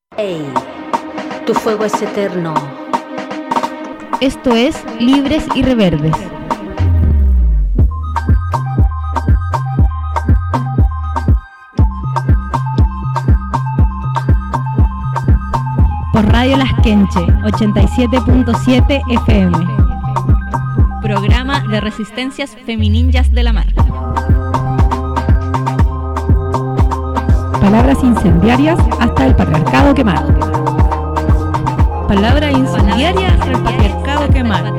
Ey, tu fuego es eterno. Esto es Libres y Reverdes. Por Radio Las Quenche, 87.7 FM. Programa de resistencias femininjas de la mar. Palabras incendiarias hasta el patriarcado quemado. Palabras incendiarias hasta el patriarcado quemado.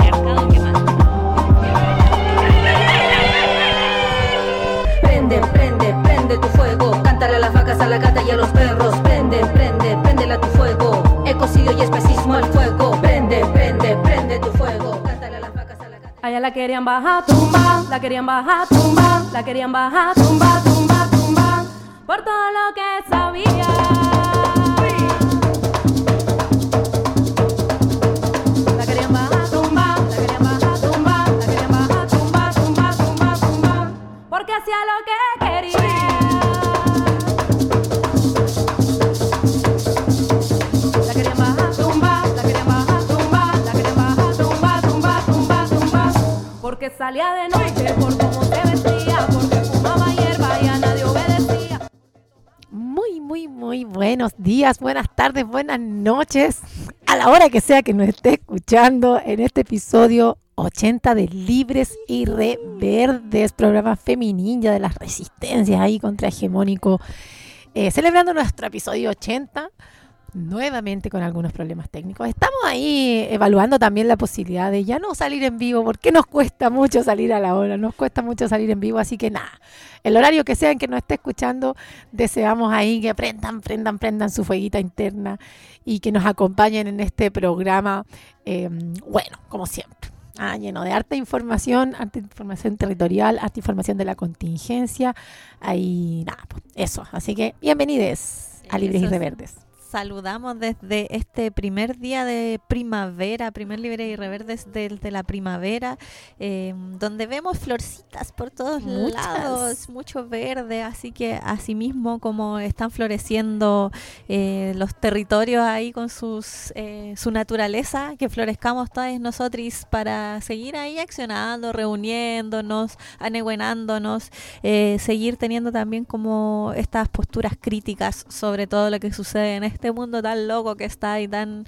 Prende, prende, prende tu fuego. Cántale a las vacas, a la gata y a los perros. Prende, prende, préndela tu fuego. Ecocidio y especismo al fuego. Prende, prende, prende tu fuego. Cántale a las vacas, a la gata. Allá la querían bajar, tumba. La querían bajar, tumba. La querían bajar, tumba, tumba, tumba. Por todo lo que sabía. La querían bajar, tumba. La querían bajar, tumba. La querían bajar, tumba, tumba, tumba, tumba. Porque hacía lo que quería. La querían bajar, tumba. La querían bajar, tumba. La querían bajar, tumba, tumba, tumba, tumba. Porque salía de noche por cómo se vestía. Porque fumaba hierba y a nadie obedecía. Muy buenos días, buenas tardes, buenas noches, a la hora que sea que nos esté escuchando en este episodio 80 de Libres y Reverdes, programa femininja de las resistencias ahí contra hegemónico, celebrando nuestro episodio 80, nuevamente con algunos problemas técnicos. Estamos ahí evaluando también la posibilidad de ya no salir en vivo, porque nos cuesta mucho salir a la hora, nos cuesta mucho salir en vivo, así que nada, el horario que sea en que nos esté escuchando, deseamos ahí que prendan su fueguita interna y que nos acompañen en este programa, bueno, como siempre, lleno de harta información territorial, harta información de la contingencia, ahí nada, pues, eso, así que bienvenides a Libres y Reverdes. Saludamos desde este primer día de primavera, primer Libres y Reverdes de la primavera, donde vemos florcitas por todos lados, mucho verde, así que así mismo como están floreciendo los territorios ahí con su naturaleza, que florezcamos todas nosotros para seguir ahí accionando, reuniéndonos, anegüenándonos, seguir teniendo también como estas posturas críticas sobre todo lo que sucede en este mundo tan loco que está ahí tan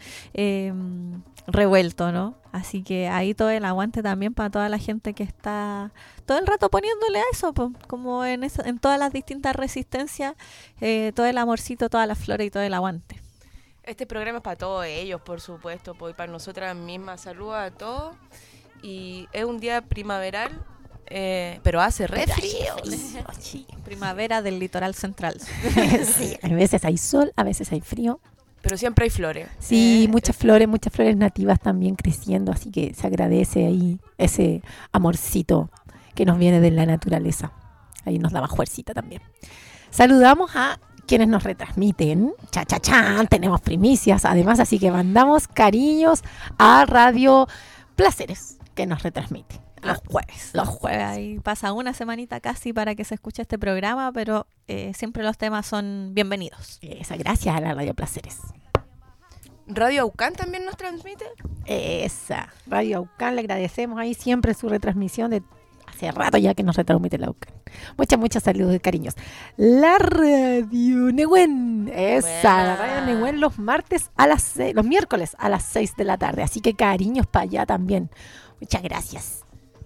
revuelto, ¿no? Así que ahí todo el aguante también para toda la gente que está todo el rato poniéndole a eso, como en todas las distintas resistencias, todo el amorcito, todas las flores y todo el aguante. Este programa es para todos ellos, por supuesto, y para nosotras mismas. Saludos a todos. Y es un día primaveral, pero hace re frío. Sí. Primavera del litoral central. Sí, a veces hay sol, a veces hay frío. Pero siempre hay flores. Sí, muchas flores nativas también creciendo, así que se agradece ahí ese amorcito que nos viene de la naturaleza. Ahí nos da más fuercita también. Saludamos a quienes nos retransmiten. Tenemos primicias además, así que mandamos cariños a Radio Placeres, que nos retransmite. Los jueves. Ahí pasa una semanita casi para que se escuche este programa, pero siempre los temas son bienvenidos. Gracias a la Radio Placeres. ¿Radio Aucán también nos transmite? Radio Aucán, le agradecemos ahí siempre su retransmisión de hace rato ya que nos retransmite la Aucán. Muchos saludos y cariños. La Radio Nehuen. La Radio Nehuen los miércoles a las 6 de la tarde. Así que cariños para allá también. Muchas gracias.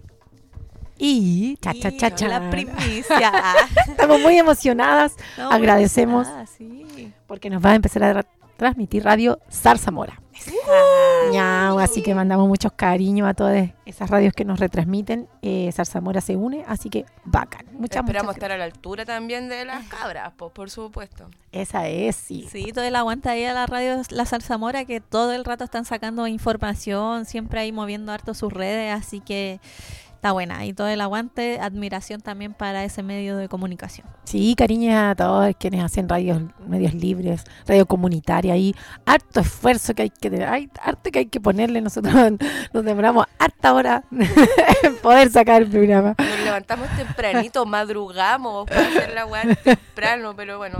Y la primicia. Estamos muy emocionadas. Agradecemos sí. porque nos va a empezar a transmitir Radio Zarzamora. Así que mandamos muchos cariños a todas esas radios que nos retransmiten. Zarzamora se une, así que bacán. Esperamos estar a la altura también de las cabras, por supuesto. Esa es, sí. Sí, todo el aguante ahí a la radio La Zarzamora, que todo el rato están sacando información, siempre ahí moviendo harto sus redes, así que está buena. Y todo el aguante, admiración también para ese medio de comunicación. Sí, cariño a todos quienes hacen medios libres, radio comunitaria. Y harto esfuerzo que hay que tener, harto que hay que ponerle. Nosotros nos demoramos harta hora en poder sacar el programa. Nos levantamos tempranito, madrugamos para hacer la weá temprano, pero bueno,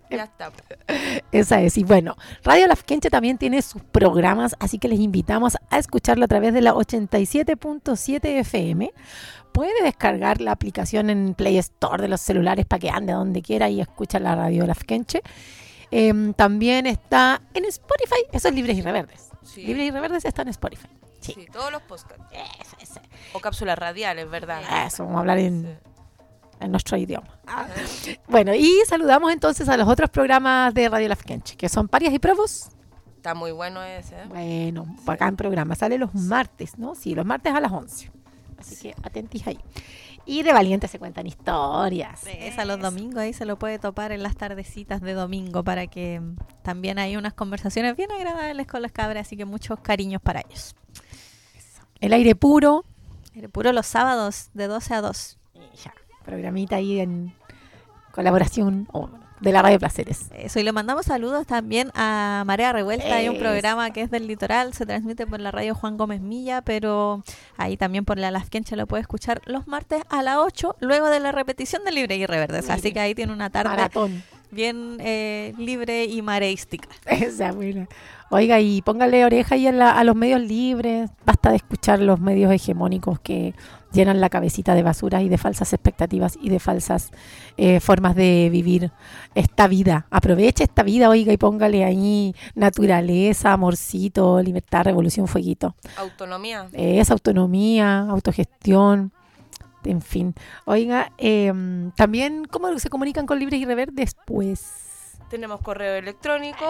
Ya está. Esa es. Y bueno, Radio Lafkenche también tiene sus programas, así que les invitamos a escucharlo a través de la 87.7 FM. Puede descargar la aplicación en Play Store de los celulares para que ande donde quiera y escucha la Radio Lafkenche. También está en Spotify. Eso es Libres y Reverdes. Sí. Libres y Reverdes está en Spotify. Sí. Sí, todos los podcasts. Eso. O cápsulas radiales, ¿verdad? Eso, vamos a hablar en Sí. nuestro idioma. Bueno, y saludamos entonces a los otros programas de Radio Lafkenche, que son Parias y Probos. Está muy bueno ese. Bueno, bacán programa. Sale los martes, ¿no? Sí, los martes a las 11. Así que atentis ahí. Y de Valiente se cuentan historias. Es a los domingos, ahí se lo puede topar en las tardecitas de domingo para que también hay unas conversaciones bien agradables con las cabras, así que muchos cariños para ellos. El aire puro. Puro los sábados de 12 a 2. Ya, programita ahí en colaboración de la Radio Placeres. Eso, y le mandamos saludos también a Marea Revuelta. Hay un Eso. programa que es del litoral, se transmite por la radio Juan Gómez Milla, pero ahí también por la Lafkenche lo puede escuchar los martes a las 8, luego de la repetición de Libre y Reverdes. Así que ahí tiene una tarde Maratón. bien libre y mareística. Esa buena. Oiga, y póngale oreja ahí a los medios libres. Basta de escuchar los medios hegemónicos que llenan la cabecita de basura y de falsas expectativas y de falsas formas de vivir esta vida. Aproveche esta vida, oiga, y póngale ahí naturaleza, amorcito, libertad, revolución, fueguito. Autonomía. Es autonomía, autogestión, en fin. Oiga, también, ¿cómo se comunican con Libres y Reverdes? Pues Tenemos correo electrónico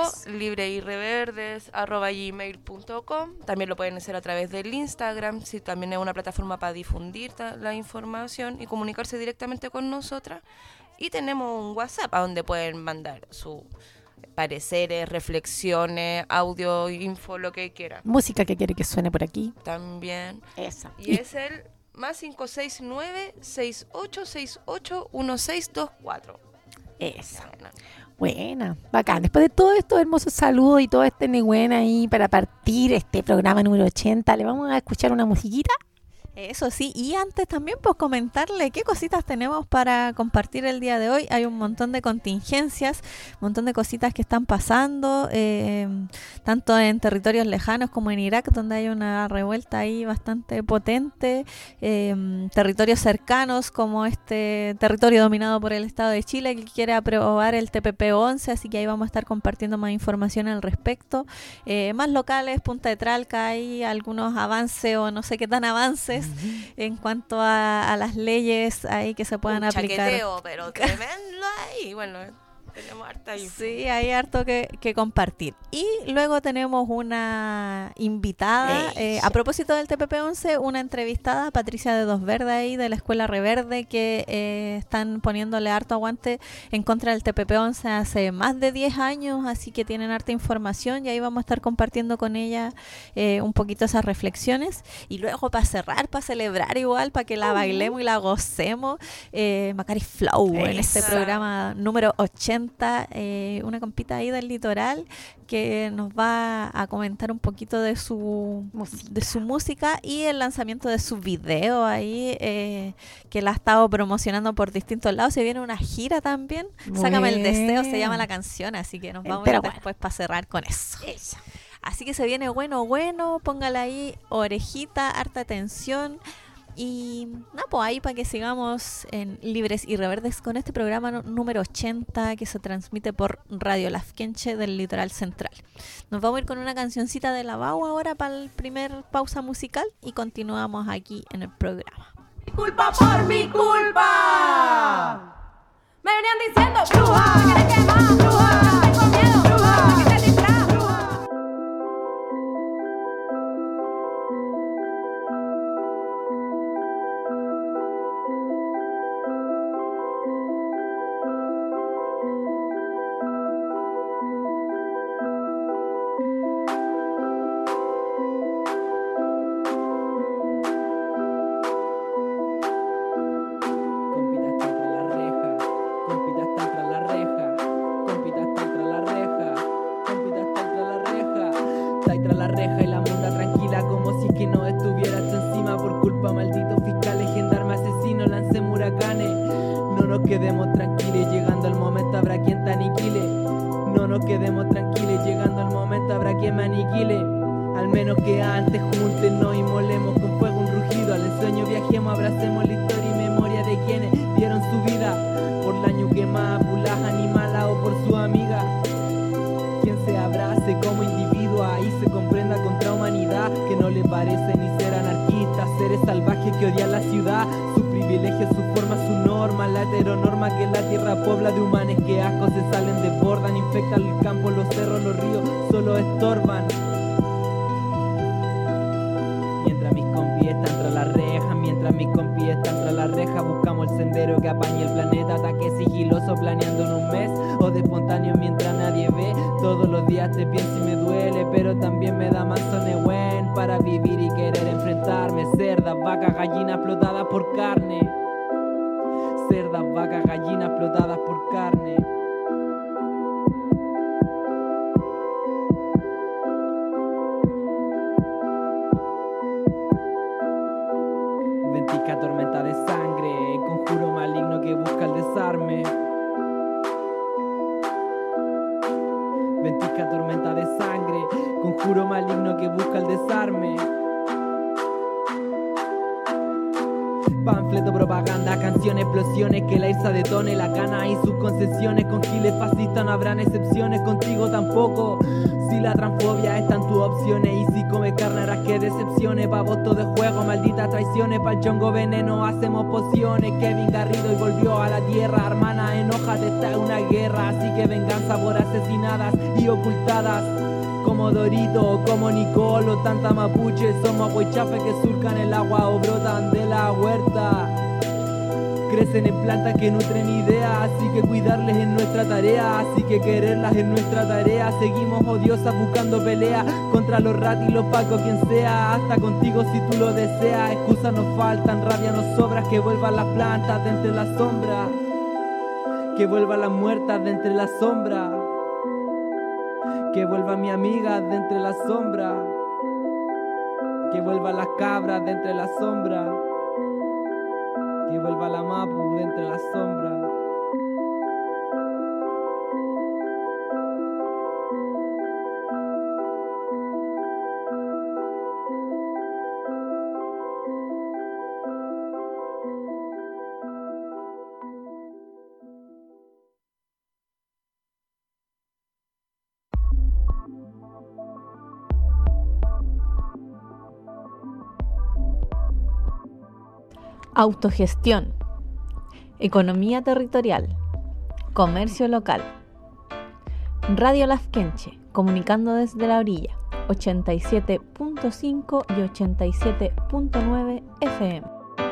libreyreverdes@gmail.com. También lo pueden hacer a través del Instagram, si también es una plataforma para difundir la información y comunicarse directamente con nosotras. Y tenemos un WhatsApp a donde pueden mandar sus pareceres, reflexiones, audio, info, lo que quieran. música que quiere que suene por aquí. También. Esa. Y es el más 569-6868-1624. Esa. Bueno. Buena, bacán. Después de todos estos hermosos saludos y todo este negüena ahí para partir este programa número 80, ¿le vamos a escuchar una musiquita? Eso sí, y antes también pues comentarle qué cositas tenemos para compartir el día de hoy. Hay un montón de contingencias, un montón de cositas que están pasando, tanto en territorios lejanos como en Irak, donde hay una revuelta ahí bastante potente, territorios cercanos como este territorio dominado por el Estado de Chile que quiere aprobar el TPP-11, así que ahí vamos a estar compartiendo más información al respecto. Más locales, Punta de Tralca, hay algunos avances o no sé qué tan avances en cuanto a las leyes ahí que se puedan Un aplicar. chaqueteo, pero tremendo ahí. Bueno, tenemos harta ahí. Sí, hay harto que compartir. Y luego tenemos una invitada, a propósito del TPP-11, una entrevistada, Patricia de Dos Verde ahí de la Escuela Reverde, que están poniéndole harto aguante en contra del TPP-11 hace más de 10 años, así que tienen harta información y ahí vamos a estar compartiendo con ella un poquito esas reflexiones. Y luego para cerrar, para celebrar igual, para que la bailemos y la gocemos, Macari Flow en este programa número 80. Una compita ahí del litoral que nos va a comentar un poquito de su música y el lanzamiento de su video ahí, que la ha estado promocionando por distintos lados. Se viene una gira también. Sácame el deseo, se llama la canción, así que nos vamos a ir después para cerrar con eso. Así que se viene bueno, póngala ahí orejita, harta atención. Y nada, pues ahí para que sigamos en Libres y Reverdes con este programa número 80 que se transmite por Radio Lafkenche del Litoral Central. Nos vamos a ir con una cancioncita de la Bau ahora para el primer pausa musical y continuamos aquí en el programa. Culpa por mi culpa. Me venían diciendo, bruja, que te quemas, bruja, tengo miedo, bruja, que te disfraz, bruja. Compita está tras la reja, compita está tras la reja. no nos quedemos tranquilos, llegando el momento habrá quien me aniquile. Al menos que antes júntenos y molemos con fuego un rugido. Al ensueño viajemos, abracemos la historia y memoria de quienes dieron su vida por la ñuquema, pulas animala o por su amiga. Quien se abrace como individuo, ahí se comprenda contra humanidad, que no le parece ni ser anarquistas, seres salvajes que odian la ciudad, su privilegio, su forma, su norma, la heteronorma que la tierra pobla de humanes que asco se salen, desbordan, infectan el campo, los cerros, los ríos, solo estorban. Mientras mis compis están tras las rejas, mientras mis compis están tras las rejas, buscamos el sendero que apañe el planeta, ataque sigiloso planeando en un mes, o de espontáneo mientras nadie ve. Todos los días te pienso y me duele, pero también me da manso buen para vivir y querer enfrentarme. Cerdas, vacas, gallinas explotadas por carne. Cerdas, vacas, gallinas explotadas por carne. Ventisca tormenta de sangre, conjuro maligno que busca el desarme. Ventisca tormenta de sangre, conjuro maligno que busca el desarme. Panfleto, propaganda, canciones, explosiones, que la irsa detone la cana y sus concesiones. Con giles fascistas no habrán excepciones, contigo tampoco. Si la transfobia está en tus opciones y si comes carne harás que decepciones. Pa' vos todo de juego, malditas traiciones, pa'l chongo veneno hacemos pociones. Kevin Garrido y volvió a la tierra, hermana, enójate, está en una guerra. Así que venganza por asesinadas y ocultadas. Como Dorito o como Nicolo, tanta mapuche, somos huichafes que surcan el agua o brotan de la huerta. Crecen en plantas que nutren ideas, así que cuidarles es nuestra tarea, así que quererlas es nuestra tarea. Seguimos odiosas buscando pelea contra los ratis, los pacos, quien sea, hasta contigo si tú lo deseas. Excusas nos faltan, rabia nos sobra, que vuelvan las plantas de entre las sombras, que vuelvan las muertas de entre las sombras, que vuelvan mi amiga de entre las sombras, que vuelvan las cabras de entre las sombras, que vuelva la mapu de entre las sombras. Autogestión, economía territorial, comercio local. Radio Lafkenche, comunicando desde la orilla, 87.5 y 87.9 FM.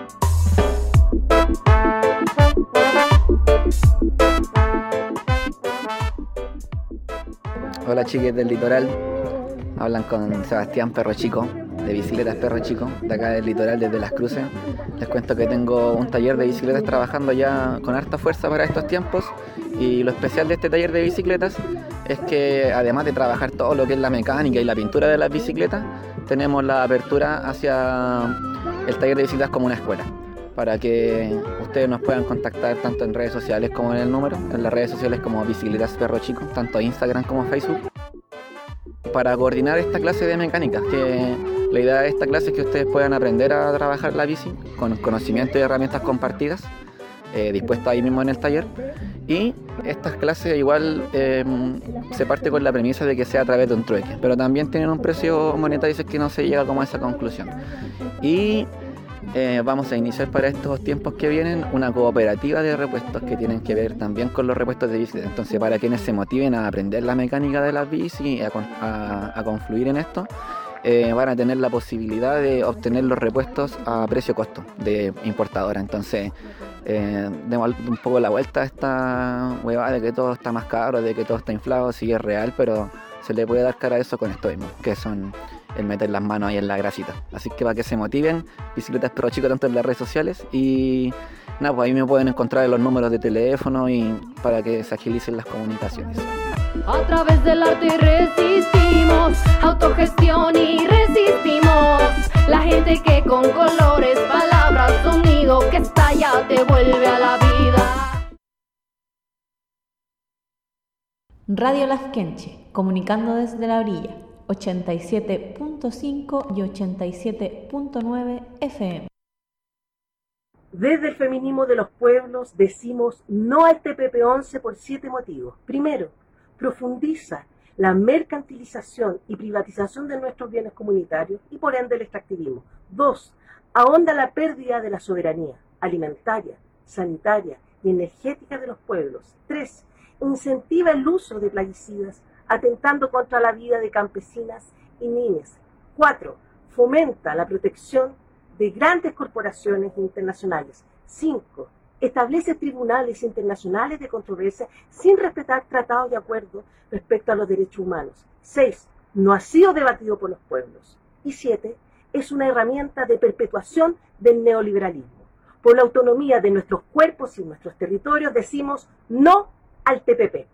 Hola chiques del litoral, hablan con Sebastián Perro Chico, de Bicicletas Perro Chico, de acá del litoral, desde Las Cruces. Les cuento que tengo un taller de bicicletas trabajando ya con harta fuerza para estos tiempos, y lo especial de este taller de bicicletas es que además de trabajar todo lo que es la mecánica y la pintura de las bicicletas, tenemos la apertura hacia el taller de bicicletas como una escuela, para que ustedes nos puedan contactar tanto en redes sociales como en el número, en las redes sociales como Bicicletas Perro Chico, tanto Instagram como Facebook, para coordinar esta clase de mecánica, que la idea de esta clase es que ustedes puedan aprender a trabajar la bici con conocimiento y herramientas compartidas, dispuestas ahí mismo en el taller. Y estas clases igual se parte con la premisa de que sea a través de un trueque, pero también tienen un precio monetario que no se llega como a esa conclusión. Y vamos a iniciar para estos tiempos que vienen una cooperativa de repuestos que tienen que ver también con los repuestos de bicicleta. Entonces, para quienes se motiven a aprender la mecánica de las bici y a confluir en esto, van a tener la posibilidad de obtener los repuestos a precio-costo de importadora. Entonces, demos un poco la vuelta a esta huevada de que todo está más caro, de que todo está inflado. Sí es real, pero se le puede dar cara a eso con esto mismo, que son el meter las manos ahí en la grasita. Así que para que se motiven, Bicicletas Perro Chico tanto en las redes sociales, y nada, pues ahí me pueden encontrar en los números de teléfono y para que se agilicen las comunicaciones. A través del arte resistimos, autogestión y resistimos. La gente que con colores, palabras, sonido que estalla te vuelve a la vida. Radio Lasquenche, comunicando desde la orilla, 87.5 y 87.9 FM. Desde el feminismo de los pueblos decimos no al TPP-11 por 7 motivos. Primero, profundiza la mercantilización y privatización de nuestros bienes comunitarios y por ende el extractivismo. 2, ahonda la pérdida de la soberanía alimentaria, sanitaria y energética de los pueblos. 3, incentiva el uso de plaguicidas, atentando contra la vida de campesinas y niñas. 4, fomenta la protección de grandes corporaciones internacionales. 5, establece tribunales internacionales de controversia sin respetar tratados de acuerdo respecto a los derechos humanos. 6, no ha sido debatido por los pueblos. Y 7, es una herramienta de perpetuación del neoliberalismo. Por la autonomía de nuestros cuerpos y nuestros territorios decimos no al TPP.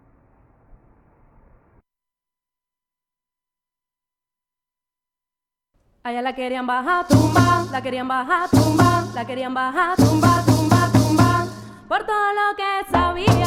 Allá la querían bajar, tumba, la querían bajar, tumba, la querían bajar, tumba, tumba, tumba, por todo lo que sabía.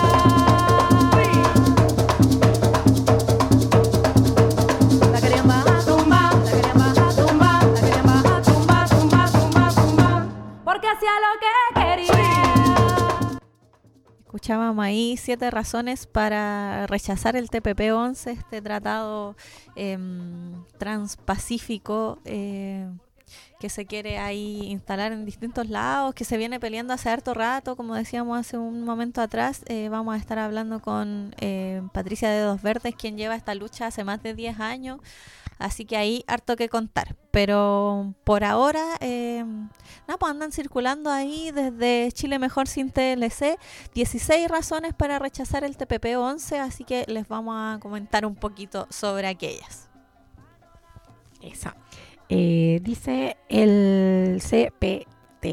La querían bajar, tumba, la querían bajar, tumba, la querían bajar, tumba, tumba, tumba, tumba, porque hacía lo que quería. Escuchábamos ahí 7 razones para rechazar el TPP-11, este tratado transpacífico que se quiere ahí instalar en distintos lados, que se viene peleando hace harto rato, como decíamos hace un momento atrás. Vamos a estar hablando con Patricia Dedos Verdes, quien lleva esta lucha hace más de 10 años. Así que ahí harto que contar. Pero por ahora, pues andan circulando ahí desde Chile Mejor Sin TLC 16 razones para rechazar el TPP-11, así que les vamos a comentar un poquito sobre aquellas. Esa. Dice el CPTPP.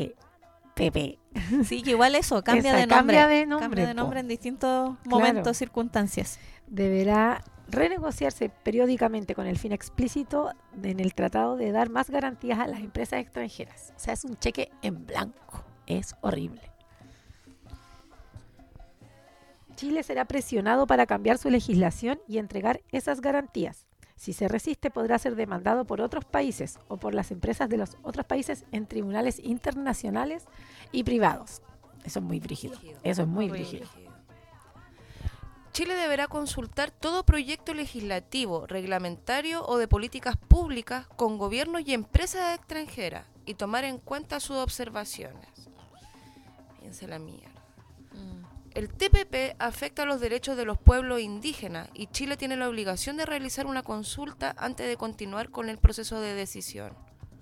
Sí, que igual eso, cambia de nombre en distintos momentos, circunstancias. Deberá renegociarse periódicamente con el fin explícito en el tratado de dar más garantías a las empresas extranjeras. O sea, es un cheque en blanco. Es horrible. Chile será presionado para cambiar su legislación y entregar esas garantías. Si se resiste, podrá ser demandado por otros países o por las empresas de los otros países en tribunales internacionales y privados. Eso es muy brígido. Eso es muy brígido. Chile deberá consultar todo proyecto legislativo, reglamentario o de políticas públicas con gobiernos y empresas extranjeras y tomar en cuenta sus observaciones. Fíjense la mierda. El TPP afecta a los derechos de los pueblos indígenas y Chile tiene la obligación de realizar una consulta antes de continuar con el proceso de decisión.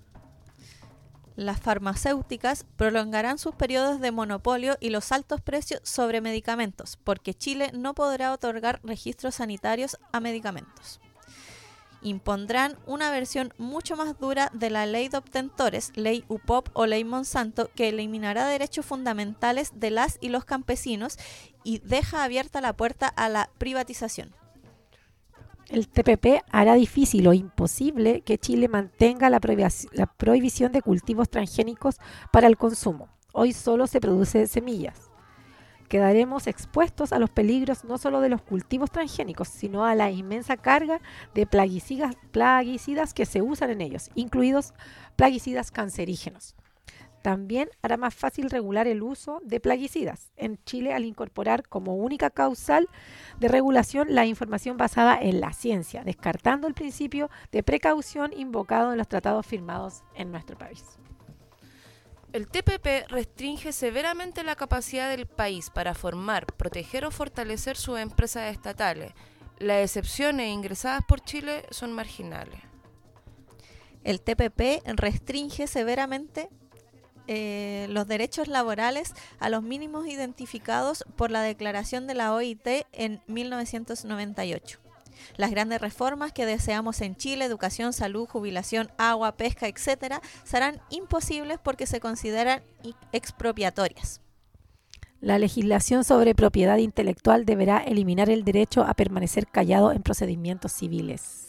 Las farmacéuticas prolongarán sus periodos de monopolio y los altos precios sobre medicamentos, porque Chile no podrá otorgar registros sanitarios a medicamentos. Impondrán una versión mucho más dura de la ley de obtentores, ley UPOP o ley Monsanto, que eliminará derechos fundamentales de las y los campesinos y deja abierta la puerta a la privatización. El TPP hará difícil o imposible que Chile mantenga la prohibición de cultivos transgénicos para el consumo. Hoy solo se produce semillas. Quedaremos expuestos a los peligros no solo de los cultivos transgénicos, sino a la inmensa carga de plaguicidas que se usan en ellos, incluidos plaguicidas cancerígenos. También hará más fácil regular el uso de plaguicidas en Chile al incorporar como única causal de regulación la información basada en la ciencia, descartando el principio de precaución invocado en los tratados firmados en nuestro país. El TPP restringe severamente la capacidad del país para formar, proteger o fortalecer sus empresas estatales. Las excepciones ingresadas por Chile son marginales. El TPP restringe severamente los derechos laborales a los mínimos identificados por la declaración de la OIT en 1998. Las grandes reformas que deseamos en Chile, educación, salud, jubilación, agua, pesca, etc., serán imposibles porque se consideran expropiatorias. La legislación sobre propiedad intelectual deberá eliminar el derecho a permanecer callado en procedimientos civiles.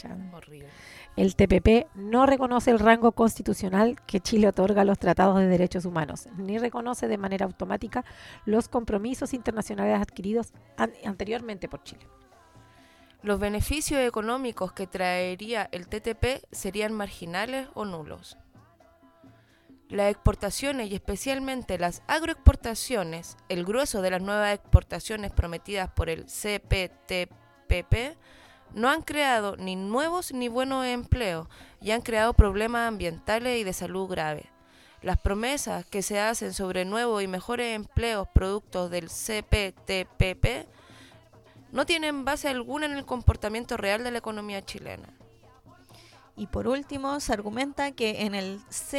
Chan. Horrible. El TPP no reconoce el rango constitucional que Chile otorga a los tratados de derechos humanos, ni reconoce de manera automática los compromisos internacionales adquiridos anteriormente por Chile. Los beneficios económicos que traería el TTP serían marginales o nulos. Las exportaciones y especialmente las agroexportaciones, el grueso de las nuevas exportaciones prometidas por el CPTPP, no han creado ni nuevos ni buenos empleos y han creado problemas ambientales y de salud graves. Las promesas que se hacen sobre nuevos y mejores empleos productos del CPTPP no tienen base alguna en el comportamiento real de la economía chilena. Y por último, se argumenta que en el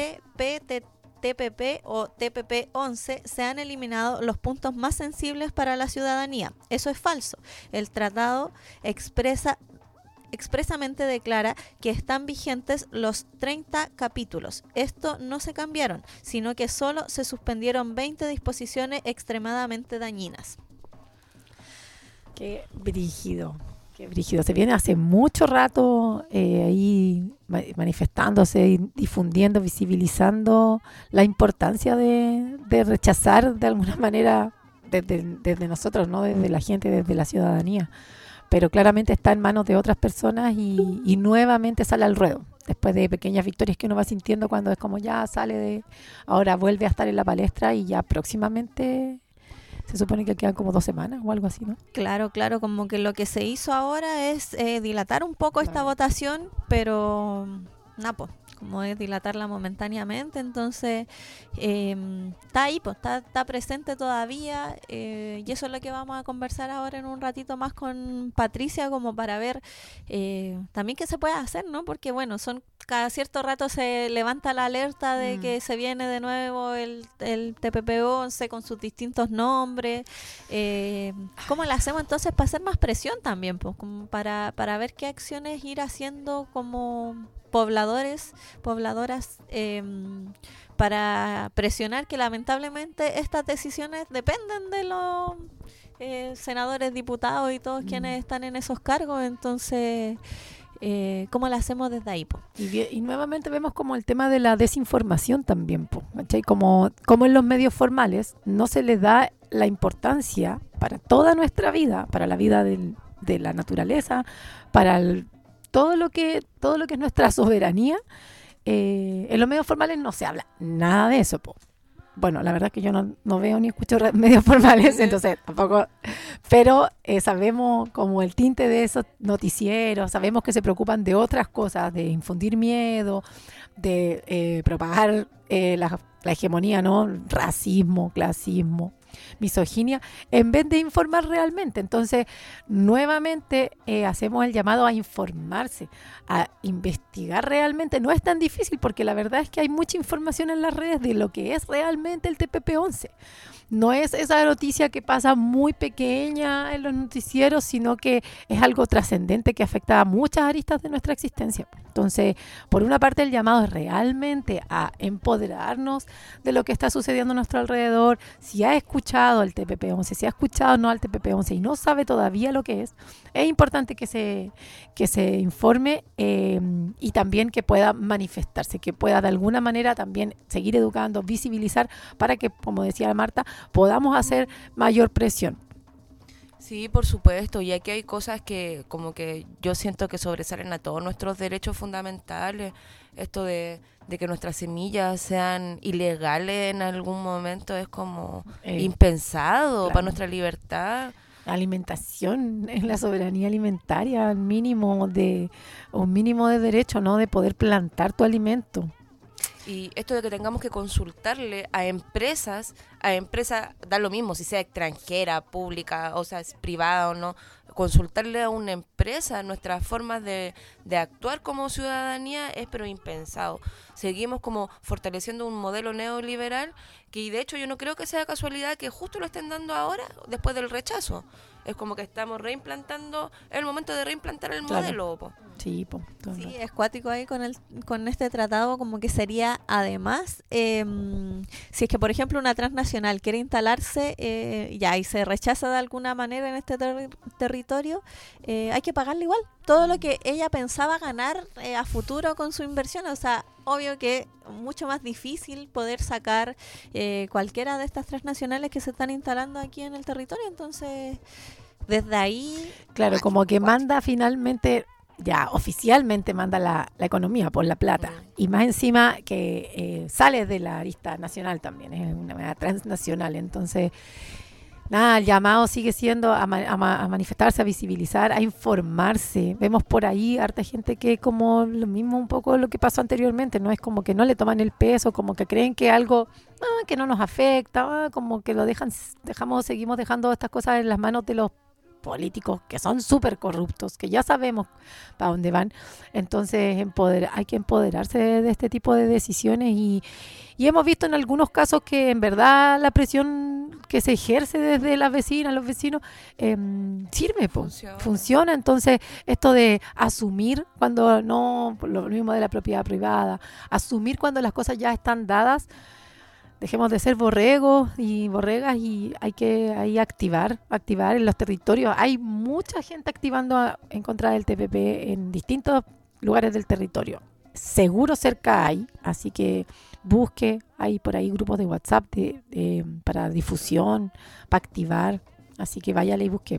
CPTPP o TPP-11 se han eliminado los puntos más sensibles para la ciudadanía. Eso es falso. El tratado expresamente declara que están vigentes los 30 capítulos. Esto no se cambiaron, sino que solo se suspendieron 20 disposiciones extremadamente dañinas. Qué brígido. Qué brígido. Se viene hace mucho rato ahí manifestándose, y difundiendo, visibilizando la importancia de rechazar de alguna manera desde nosotros, ¿no? Desde la gente, desde la ciudadanía. Pero claramente está en manos de otras personas y nuevamente sale al ruedo. Después de pequeñas victorias que uno va sintiendo cuando es como ya ahora vuelve a estar en la palestra y ya próximamente... Se supone que quedan como 2 semanas o algo así, ¿no? Claro, como que lo que se hizo ahora es dilatar un poco esta votación, pero como es dilatarla momentáneamente, entonces está ahí, está presente todavía, y eso es lo que vamos a conversar ahora en un ratito más con Patricia, como para ver también qué se puede hacer, ¿no? Porque bueno, cada cierto rato se levanta la alerta de que se viene de nuevo el TPP-11 con sus distintos nombres. ¿Cómo le hacemos entonces para hacer más presión también? Pues, como para ver qué acciones ir haciendo como pobladoras, para presionar que lamentablemente estas decisiones dependen de los senadores, diputados y todos quienes están en esos cargos. Entonces... ¿cómo lo hacemos desde ahí? Y nuevamente vemos como el tema de la desinformación también, ¿cachai? Como en los medios formales no se les da la importancia para toda nuestra vida, para la vida de la naturaleza, para todo lo que es nuestra soberanía. En los medios formales no se habla nada de eso, Bueno, la verdad es que yo no veo ni escucho medios formales, entonces tampoco... Pero sabemos como el tinte de esos noticieros, sabemos que se preocupan de otras cosas, de infundir miedo, de propagar la hegemonía, ¿no? Racismo, clasismo, misoginia, en vez de informar realmente. Entonces, nuevamente hacemos el llamado a informarse, a investigar realmente. No es tan difícil porque la verdad es que hay mucha información en las redes de lo que es realmente el TPP-11. No es esa noticia que pasa muy pequeña en los noticieros, sino que es algo trascendente que afecta a muchas aristas de nuestra existencia. Entonces, por una parte, el llamado es realmente a empoderarnos de lo que está sucediendo a nuestro alrededor. Si ha escuchado el TPP-11, si ha escuchado no al TPP-11 y no sabe todavía lo que es importante que se informe y también que pueda manifestarse, que pueda de alguna manera también seguir educando, visibilizar para que, como decía Marta, podamos hacer mayor presión. Sí, por supuesto, y aquí hay cosas que como que yo siento que sobresalen a todos nuestros derechos fundamentales. Esto de que nuestras semillas sean ilegales en algún momento es como impensado, claro, para nuestra libertad. Alimentación, en la soberanía alimentaria, un mínimo de derecho, ¿no? De poder plantar tu alimento. Y esto de que tengamos que consultarle a empresas, da lo mismo si sea extranjera, pública, o sea, es privada o no, consultarle a una empresa nuestras formas de actuar como ciudadanía es pero impensado. Seguimos como fortaleciendo un modelo neoliberal que de hecho yo no creo que sea casualidad que justo lo estén dando ahora después del rechazo. Es como que estamos reimplanando, es el momento de reimplantar el modelo. Sí, sí, es cuático ahí con este tratado, como que sería además, si es que por ejemplo una transnacional transnacional quiere instalarse y se rechaza de alguna manera en este territorio, hay que pagarle igual todo lo que ella pensaba ganar a futuro con su inversión. O sea, obvio que mucho más difícil poder sacar cualquiera de estas transnacionales que se están instalando aquí en el territorio. Entonces, desde ahí... Claro, como que manda finalmente... Ya oficialmente manda la economía por la plata, y más encima que sale de la arista nacional también, es una manera transnacional. Entonces, nada, el llamado sigue siendo a manifestarse, a visibilizar, a informarse. Vemos por ahí harta gente que como lo mismo un poco lo que pasó anteriormente, no es como que no le toman el peso, como que creen que algo que no nos afecta, como que lo seguimos dejando estas cosas en las manos de los políticos que son súper corruptos, que ya sabemos para dónde van. Entonces hay que empoderarse de este tipo de decisiones y hemos visto en algunos casos que en verdad la presión que se ejerce desde las vecinas, los vecinos, sirve, funciona. Entonces esto de asumir cuando no, lo mismo de la propiedad privada, asumir cuando las cosas ya están dadas. Dejemos de ser borregos y borregas y hay que ahí activar en los territorios. Hay mucha gente activando en contra del TPP en distintos lugares del territorio. Seguro cerca hay, así que busque, hay por ahí grupos de WhatsApp para difusión, para activar, así que váyale y busque.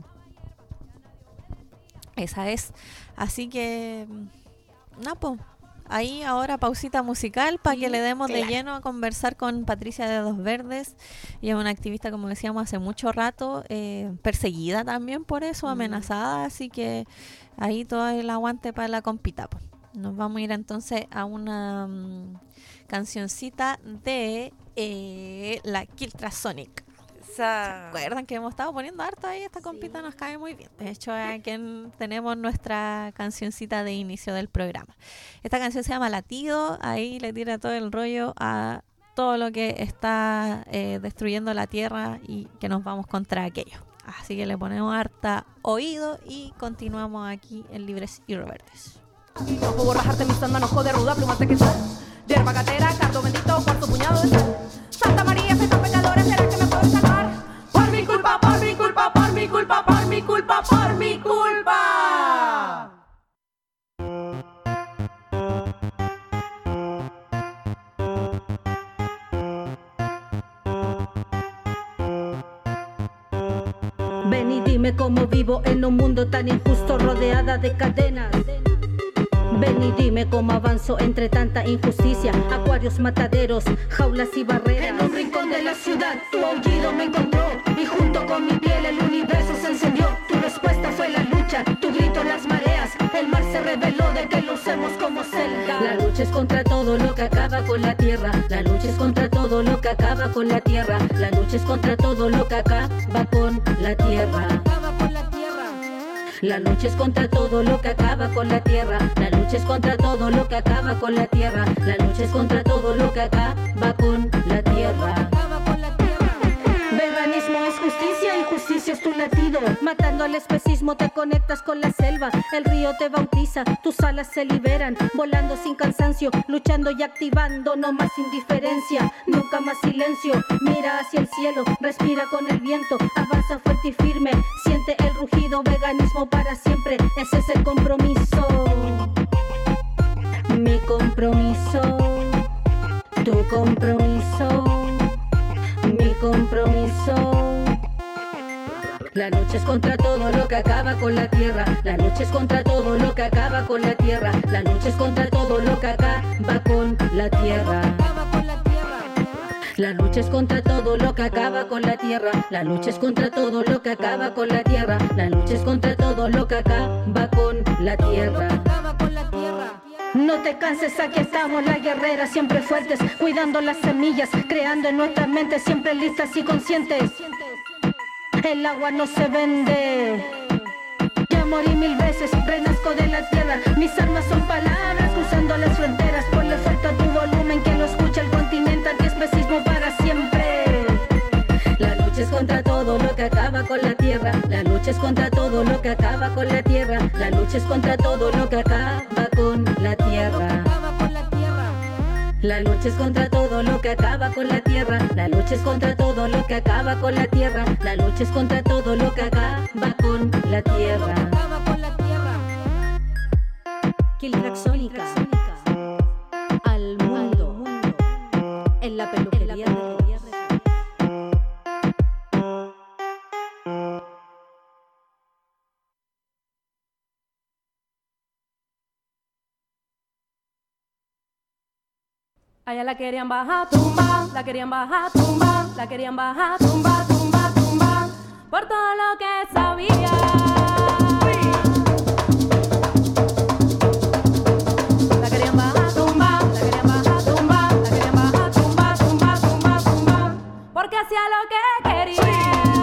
Esa es, así que, Napo. Ahí ahora pausita musical para que le demos de lleno a conversar con Patricia Dedos Verdes. Ella es una activista, como decíamos, hace mucho rato, perseguida también por eso, amenazada, así que ahí todo el aguante para la compita. Nos vamos a ir entonces a una cancioncita de la Kiltrasonic. ¿Se acuerdan que hemos estado poniendo harto ahí? Esta compita nos cae muy bien. De hecho, aquí tenemos nuestra cancioncita de inicio del programa. Esta canción se llama Latido. Ahí le tira todo el rollo a todo lo que está destruyendo la tierra y que nos vamos contra aquello. Así que le ponemos harta oído y continuamos aquí en Libres y Reverdes. No puedo bajarte mis sándanos, de ruda, plumas de cristal, yerba gatera, cardo bendito, cuarto puñado de sal. Santa María, soy tan pecadora, ¿será que me puedo salvar? Por mi culpa, por mi culpa, por mi culpa, por mi culpa, por mi culpa. Ven y dime cómo vivo en un mundo tan injusto, rodeada de cadenas. Ven y dime cómo avanzo entre tanta injusticia, acuarios, mataderos, jaulas y barreras. En un rincón de la ciudad tu aullido me encontró y junto con mi piel el universo se encendió. Tu respuesta fue la lucha, tu grito las mareas, el mar se reveló de que lo usemos como celda. La lucha es contra todo lo que acaba con la tierra, la lucha es contra todo lo que acaba con la tierra, la lucha es contra todo lo que acaba con la tierra. La lucha es contra todo lo que acaba con la tierra, la lucha es contra todo lo que acaba con la tierra, la lucha es contra todo lo que acaba con la tierra. Veganismo es justicia y justicia es tu latido. Matando al especismo te conectas con la selva. El río te bautiza, tus alas se liberan. Volando sin cansancio, luchando y activando. No más indiferencia, nunca más silencio. Mira hacia el cielo, respira con el viento. Avanza fuerte y firme, siente el rugido. Veganismo para siempre, ese es el compromiso. Mi compromiso, tu compromiso. Mi compromiso. La lucha es contra todo lo que acaba con la tierra, la lucha es contra todo lo que acaba con la tierra, la lucha es contra todo lo que acaba con la tierra. La lucha es contra todo lo que acaba con la tierra, la lucha es contra todo lo que acaba con la tierra, la lucha es contra todo lo que acaba con la tierra. No te canses, aquí estamos las guerreras, siempre fuertes, cuidando las semillas, creando en nuestras mentes, siempre listas y conscientes. El agua no se vende. Ya morí 1000 veces, renazco de la tierra. Mis armas son palabras, cruzando las fronteras. Ponle fuerte a tu volumen, que lo escucha el continente. Antiespecismo para siempre. La lucha es contra todo lo que acaba con la tierra, la lucha es contra todo lo que acaba con la tierra, la lucha es contra todo lo que acaba con la tierra. La lucha es contra todo lo que acaba con la tierra. La lucha es contra todo lo que acaba con la tierra. La lucha es contra todo lo que acaba con la tierra. Kiltraxónica al mundo en la peluquería de Allá la querían bajar, tumba, la querían bajar, tumba, la querían bajar, tumba, tumba, tumba, por todo lo que sabía. La querían bajar, tumba, la querían bajar, tumba, la querían bajar, tumba, tumba, tumba, tumba, porque hacía lo que quería.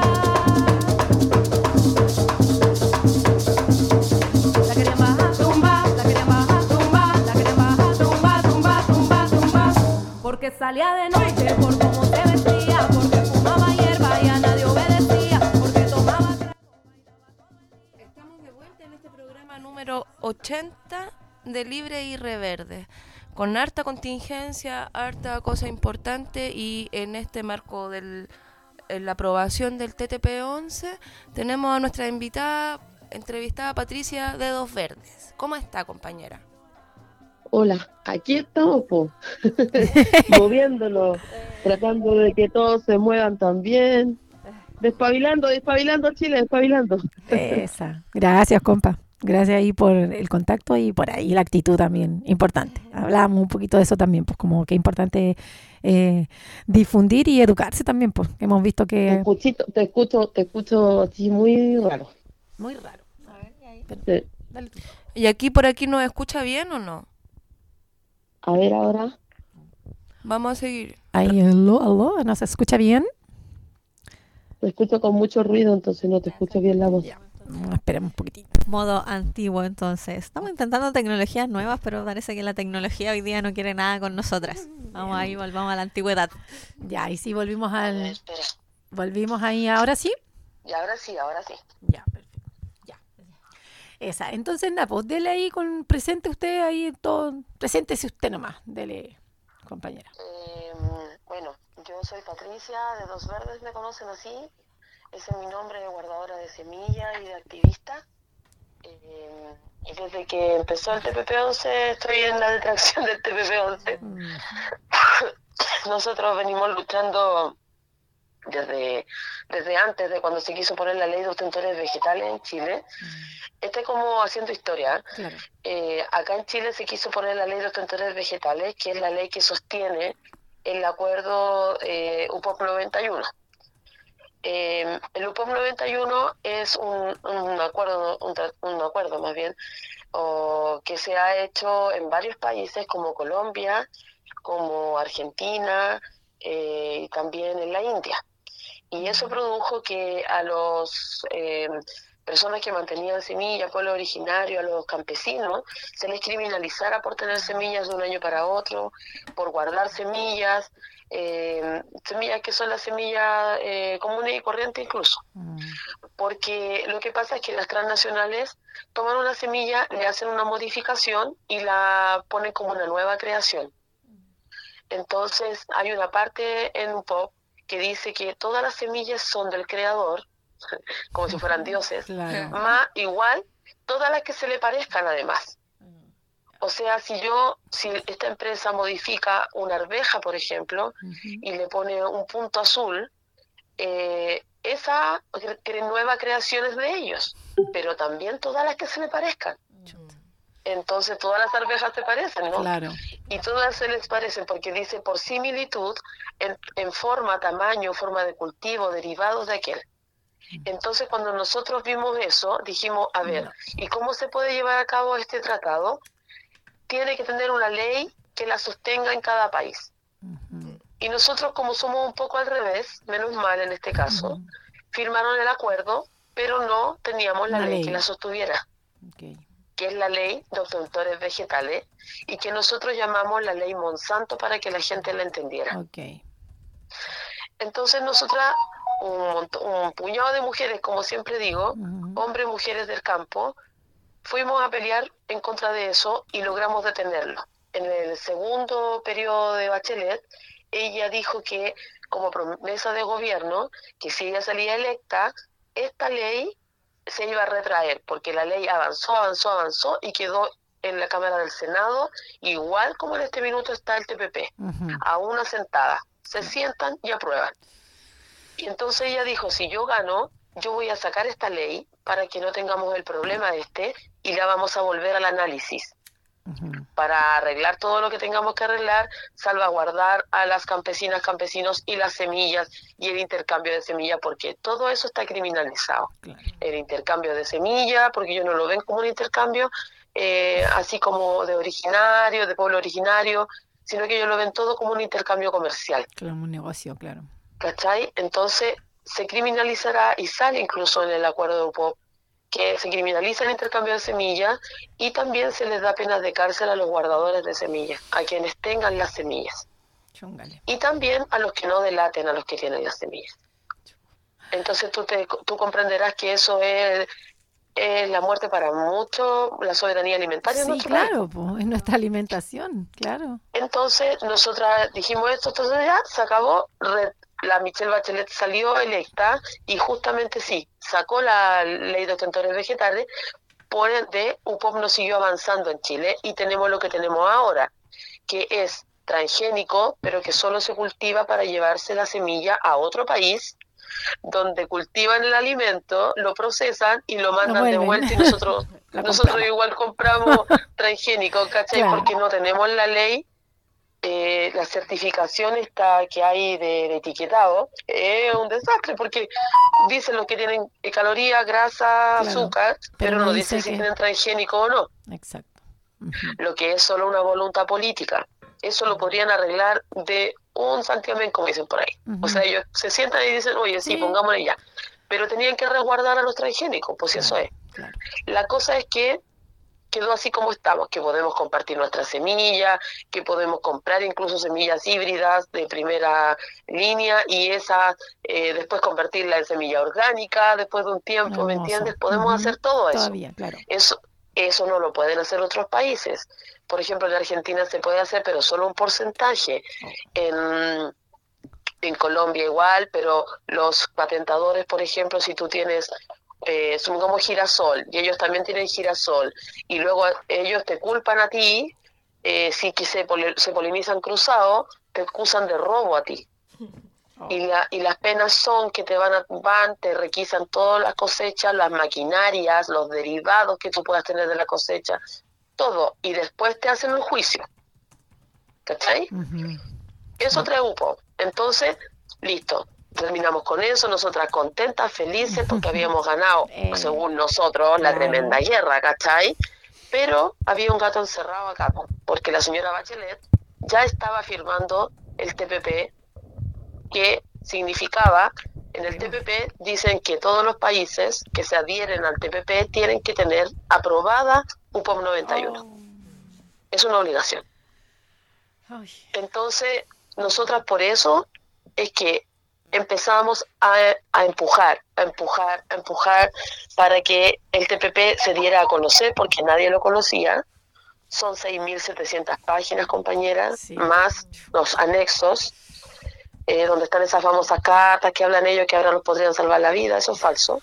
La querían bajar, tumba, la querían bajar, tumba, la querían bajar, tumba, tumba, tumba, tumba, porque salía de noche por cómo se vestía, porque fumaba hierba y a nadie obedecía, porque tomaba trago. Estamos de vuelta en este programa número 80 de Libre y Reverde, con harta contingencia, harta cosa importante, y en este marco de la aprobación del TTP-11 tenemos a nuestra entrevistada Patricia Dedos Verdes. ¿Cómo está, compañera? Hola, aquí estamos, po. Moviéndolo, tratando de que todos se muevan también, despabilando Chile, despabilando. Esa. Gracias, compa. Gracias ahí por el contacto y por ahí la actitud también, importante. Hablábamos un poquito de eso también, pues como que es importante difundir y educarse también, pues hemos visto que... Te escucho así muy raro. Muy raro. A ver, y ahí. Sí. Dale tú. ¿Y por aquí nos escucha bien o no? A ver ahora. Vamos a seguir. Ahí, aló, ¿nos escucha bien? Te escucho con mucho ruido, entonces no te escucho bien la voz. Esperemos un poquitito. Modo antiguo, entonces. Estamos intentando tecnologías nuevas, pero parece que la tecnología hoy día no quiere nada con nosotras. Vamos ahí, volvamos a la antigüedad. Ya, y sí, volvimos Espera. Volvimos ahí, ¿ahora sí? Y ahora sí. Ya, perfecto. Ya. Esa. Entonces, nada, pues dele ahí presente usted ahí todo. Preséntese usted nomás. Dele, compañera. Bueno, yo soy Patricia, Dedos Verdes me conocen así. Ese es mi nombre de guardadora de semillas y de activista. Y desde que empezó el TPP-11 estoy en la detracción del TPP-11. Nosotros venimos luchando desde antes de cuando se quiso poner la ley de ostentores vegetales en Chile. Como haciendo historia. Claro. Acá en Chile se quiso poner la ley de ostentores vegetales, que es la ley que sostiene el acuerdo UPOP 91. El UPOP 91 es un acuerdo más bien, que se ha hecho en varios países como Colombia, como Argentina y también en la India. Y eso produjo que a los personas que mantenían semillas, pueblo originario, a los campesinos, se les criminalizara por tener semillas de un año para otro, por guardar semillas, semillas que son las semillas comunes y corrientes incluso. Porque lo que pasa es que las transnacionales toman una semilla, le hacen una modificación y la ponen como una nueva creación. Entonces hay una parte en UPOP que dice que todas las semillas son del creador, como si fueran dioses, Claro. más igual todas las que se le parezcan además. O sea, si esta empresa modifica una arveja, por ejemplo, y le pone un punto azul, esa nueva creación es de ellos, pero también todas las que se le parezcan. Entonces todas las arvejas se parecen, ¿no? Claro. Y todas se les parecen porque dice por similitud en forma, tamaño, forma de cultivo, derivados de aquel. Entonces cuando nosotros vimos eso, dijimos, a ver, ¿y cómo se puede llevar a cabo este tratado? Tiene que tener una ley que la sostenga en cada país. Y nosotros, como somos un poco al revés, menos mal en este caso, firmaron el acuerdo, pero no teníamos la ley que la sostuviera. Okay. Que es la ley de ostentores vegetales y que nosotros llamamos la ley Monsanto para que la gente la entendiera. Okay. Entonces nosotras, un puñado de mujeres, como siempre digo, hombres y mujeres del campo, fuimos a pelear en contra de eso y logramos detenerlo. en el segundo periodo de Bachelet, ella dijo que como promesa de gobierno, que si ella salía electa, esta ley se iba a retraer, porque la ley avanzó y quedó en la Cámara del Senado, igual como en este minuto está el TPP, a una sentada. Se sientan y aprueban. Y entonces ella dijo, si yo gano, yo voy a sacar esta ley para que no tengamos el problema y la vamos a volver al análisis. Para arreglar todo lo que tengamos que arreglar, salvaguardar a las campesinas, campesinos y las semillas y el intercambio de semillas, porque todo eso está criminalizado. El intercambio de semillas, porque ellos no lo ven como un intercambio, así como de originario, de pueblo originario, sino que ellos lo ven todo como un intercambio comercial. Claro, un negocio, claro. ¿Cachai? Entonces se criminalizará y sale incluso en el acuerdo de UPOP que se criminaliza el intercambio de semillas y también se les da penas de cárcel a los guardadores de semillas, a quienes tengan las semillas. Chúngale. Y también a los que no delaten a los que tienen las semillas. Entonces tú comprenderás que eso es la muerte para muchos, la soberanía alimentaria en nuestro país. Claro, pues, es nuestra alimentación, claro. Entonces nosotras dijimos esto, entonces ya se acabó, la Michelle Bachelet salió electa y justamente sí, sacó la ley de obtentores vegetales, por ende UPOP no siguió avanzando en Chile y tenemos lo que tenemos ahora, que es transgénico, pero que solo se cultiva para llevarse la semilla a otro país, donde cultivan el alimento, lo procesan y lo mandan de vuelta y nosotros igual compramos transgénico, ¿cachai? Claro. Porque no tenemos la ley. La certificación esta que hay de etiquetado es un desastre porque dicen los que tienen calorías, grasa, claro, azúcar, pero no dicen si tienen transgénico o no. Exacto. Lo que es solo una voluntad política. Eso lo podrían arreglar de un santiamén, como dicen por ahí. O sea, ellos se sientan y dicen, oye, sí, pongámosle ya. Pero tenían que resguardar a los transgénicos, pues claro, eso es. Claro. La cosa es que quedó así como estamos, que podemos compartir nuestras semillas, que podemos comprar incluso semillas híbridas de primera línea y esas después convertirla en semilla orgánica después de un tiempo, ¿me entiendes? Podemos hacer todo eso. Todavía, claro. Eso no lo pueden hacer otros países. Por ejemplo, en Argentina se puede hacer, pero solo un porcentaje. En Colombia igual, pero los patentadores, por ejemplo, si tú tienes... supongamos girasol, y ellos también tienen girasol, y luego ellos te culpan a ti, si que se polinizan cruzados, te acusan de robo a ti. Y las penas son que te requisan todas las cosechas, las maquinarias, los derivados que tú puedas tener de la cosecha, todo, y después te hacen un juicio. ¿Cachai? Eso trae UPOP. Entonces, listo. Terminamos con eso, nosotras contentas, felices, porque habíamos ganado, según nosotros, la tremenda guerra, ¿cachai? Pero había un gato encerrado acá, porque la señora Bachelet ya estaba firmando el TPP, que significaba, en el TPP dicen que todos los países que se adhieren al TPP tienen que tener aprobada UPOP 91. Es una obligación. Entonces, nosotras por eso es que empezamos a empujar para que el TPP se diera a conocer, porque nadie lo conocía. Son 6.700 páginas, compañeras, sí, más los anexos, donde están esas famosas cartas que hablan ellos que ahora nos podrían salvar la vida. Eso es falso.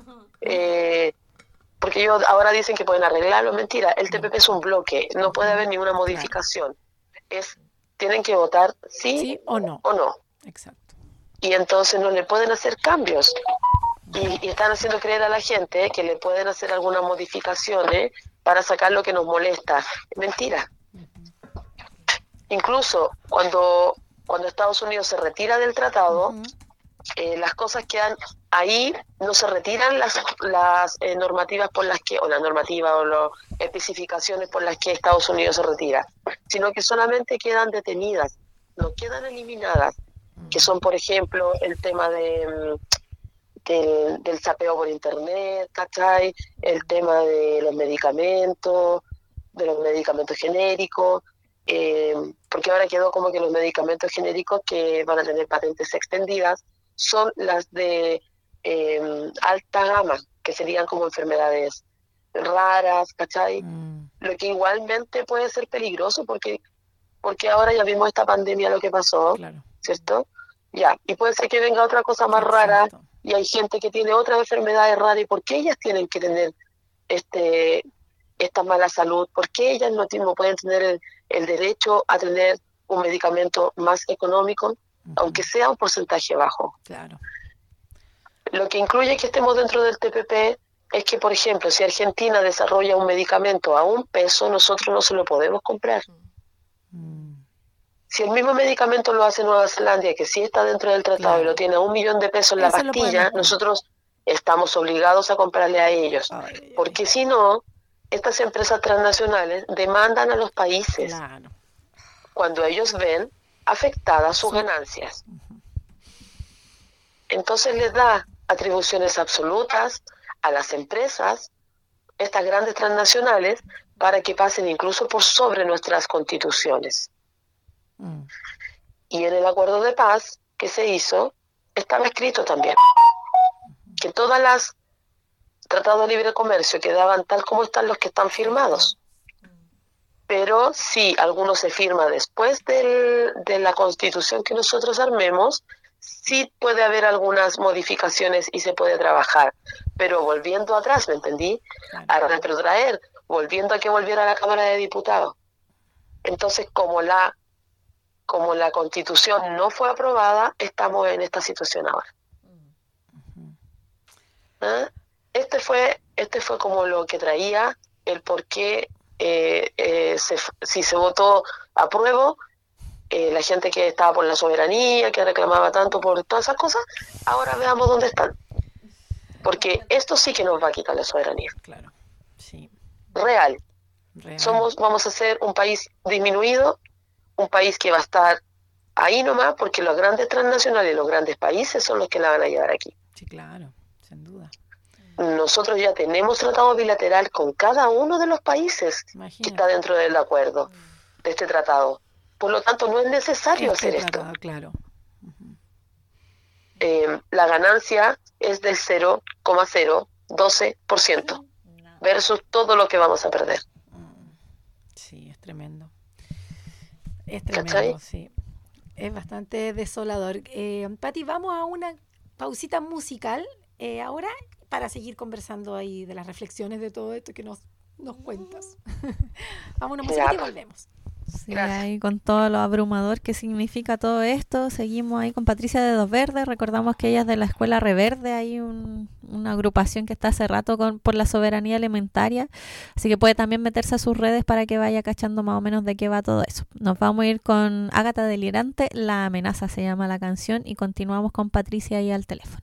Porque ellos ahora dicen que pueden arreglarlo. Mentira, el TPP es un bloque, no puede haber ninguna modificación. Tienen que votar sí o no. Exacto. Y entonces no le pueden hacer cambios y están haciendo creer a la gente que le pueden hacer algunas modificaciones para sacar lo que nos molesta. Mentira. Incluso cuando Estados Unidos se retira del tratado, las cosas quedan ahí, no se retiran las normativas por las que, o la normativa o las especificaciones por las que Estados Unidos se retira, sino que solamente quedan detenidas, no quedan eliminadas, que son, por ejemplo, el tema del sapeo por internet, ¿cachai? El tema de los medicamentos genéricos, porque ahora quedó como que los medicamentos genéricos que van a tener patentes extendidas son las de alta gama, que serían como enfermedades raras, ¿cachai? lo que igualmente puede ser peligroso porque ahora ya vimos esta pandemia lo que pasó, Claro. ¿cierto? Ya, y puede ser que venga otra cosa más rara y hay gente que tiene otras enfermedades raras. ¿Y por qué ellas tienen que tener esta mala salud? ¿Por qué ellas no pueden tener el derecho a tener un medicamento más económico, aunque sea un porcentaje bajo? Claro. Lo que incluye que estemos dentro del TPP es que, por ejemplo, si Argentina desarrolla un medicamento a $1, nosotros no se lo podemos comprar. Si el mismo medicamento lo hace Nueva Zelanda, que sí está dentro del tratado y lo tiene a $1.000.000 en la Eso lo pastilla, podemos nosotros estamos obligados a comprarle a ellos. Porque si no, estas empresas transnacionales demandan a los países cuando ellos ven afectadas sus ganancias. Entonces les da atribuciones absolutas a las empresas, estas grandes transnacionales, para que pasen incluso por sobre nuestras constituciones. Y en el acuerdo de paz que se hizo, estaba escrito también que todas las tratados de libre comercio quedaban tal como están los que están firmados. Pero si alguno se firma después de la constitución que nosotros armemos, sí puede haber algunas modificaciones y se puede trabajar. Pero volviendo atrás, ¿me entendí? A retrotraer, volviendo a que volviera a la Cámara de Diputados. Entonces, como la constitución no fue aprobada, estamos en esta situación ahora. ¿Ah? Este fue como lo que traía el por qué si se votó apruebo, la gente que estaba por la soberanía, que reclamaba tanto por todas esas cosas, ahora veamos dónde están. Porque esto sí que nos va a quitar la soberanía. Claro, sí. Real. Vamos a ser un país disminuido, un país que va a estar ahí nomás, porque los grandes transnacionales, los grandes países son los que la van a llevar aquí. Sí, claro, sin duda. Nosotros ya tenemos tratado bilateral con cada uno de los países que está dentro del acuerdo, de este tratado. Por lo tanto, no es necesario hacer esto. Claro. La ganancia es del 0,012% versus todo lo que vamos a perder. Sí, es tremendo. Es tremendo, sí. Es bastante desolador. Pati, vamos a una pausita musical ahora para seguir conversando ahí de las reflexiones de todo esto que nos cuentas. Vamos a una música y volvemos. Sí, ahí con todo lo abrumador que significa todo esto, seguimos ahí con Patricia de Dos Verdes. Recordamos que ella es de la Escuela Reverde, hay una agrupación que está hace rato por la soberanía alimentaria, así que puede también meterse a sus redes para que vaya cachando más o menos de qué va todo eso. Nos vamos a ir con Ágata Delirante, La Amenaza se llama la canción, y continuamos con Patricia ahí al teléfono.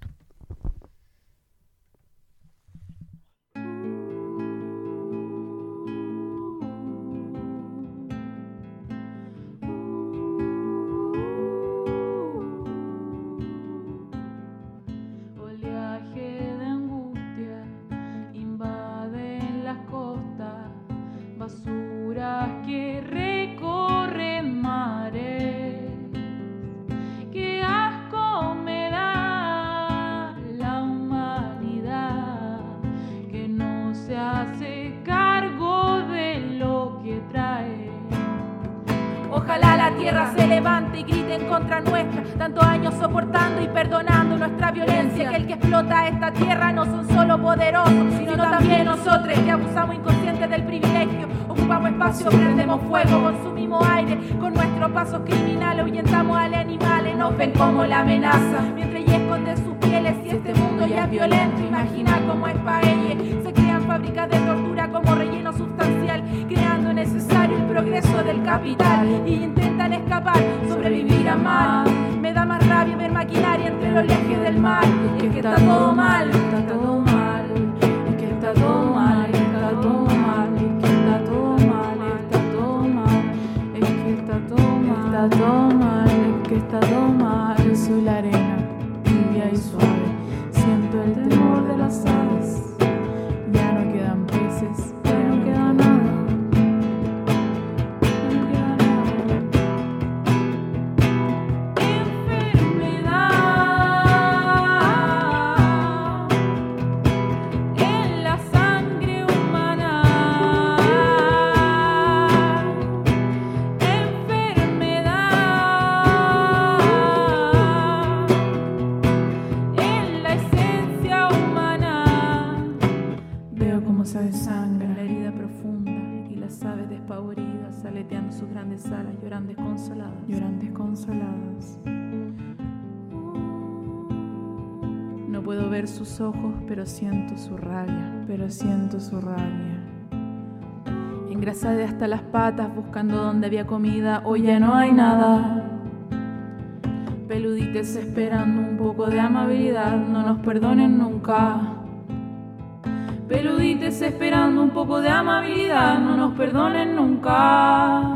Basuras que recorren mares, qué asco me da la humanidad que no se hace cargo de lo que trae. Ojalá la tierra se levante y grite en contra nuestra, tantos años soportando y perdonando nuestra violencia, que el que explota esta tierra no son solo poderosos, sino también nosotros que abusamos inconscientes del privilegio, ocupamos espacio, prendemos fuego, consumimos aire, con nuestros pasos criminales ahuyentamos a los animales, nos ven como la amenaza, mientras ella esconde sus pieles. Si este mundo ya es violento, imagina cómo es para ella. Se crean fábricas de tortura como relleno sustancial, creando necesario el progreso del capital, y intentan escapar, sobrevivir a mal. Me da más rabia ver maquinaria entre los ejes del mar. Es que está todo mal, está todo mal. Es que está todo mal, está todo mal. Es que está todo mal, está todo mal. Es que está todo mal, está todo mal. Es que está todo mal. Yo soy la arena, tibia y suave. Siento el temor de las aves. Ya no quedan peces, ya no queda nada. En la sangre herida profunda y las aves despavoridas aleteando sus grandes alas lloran desconsoladas, lloran desconsoladas. No puedo ver sus ojos, pero siento su rabia, pero siento su rabia. Engrasada hasta las patas buscando donde había comida, hoy ya no hay nada. Peludites esperando un poco de amabilidad, no nos perdonen nunca. Peludites esperando un poco de amabilidad, no nos perdonen nunca.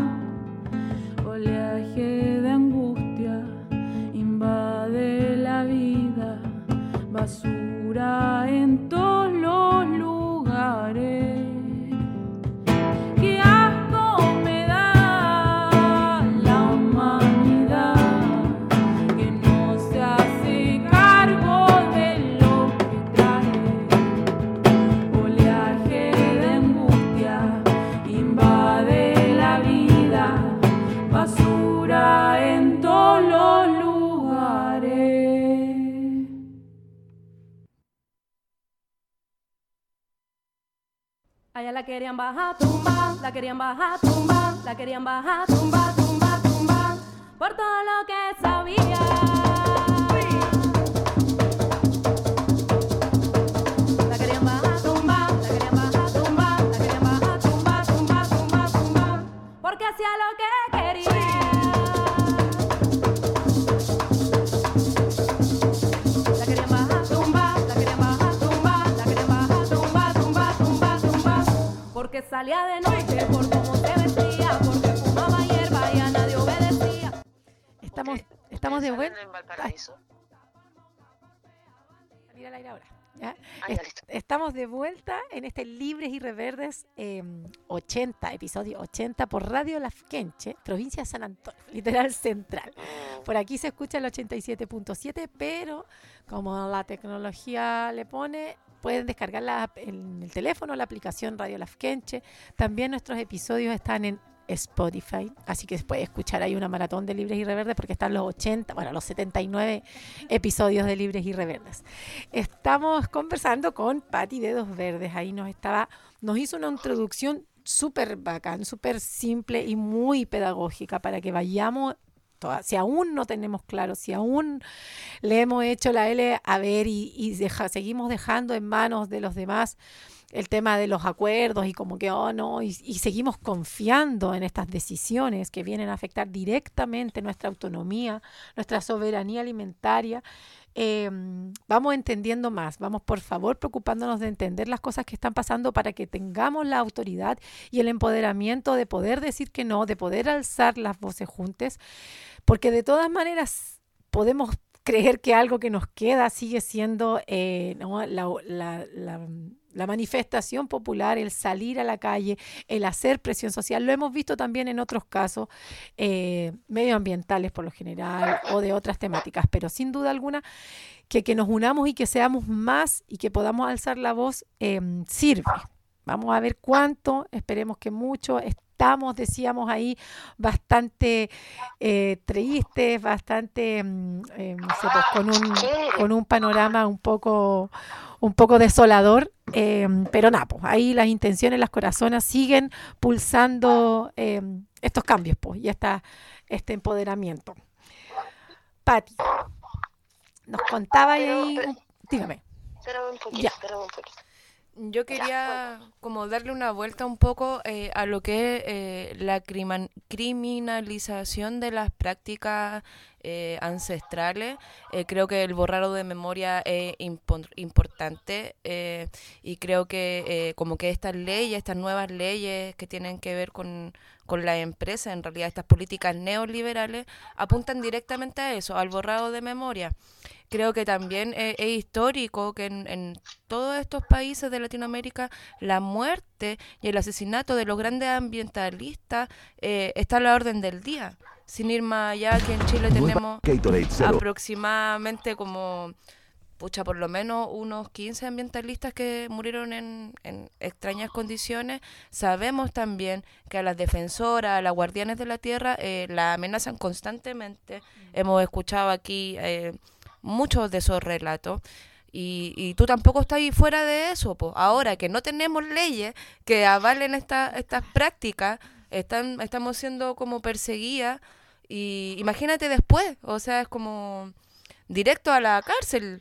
Oleaje de angustia invade la vida, basura en todos los lugares. Qué asco me da la humanidad que no se hace cargo de lo que trae. Oleaje de angustia invade la vida, basura en todos los lugares. Allá la querían bajar, tumba, la querían bajar, tumba, la querían bajar, tumba, tumba, tumba, por todo lo que sabía. La querían bajar, tumba, la querían bajar, tumba, la querían bajar, tumba, tumba, tumba, tumba, porque hacía lo que quería. La querían bajar, tumba, la querían bajar, tumba, la querían bajar, tumba, tumba, tumba, tumba, porque salía de noche, por cómo se vestía, porque fumaba hierba y a nadie obedecía. Estamos de vuelta. En Valparaíso. Mira al aire ahora. ¿Ya? Ah, ya, listo. Estamos de vuelta en este Libres y Reverdes 80, episodio 80 por Radio Lafkenche, provincia de San Antonio, literal central. Por aquí se escucha el 87.7, pero como la tecnología le pone, pueden descargar en el teléfono la aplicación Radio Lafkenche. También nuestros episodios están en Spotify, así que se puede escuchar ahí una maratón de Libres y Reverdes porque están los 79 episodios de Libres y Reverdes. Estamos conversando con Patti Dedos Verdes, ahí nos hizo una introducción súper bacán, súper simple y muy pedagógica para que vayamos, si aún no tenemos claro, si aún le hemos hecho la L a ver y seguimos dejando en manos de los demás el tema de los acuerdos y como que, y seguimos confiando en estas decisiones que vienen a afectar directamente nuestra autonomía, nuestra soberanía alimentaria, vamos entendiendo más, vamos por favor preocupándonos de entender las cosas que están pasando para que tengamos la autoridad y el empoderamiento de poder decir que no, de poder alzar las voces juntas, porque de todas maneras podemos creer que algo que nos queda sigue siendo la manifestación popular, el salir a la calle, el hacer presión social. Lo hemos visto también en otros casos medioambientales por lo general o de otras temáticas, pero sin duda alguna que nos unamos y que seamos más y que podamos alzar la voz sirve. Vamos a ver cuánto, esperemos que mucho. Estamos, decíamos ahí, bastante tristes, bastante con un panorama un poco desolador, pero nada, pues ahí las intenciones, las corazonas siguen pulsando estos cambios, pues, y este empoderamiento. Patti, nos contaba ahí, dígame. Espérame un poquito, Ya. espérame un poquito. Yo quería como darle una vuelta un poco a lo que es la criminalización de las prácticas ancestrales. Creo que el borrado de memoria es importante y creo que como que estas nuevas leyes que tienen que ver con la empresa, en realidad estas políticas neoliberales, apuntan directamente a eso, al borrado de memoria. Creo que también es histórico que en todos estos países de Latinoamérica la muerte y el asesinato de los grandes ambientalistas está a la orden del día. Sin ir más allá, que en Chile tenemos aproximadamente como, por lo menos unos 15 ambientalistas que murieron en extrañas condiciones. Sabemos también que a las defensoras, a las guardianes de la tierra, la amenazan constantemente. Hemos escuchado aquí muchos de esos relatos. Y tú tampoco estás ahí fuera de eso, pues. Ahora que no tenemos leyes que avalen estas prácticas, estamos siendo como perseguidas, y imagínate después, o sea, es como directo a la cárcel.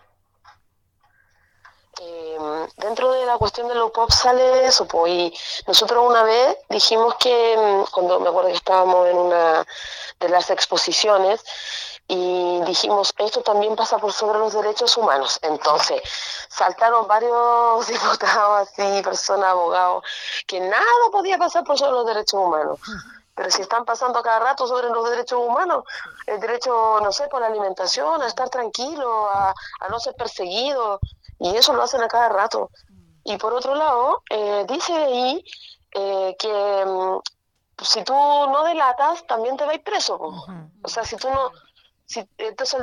Dentro de la cuestión de los pop sale eso, pues, y nosotros una vez dijimos que, cuando me acuerdo que estábamos en una de las exposiciones, y dijimos, esto también pasa por sobre los derechos humanos. Entonces, saltaron varios diputados así, personas, abogados, que nada podía pasar por sobre los derechos humanos. Pero si están pasando a cada rato sobre los derechos humanos, el derecho, no sé, por la alimentación, a estar tranquilo, a no ser perseguido, y eso lo hacen a cada rato. Y por otro lado, dice ahí que si tú no delatas, también te vas preso. O sea, si tú no... entonces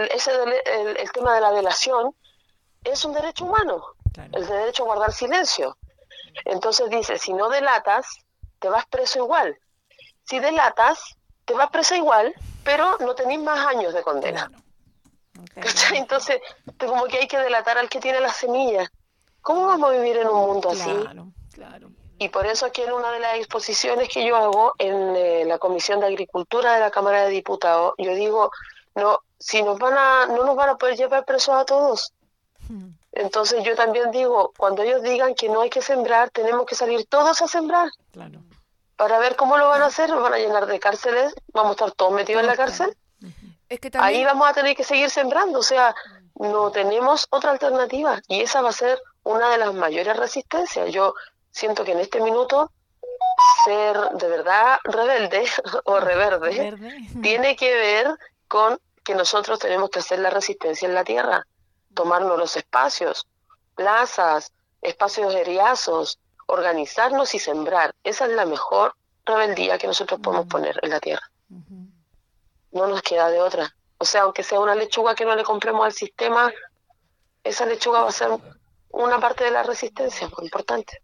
el tema de la delación es un derecho humano, el derecho a guardar silencio. Entonces dice, si no delatas, te vas preso igual. Si delatas, te vas preso igual, pero no tenés más años de condena. Entonces, como que hay que delatar al que tiene las semillas. ¿Cómo vamos a vivir en un mundo así? Claro. Y por eso aquí en una de las exposiciones que yo hago en la Comisión de Agricultura de la Cámara de Diputados, yo digo, no, si no nos van a poder llevar presos a todos. Entonces yo también digo, cuando ellos digan que no hay que sembrar, tenemos que salir todos a sembrar. Claro. Para ver cómo lo van a hacer, nos van a llenar de cárceles, vamos a estar todos metidos en la cárcel. Es que también... Ahí vamos a tener que seguir sembrando, o sea, no tenemos otra alternativa, y esa va a ser una de las mayores resistencias. Yo siento que en este minuto ser de verdad rebelde o reverde tiene que ver con que nosotros tenemos que hacer la resistencia en la tierra, tomarnos los espacios, plazas, espacios eriazos, organizarnos y sembrar. Esa es la mejor rebeldía que nosotros podemos poner en la tierra. No nos queda de otra. O sea, aunque sea una lechuga que no le compremos al sistema, esa lechuga va a ser una parte de la resistencia, muy importante.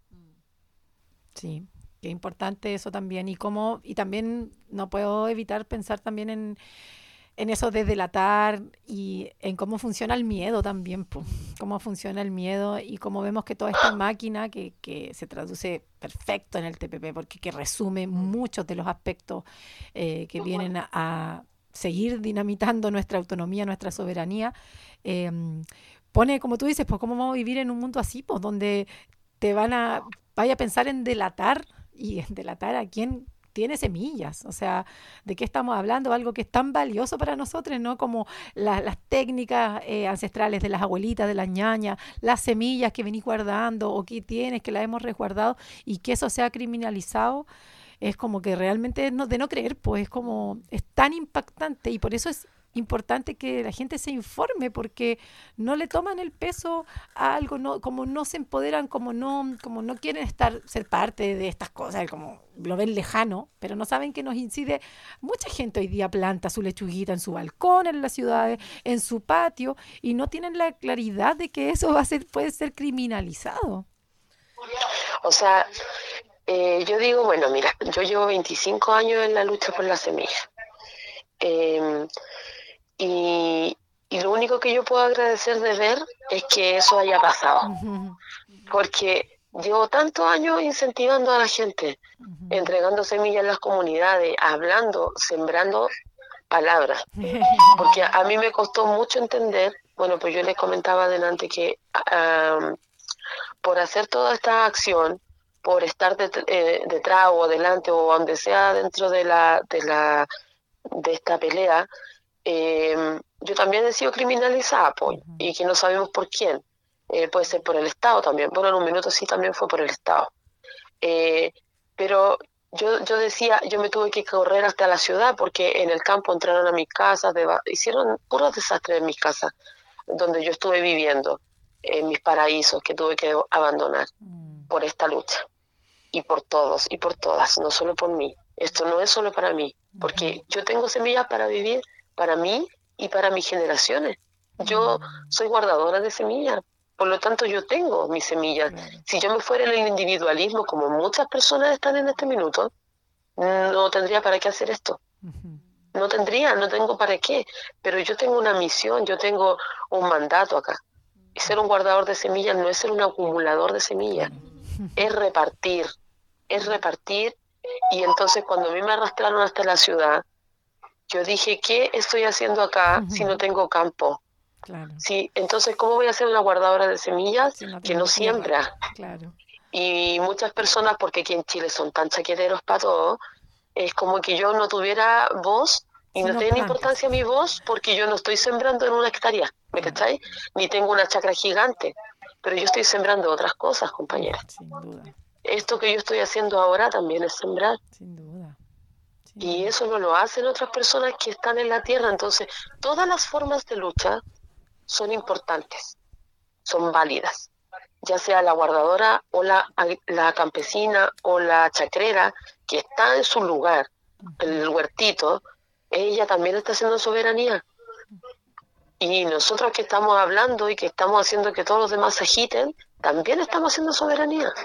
Sí, qué importante eso también. Y también no puedo evitar pensar también en eso de delatar y en cómo funciona el miedo también, pues. Cómo funciona el miedo y cómo vemos que toda esta máquina que se traduce perfecto en el TPP, porque que resume muchos de los aspectos que vienen a seguir dinamitando nuestra autonomía, nuestra soberanía, pone, como tú dices, pues cómo vamos a vivir en un mundo así, pues donde vaya a pensar en delatar, y en delatar a quien tiene semillas. O sea, ¿de qué estamos hablando? Algo que es tan valioso para nosotros, ¿no? Como las técnicas ancestrales de las abuelitas, de las ñañas, las semillas que venís guardando o que tienes, que las hemos resguardado, y que eso sea criminalizado. Es como que realmente de no creer, pues es tan impactante, y por eso es importante que la gente se informe, porque no le toman el peso a algo, como no se empoderan, como no quieren ser parte de estas cosas, como lo ven lejano, pero no saben que nos incide. Mucha gente hoy día planta su lechuguita en su balcón, en las ciudades, en su patio, y no tienen la claridad de que eso puede ser criminalizado. O sea, yo digo, bueno, mira, yo llevo 25 años en la lucha por la semilla. Y lo único que yo puedo agradecer de ver es que eso haya pasado. Porque llevo tantos años incentivando a la gente, entregando semillas en las comunidades, hablando, sembrando palabras. Porque a mí me costó mucho entender, bueno, pues yo les comentaba adelante que por hacer toda esta acción, por estar detrás o delante o donde sea dentro de esta pelea, yo también he sido criminalizada, pues, y que no sabemos por quién. Puede ser por el Estado también. Bueno, en un minuto sí también fue por el Estado. Pero yo decía, yo me tuve que correr hasta la ciudad porque en el campo entraron a mis casas, hicieron puros desastres en mis casas, donde yo estuve viviendo, en mis paraísos que tuve que abandonar por esta lucha. Y por todos y por todas, no solo por mí. Esto no es solo para mí, porque yo tengo semillas para vivir, para mí y para mis generaciones. Yo soy guardadora de semillas, por lo tanto yo tengo mis semillas. Si yo me fuera en el individualismo, como muchas personas están en este minuto, no tendría para qué hacer esto. No tengo para qué, pero yo tengo una misión, yo tengo un mandato acá. Y ser un guardador de semillas no es ser un acumulador de semillas, es repartir. Y entonces cuando a mí me arrastraron hasta la ciudad, yo dije, ¿qué estoy haciendo acá si no tengo campo? Claro. Sí, entonces, ¿cómo voy a ser una guardadora de semillas Si no que tengo no tierra. siembra? Claro. Y muchas personas, porque aquí en Chile son tan chaqueteros para todo, es como que yo no tuviera voz y Si no no tiene plantas. importancia mi voz porque yo no estoy sembrando en una hectárea, ¿me cachai? Ni tengo una chacra gigante, pero yo estoy sembrando otras cosas, compañeras. Sin duda, Esto que yo estoy haciendo ahora también es sembrar. sin duda. Y eso no lo hacen otras personas que están en la tierra. Entonces, todas las formas de lucha son importantes, son válidas. Ya sea la guardadora o la campesina o la chacrera que está en su lugar, en el huertito, ella también está haciendo soberanía. Y nosotros que estamos hablando y que estamos haciendo que todos los demás se agiten, también estamos haciendo soberanía.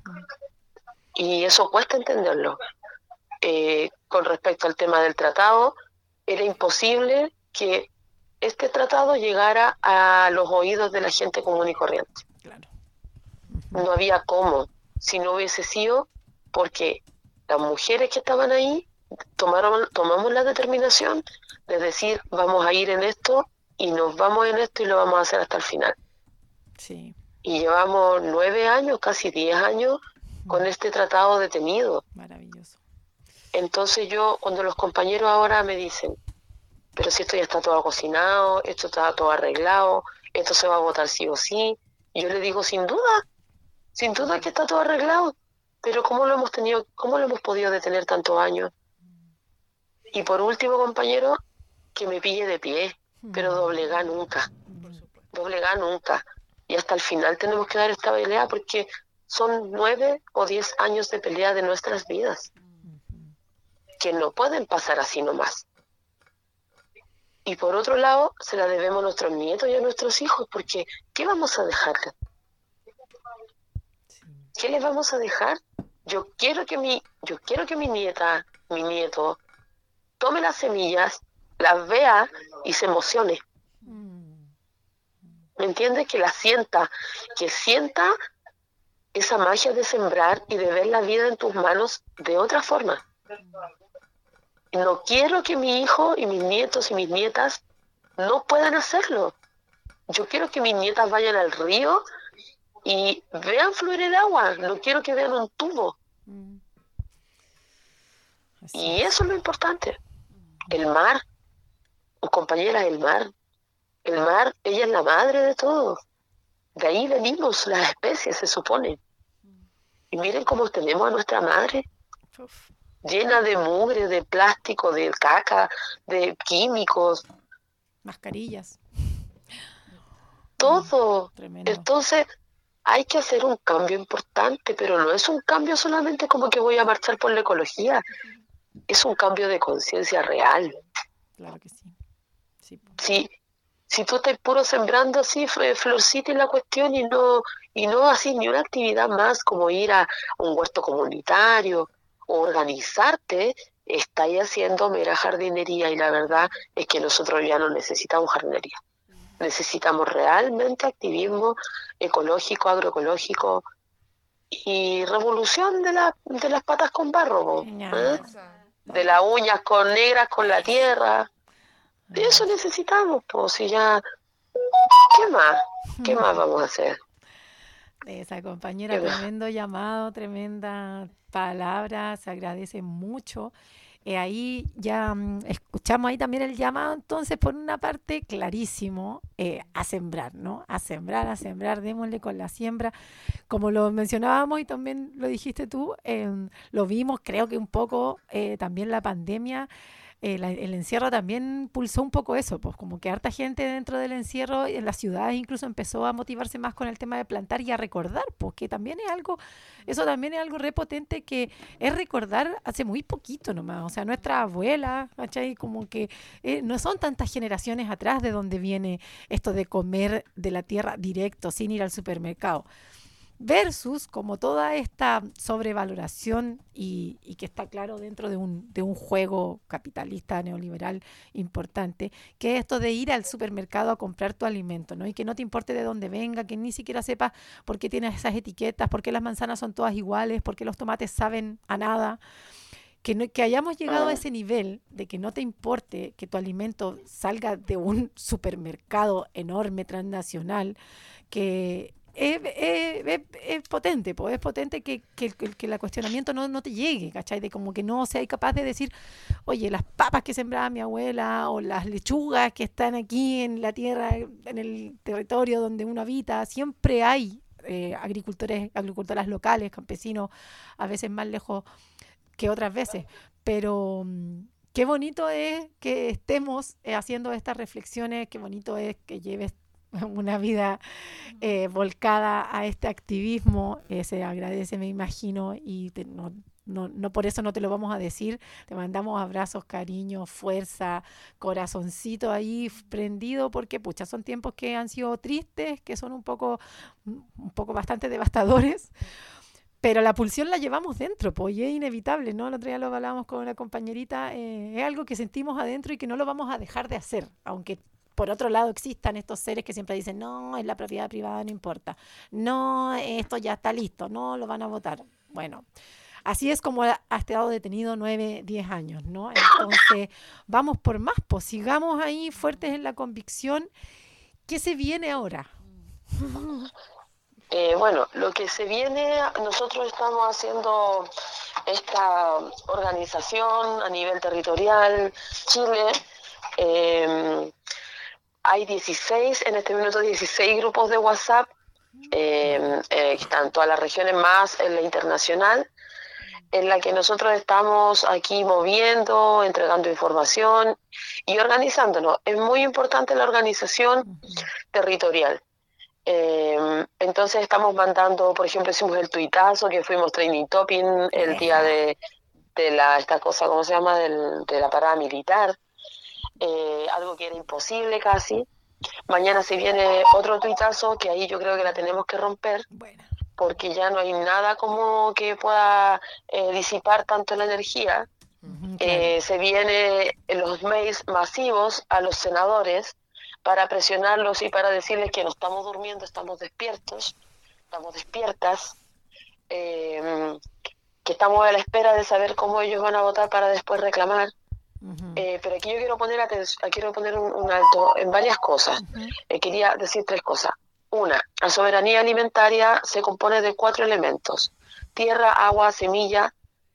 Y eso cuesta entenderlo. Con respecto al tema del tratado, era imposible que este tratado llegara a los oídos de la gente común y corriente. Claro. No había cómo, si no hubiese sido porque las mujeres que estaban ahí tomamos la determinación de decir, vamos a ir en esto y nos vamos en esto y lo vamos a hacer hasta el final. Sí. Y llevamos 9 años, casi 10 años, con este tratado detenido. Maravilloso. Entonces yo, cuando los compañeros ahora me dicen, pero si esto ya está todo cocinado, esto está todo arreglado, esto se va a votar sí o sí, y yo le digo, sin duda que está todo arreglado, pero ¿cómo lo hemos podido detener tantos años? Y por último, compañero, que me pille de pie, pero doblegar nunca. Y hasta el final tenemos que dar esta pelea porque son 9 o 10 años de pelea de nuestras vidas, que no pueden pasar así nomás. Y por otro lado, se la debemos a nuestros nietos y a nuestros hijos, porque ¿qué vamos a dejarles? ¿Qué les vamos a dejar? Yo quiero que mi nieta, mi nieto, tome las semillas, las vea y se emocione. ¿Me entiendes? Que las sienta, que sienta esa magia de sembrar y de ver la vida en tus manos de otra forma. No quiero que mi hijo y mis nietos y mis nietas no puedan hacerlo. Yo quiero que mis nietas vayan al río y vean fluir el agua. No quiero que vean un tubo. Y eso es lo importante. El mar, compañeras, el mar, ella es la madre de todo. De ahí venimos las especies, se supone. Y miren cómo tenemos a nuestra madre, llena de mugre, de plástico, de caca, de químicos. Mascarillas. Todo. Tremendo. Entonces, hay que hacer un cambio importante, pero no es un cambio solamente como que voy a marchar por la ecología. Es un cambio de conciencia real. Claro que sí. Si tú estás puro sembrando así, florcita y la cuestión, y no así ni una actividad más como ir a un huerto comunitario o organizarte, estáis haciendo mera jardinería, y la verdad es que nosotros ya no necesitamos jardinería. Necesitamos realmente activismo ecológico, agroecológico y revolución de las patas con barro, ¿eh? De las uñas negras con la tierra. De eso necesitamos, pues, si ya... ¿Qué más vamos a hacer? Esa compañera, tremendo llamado, tremenda palabra, se agradece mucho. Ahí ya escuchamos ahí también el llamado, entonces, por una parte, clarísimo, a sembrar, ¿no? A sembrar, démosle con la siembra. Como lo mencionábamos y también lo dijiste tú, lo vimos, creo que un poco también la pandemia, el encierro también pulsó un poco eso, pues como que harta gente dentro del encierro en las ciudades incluso empezó a motivarse más con el tema de plantar y a recordar, pues que también es algo, eso también es algo re potente, que es recordar hace muy poquito nomás, o sea, nuestras abuelas, ¿cachai? Como que no son tantas generaciones atrás de donde viene esto de comer de la tierra directo, sin ir al supermercado. versus como toda esta sobrevaloración y que está claro dentro de un juego capitalista neoliberal importante, que es esto de ir al supermercado a comprar tu alimento, ¿no? Y que no te importe de dónde venga, que ni siquiera sepas por qué tienes esas etiquetas, por qué las manzanas son todas iguales, por qué los tomates saben a nada. Que hayamos llegado a ese nivel de que no te importe que tu alimento salga de un supermercado enorme, transnacional, que es potente, pues es potente que el cuestionamiento no te llegue, ¿cachai? De como que no seas capaz de decir, oye, las papas que sembraba mi abuela o las lechugas que están aquí en la tierra, en el territorio donde uno habita, siempre hay agricultoras locales, campesinos, a veces más lejos que otras veces, pero qué bonito es que estemos haciendo estas reflexiones, qué bonito es que lleves una vida volcada a este activismo, se agradece, me imagino, y no por eso no te lo vamos a decir, te mandamos abrazos, cariño, fuerza, corazoncito ahí prendido, porque pucha, son tiempos que han sido tristes, que son un poco bastante devastadores, pero la pulsión la llevamos dentro, pues, y es inevitable, ¿no? El otro día lo hablábamos con una compañerita, es algo que sentimos adentro y que no lo vamos a dejar de hacer, aunque por otro lado existan estos seres que siempre dicen, no, es la propiedad privada, no importa, no, esto ya está listo, no, lo van a votar. Bueno, así es como ha estado detenido 9, 10 años, ¿no? Entonces, vamos por más, pues, sigamos ahí fuertes en la convicción. ¿Qué se viene ahora? Bueno, lo que se viene, nosotros estamos haciendo esta organización a nivel territorial, Chile. Hay 16, en este minuto 16 grupos de WhatsApp, están todas las regiones más en la internacional, en la que nosotros estamos aquí moviendo, entregando información y organizándonos. Es muy importante la organización territorial. Entonces estamos mandando, por ejemplo, hicimos el tuitazo que fuimos training topping el día de esta cosa, ¿cómo se llama? De la parada militar, algo que era imposible casi. Mañana se viene otro tuitazo que ahí yo creo que la tenemos que romper, porque ya no hay nada como que pueda disipar tanto la energía. Se viene los mails masivos a los senadores para presionarlos y para decirles que no estamos durmiendo, estamos despiertos, estamos despiertas, que estamos a la espera de saber cómo ellos van a votar para después reclamar. Pero aquí yo quiero poner un alto en varias cosas. Quería decir 3 cosas. Una, la soberanía alimentaria se compone de 4 elementos: tierra, agua, semilla,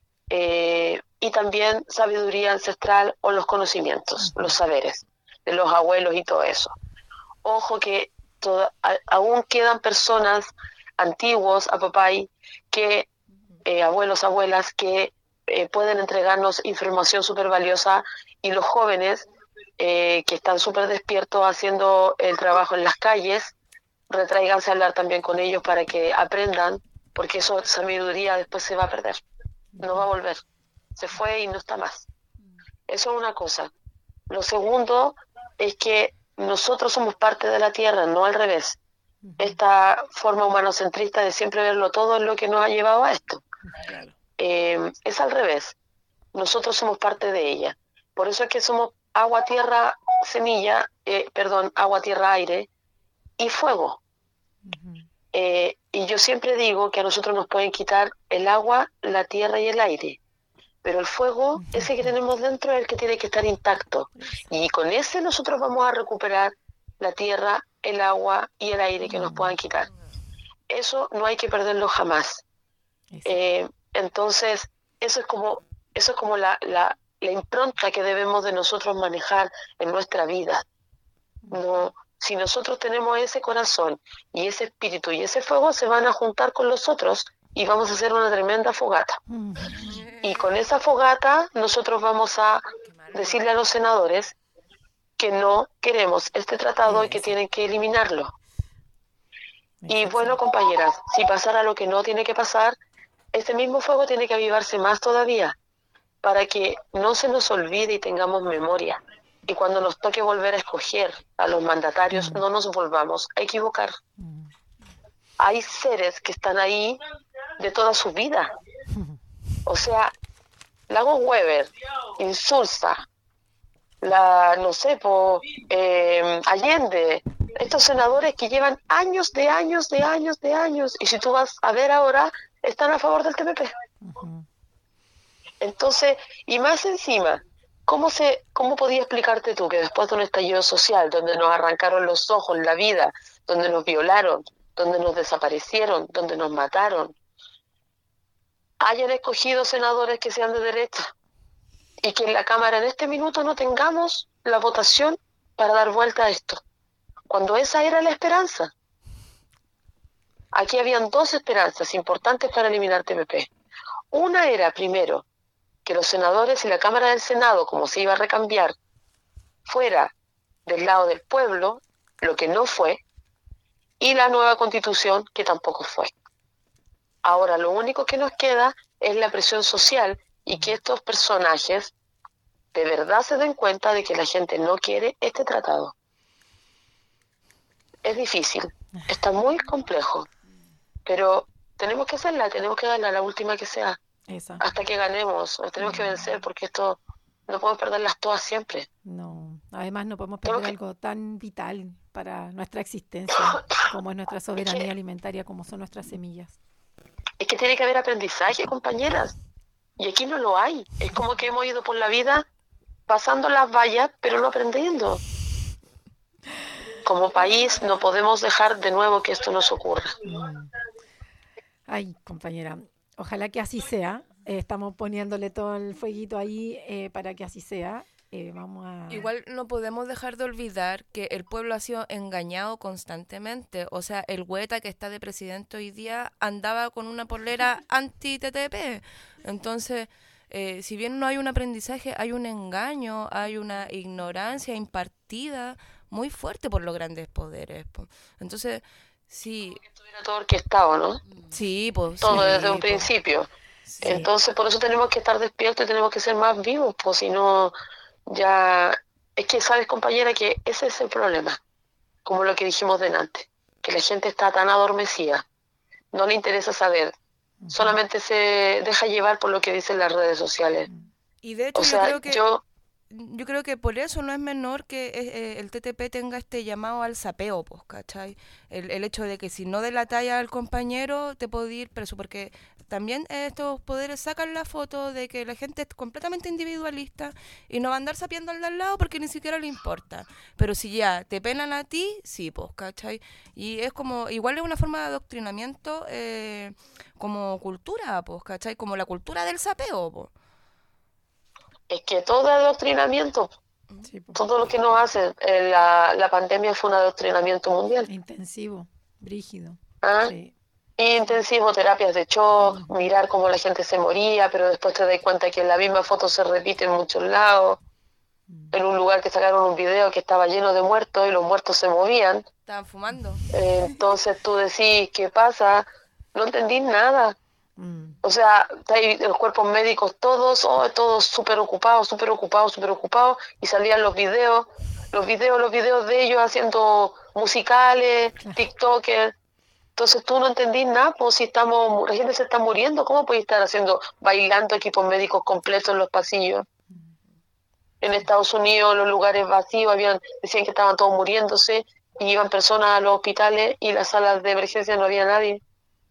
y también sabiduría ancestral o los conocimientos, los saberes de los abuelos y todo eso. Ojo que aún quedan personas antiguos, apapay, que abuelos, abuelas, que pueden entregarnos información súper valiosa, y los jóvenes que están súper despiertos haciendo el trabajo en las calles, retráiganse a hablar también con ellos para que aprendan, porque esa sabiduría después se va a perder, no va a volver, se fue y no está más. Eso es una cosa. Lo segundo es que nosotros somos parte de la tierra, no al revés. Esta forma humanocentrista de siempre verlo todo es lo que nos ha llevado a esto. Es al revés. Nosotros somos parte de ella. Por eso es que somos agua, tierra, semilla, agua, tierra, aire y fuego. Y yo siempre digo que a nosotros nos pueden quitar el agua, la tierra y el aire, pero el fuego, ese que tenemos dentro, es el que tiene que estar intacto. Y con ese nosotros vamos a recuperar la tierra, el agua y el aire que nos puedan quitar. Eso no hay que perderlo jamás. Entonces, eso es como la impronta que debemos de nosotros manejar en nuestra vida. No, si nosotros tenemos ese corazón y ese espíritu y ese fuego, se van a juntar con los otros y vamos a hacer una tremenda fogata. Y con esa fogata nosotros vamos a decirle a los senadores que no queremos este tratado y que tienen que eliminarlo. Y bueno, compañeras, si pasara lo que no tiene que pasar, este mismo fuego tiene que avivarse más todavía, para que no se nos olvide y tengamos memoria. Y cuando nos toque volver a escoger a los mandatarios, no nos volvamos a equivocar. hay seres que están ahí de toda su vida. O sea, Lagos Weber, Insulza, Allende, estos senadores que llevan años, y si tú vas a ver ahora, están a favor del TPP. Entonces, y más encima, ¿cómo podía explicarte tú que después de un estallido social, donde nos arrancaron los ojos, la vida, donde nos violaron, donde nos desaparecieron, donde nos mataron, hayan escogido senadores que sean de derecha y que en la Cámara en este minuto no tengamos la votación para dar vuelta a esto? Cuando esa era la esperanza. Aquí habían dos esperanzas importantes para eliminar TPP. Una era, primero, que los senadores y la Cámara del Senado, como se iba a recambiar, fuera del lado del pueblo, lo que no fue, y la nueva Constitución, que tampoco fue. Ahora, lo único que nos queda es la presión social y que estos personajes de verdad se den cuenta de que la gente no quiere este tratado. Es difícil, está muy complejo, pero tenemos que hacerla, tenemos que darle a la última que sea. Esa. Hasta que ganemos, nos tenemos que vencer, porque esto no podemos perderlas todas siempre. No, además no podemos perder algo tan vital para nuestra existencia, como es nuestra soberanía alimentaria, como son nuestras semillas. Es que tiene que haber aprendizaje, compañeras, y aquí no lo hay. Es como que hemos ido por la vida pasando las vallas, pero no aprendiendo. Como país no podemos dejar de nuevo que esto nos ocurra. Ay, compañera, ojalá que así sea. Estamos poniéndole todo el fueguito ahí para que así sea. Igual no podemos dejar de olvidar que el pueblo ha sido engañado constantemente. O sea, el Hueta que está de presidente hoy día andaba con una polera anti-TTP. Entonces, si bien no hay un aprendizaje, hay un engaño, hay una ignorancia impartida muy fuerte por los grandes poderes. Entonces, sí. Estuviera todo orquestado, ¿no? Sí, pues. Todo sí, desde un principio. Sí. Entonces, por eso tenemos que estar despiertos y tenemos que ser más vivos, pues si no, ya. Es que, ¿sabes, compañera? Que ese es el problema. Como lo que dijimos delante, que la gente está tan adormecida, no le interesa saber, solamente se deja llevar por lo que dicen las redes sociales. Y de hecho, o sea, yo creo que por eso no es menor que el TTP tenga este llamado al sapeo, pues, ¿cachai? El hecho de que si no de la talla al compañero, te puede ir preso, porque también estos poderes sacan la foto de que la gente es completamente individualista y no va a andar sapeando al de al lado porque ni siquiera le importa. Pero si ya te penan a ti, sí, pues, ¿cachai? Y es como, igual es una forma de adoctrinamiento como cultura, pues, ¿cachai? Como la cultura del sapeo, pues. Es que todo adoctrinamiento, sí, todo lo que nos hace, la pandemia fue un adoctrinamiento mundial. Intensivo, brígido. ¿Ah? Sí. Intensivo, terapias de shock, mirar cómo la gente se moría, pero después te das cuenta que la misma foto se repite en muchos lados. En un lugar que sacaron un video que estaba lleno de muertos y los muertos se movían. Estaban fumando. Entonces tú decís, ¿qué pasa? No entendí nada. O sea, hay los cuerpos médicos todos súper ocupados, y salían los videos de ellos haciendo musicales, TikTokers. Entonces tú no entendís nada, pues si la gente se está muriendo, ¿cómo puede estar bailando equipos médicos completos en los pasillos? En Estados Unidos, los lugares vacíos, decían que estaban todos muriéndose, y iban personas a los hospitales y las salas de emergencia no había nadie.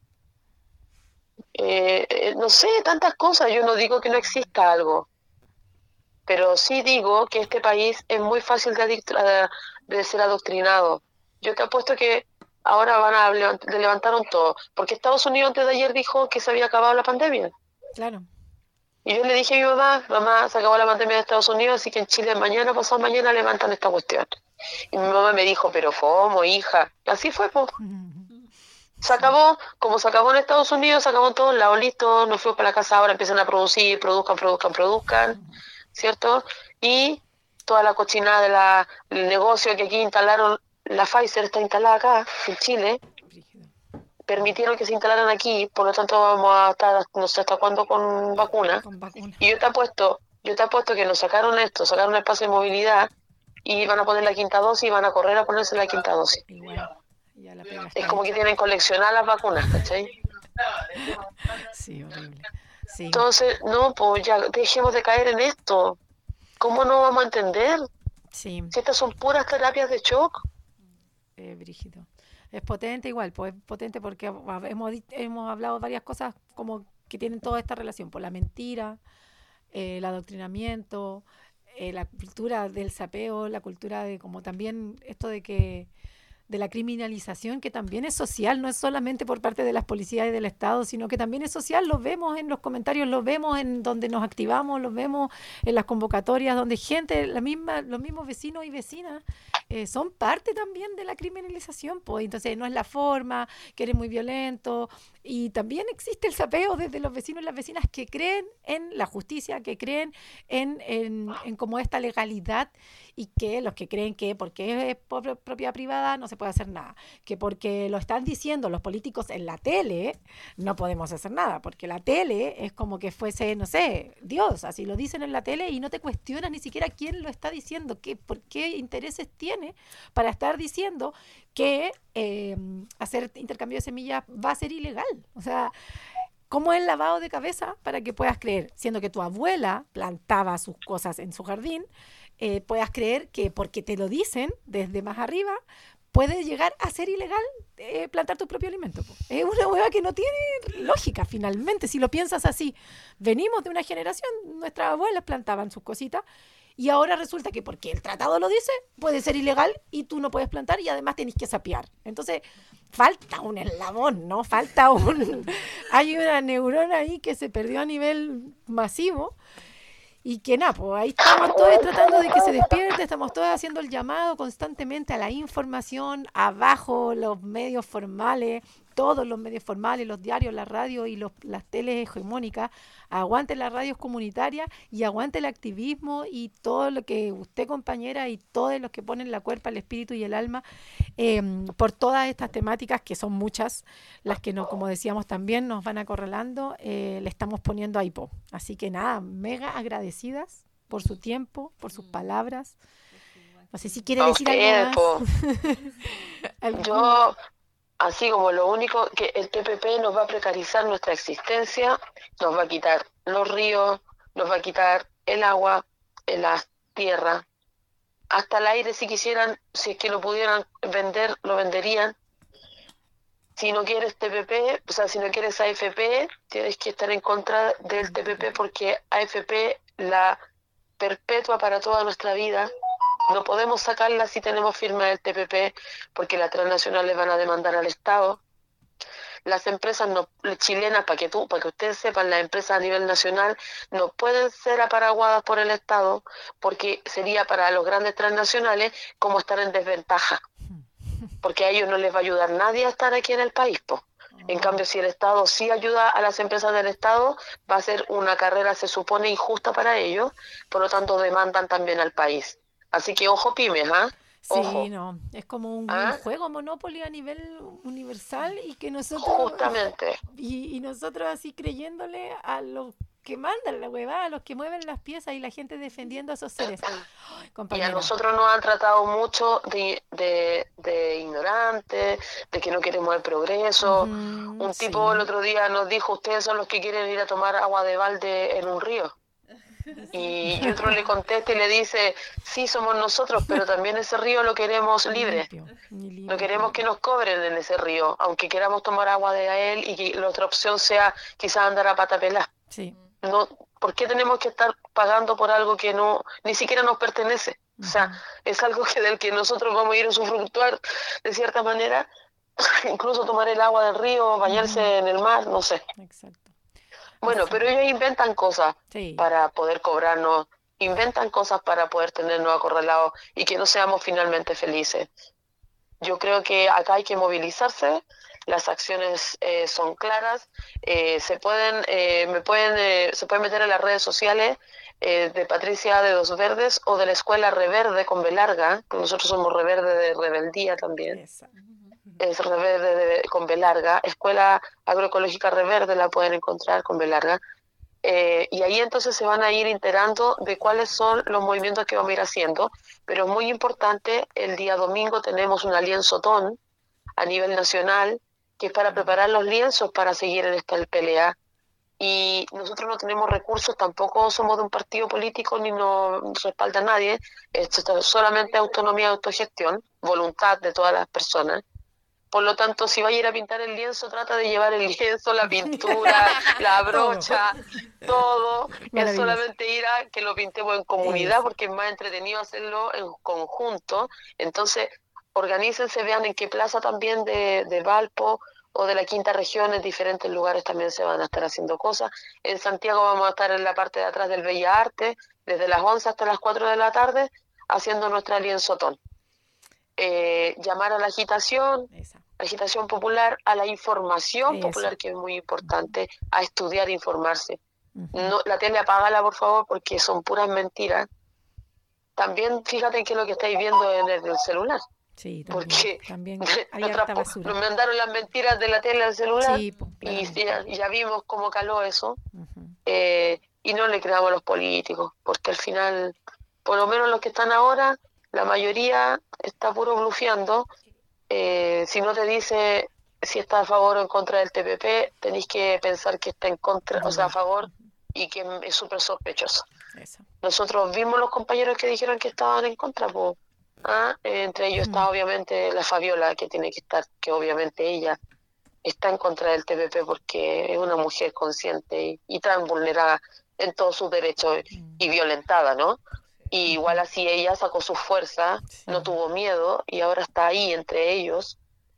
No sé, tantas cosas. Yo no digo que no exista algo, pero sí digo que este país es muy fácil de ser adoctrinado. Yo te apuesto que ahora levantaron todo, porque Estados Unidos antes de ayer dijo que se había acabado la pandemia. Claro. Y yo le dije a mi mamá, se acabó la pandemia de Estados Unidos, así que en Chile pasado mañana levantan esta cuestión. Y mi mamá me dijo, pero ¿cómo, hija? Y así fue, pues. Se acabó, como se acabó en Estados Unidos, se acabó en todos lados, listo, nos fuimos para la casa, ahora empiezan a producir, produzcan, ¿cierto? Y toda la cochinada del negocio que aquí instalaron, la Pfizer está instalada acá, en Chile, permitieron que se instalaran aquí, por lo tanto vamos a estar, no sé hasta cuándo, con vacuna. Y yo te apuesto que nos sacaron el espacio de movilidad, y van a poner la quinta dosis y van a correr a ponerse la quinta dosis. Ya la pega Es está como que hecha. tienen coleccionadas las vacunas, ¿cachai? Sí, horrible. Sí, Entonces, no, pues ya dejemos de caer en esto. ¿Cómo no vamos a entender? sí, Si estas son puras terapias de shock. brígido. Es potente igual, pues es potente porque hemos hablado varias cosas como que tienen toda esta relación, por la mentira, el adoctrinamiento, la cultura del sapeo, la cultura de como también esto de la criminalización, que también es social, no es solamente por parte de las policías y del Estado, sino que también es social, lo vemos en los comentarios, lo vemos en donde nos activamos, lo vemos en las convocatorias, donde gente, los mismos vecinos y vecinas son parte también de la criminalización, pues entonces no es la forma, que eres muy violento, y también existe el sapeo desde los vecinos y las vecinas que creen en la justicia, que creen en como esta legalidad, y que los que creen que porque es propiedad privada no se puede hacer nada, que porque lo están diciendo los políticos en la tele no podemos hacer nada, porque la tele es como que fuese, no sé, Dios, así lo dicen en la tele y no te cuestionas ni siquiera quién lo está diciendo, por qué intereses tiene para estar diciendo que hacer intercambio de semillas va a ser ilegal. O sea, ¿cómo es el lavado de cabeza para que puedas creer, siendo que tu abuela plantaba sus cosas en su jardín, puedas creer que porque te lo dicen desde más arriba, puede llegar a ser ilegal plantar tu propio alimento? Es una hueá que no tiene lógica finalmente, si lo piensas así. Venimos de una generación, nuestras abuelas plantaban sus cositas, y ahora resulta que porque el tratado lo dice, puede ser ilegal y tú no puedes plantar y además tenés que sapear. Entonces, falta un eslabón, ¿no? Hay una neurona ahí que se perdió a nivel masivo. Y que nada, pues ahí estamos todos tratando de que se despierte, estamos todos haciendo el llamado constantemente a la información, abajo los medios formales, todos los medios formales, los diarios, la radio y las teles hegemónicas, aguante las radios comunitarias y aguante el activismo y todo lo que usted, compañera, y todos los que ponen la cuerpa, el espíritu y el alma por todas estas temáticas, que son muchas, las que no, como decíamos también, nos van acorralando, le estamos poniendo ahí, po. Así que nada, mega agradecidas por su tiempo, por sus palabras. No sé si quiere decir algo más. Yo, así como lo único que el TPP nos va a precarizar nuestra existencia, nos va a quitar los ríos, nos va a quitar el agua, las tierras, hasta el aire si quisieran, si es que lo pudieran vender, lo venderían. Si no quieres TPP, o sea, si no quieres AFP, tienes que estar en contra del TPP porque AFP la perpetua para toda nuestra vida. No podemos sacarla si tenemos firma del TPP porque las transnacionales van a demandar al Estado. Las empresas chilenas, para que ustedes sepan, las empresas a nivel nacional no pueden ser aparaguadas por el Estado porque sería para los grandes transnacionales como estar en desventaja. Porque a ellos no les va a ayudar nadie a estar aquí en el país, po. En cambio, si el Estado sí ayuda a las empresas del Estado, va a ser una carrera, se supone, injusta para ellos, por lo tanto demandan también al país. Así que ojo pymes, ¿ah? Sí, no, es como un juego Monopoly a nivel universal y que nosotros... Justamente. Y nosotros así creyéndole a los que mandan la huevada, a los que mueven las piezas y la gente defendiendo a esos seres. Y a nosotros nos han tratado mucho de ignorantes, de que no queremos el progreso. Un tipo el otro día nos dijo, ustedes son los que quieren ir a tomar agua de balde en un río. Y otro le contesta y le dice, sí, somos nosotros, pero también ese río lo queremos libre. No queremos que nos cobren en ese río, aunque queramos tomar agua de él y que la otra opción sea quizás andar a pata pelá. Sí. No, ¿por qué tenemos que estar pagando por algo que no ni siquiera nos pertenece? O sea, es algo del que nosotros vamos a ir a usufructuar de cierta manera, incluso tomar el agua del río, bañarse en el mar, no sé. Exacto. Bueno, pero ellos inventan cosas para poder cobrarnos, inventan cosas para poder tenernos acorralados y que no seamos finalmente felices. Yo creo que acá hay que movilizarse, las acciones son claras, se pueden meter en las redes sociales de Patricia de Dos Verdes o de la Escuela Reverde con B larga, que nosotros somos Reverde de Rebeldía también. Es Reverde con B larga, Escuela Agroecológica Reverde la pueden encontrar con B larga, y ahí entonces se van a ir enterando de cuáles son los movimientos que vamos a ir haciendo, pero es muy importante, el día domingo tenemos un alienzotón a nivel nacional, que es para preparar los lienzos para seguir en esta pelea. Y nosotros no tenemos recursos, tampoco somos de un partido político ni nos respalda a nadie. Esto es solamente autonomía y autogestión, voluntad de todas las personas. Por lo tanto, si va a ir a pintar el lienzo, trata de llevar el lienzo, la pintura, la brocha, todo. Es solamente ir a que lo pintemos en comunidad, porque es más entretenido hacerlo en conjunto. Entonces, organícense, vean en qué plaza también de Valpo o de la quinta región, en diferentes lugares también se van a estar haciendo cosas. En Santiago vamos a estar en la parte de atrás del Bella Arte, desde las 11 hasta las 4 de la tarde, haciendo nuestra lienzotón. Llamar a la agitación popular, a la información popular, que es muy importante, a estudiar, informarse. No, la tele apágala, por favor, porque son puras mentiras. También fíjate qué es lo que estáis viendo en el celular. Sí, porque también nos mandaron las mentiras de la tele al celular, y ya vimos cómo caló eso. Y no le creamos a los políticos, porque al final, por lo menos los que están ahora, la mayoría está puro blufeando. Si no te dice si está a favor o en contra del TPP, tenéis que pensar que está en contra, o sea, a favor, y que es súper sospechoso. Nosotros vimos los compañeros que dijeron que estaban en contra, pues. Entre ellos está obviamente la Fabiola, que tiene que estar, que obviamente ella está en contra del TPP porque es una mujer consciente y tan vulnerada en todos sus derechos y violentada, ¿no? Y igual así ella sacó su fuerza, no tuvo miedo y ahora está ahí entre ellos,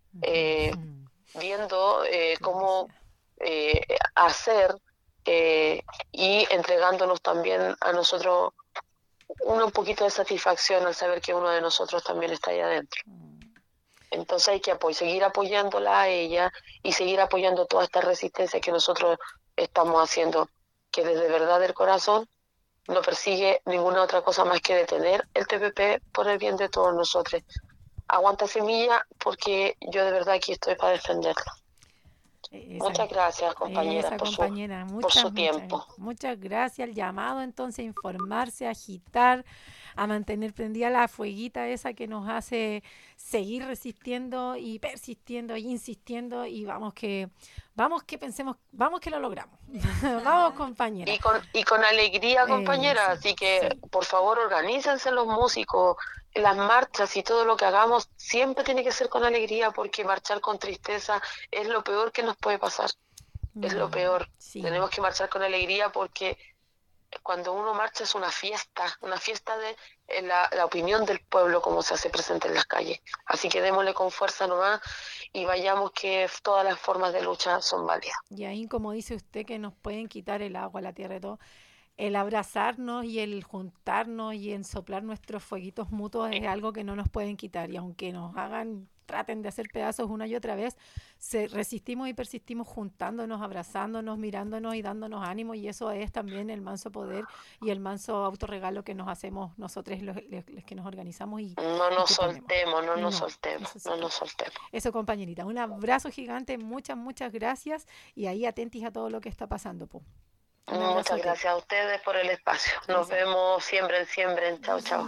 viendo cómo hacer y entregándonos también a nosotros un poquito de satisfacción al saber que uno de nosotros también está ahí adentro. Entonces hay que seguir apoyándola a ella y seguir apoyando toda esta resistencia que nosotros estamos haciendo, que desde verdad del corazón no persigue ninguna otra cosa más que detener el TPP por el bien de todos nosotros. Aguanta Semilla, porque yo de verdad aquí estoy para defenderlo. Muchas gracias, compañera, por su tiempo. Muchas gracias. El llamado entonces a informarse, a agitar, a mantener prendida la fueguita esa que nos hace seguir resistiendo y persistiendo e insistiendo, y vamos que pensemos, vamos que lo logramos. Vamos, compañera. Y con alegría, compañera. Así que, por favor, organícense los músicos. Las marchas y todo lo que hagamos siempre tiene que ser con alegría, porque marchar con tristeza es lo peor que nos puede pasar. Es lo peor. Tenemos que marchar con alegría, porque cuando uno marcha es una fiesta de la opinión del pueblo, como se hace presente en las calles. Así que démosle con fuerza nomás y vayamos, que todas las formas de lucha son válidas. Y ahí, como dice usted, que nos pueden quitar el agua, la tierra y todo, el abrazarnos y el juntarnos y ensoplar nuestros fueguitos mutuos es algo que no nos pueden quitar, y aunque nos traten de hacer pedazos una y otra vez, resistimos y persistimos juntándonos, abrazándonos, mirándonos y dándonos ánimo, y eso es también el manso poder y el manso autorregalo que nos hacemos nosotros los que nos organizamos. Y no nos soltemos. Eso, compañerita, un abrazo gigante, muchas gracias, y ahí atentis a todo lo que está pasando, po. Muchas gracias a ustedes por el espacio. Nos vemos siembren. Chao.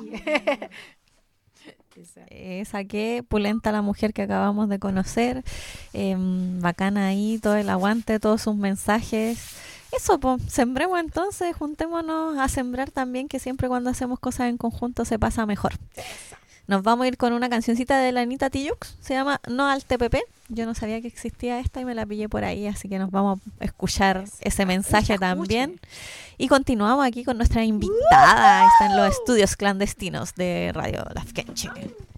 Esa que pulenta la mujer que acabamos de conocer, bacana ahí, todo el aguante, todos sus mensajes. Eso, pues, sembremos entonces, juntémonos a sembrar también, que siempre cuando hacemos cosas en conjunto se pasa mejor. Nos vamos a ir con una cancioncita de la Anita Tijoux, se llama No al TPP. Yo no sabía que existía esta y me la pillé por ahí, así que nos vamos a escuchar ese mensaje también. Y continuamos aquí con nuestra invitada. Está en los estudios clandestinos de Radio Lafkenche.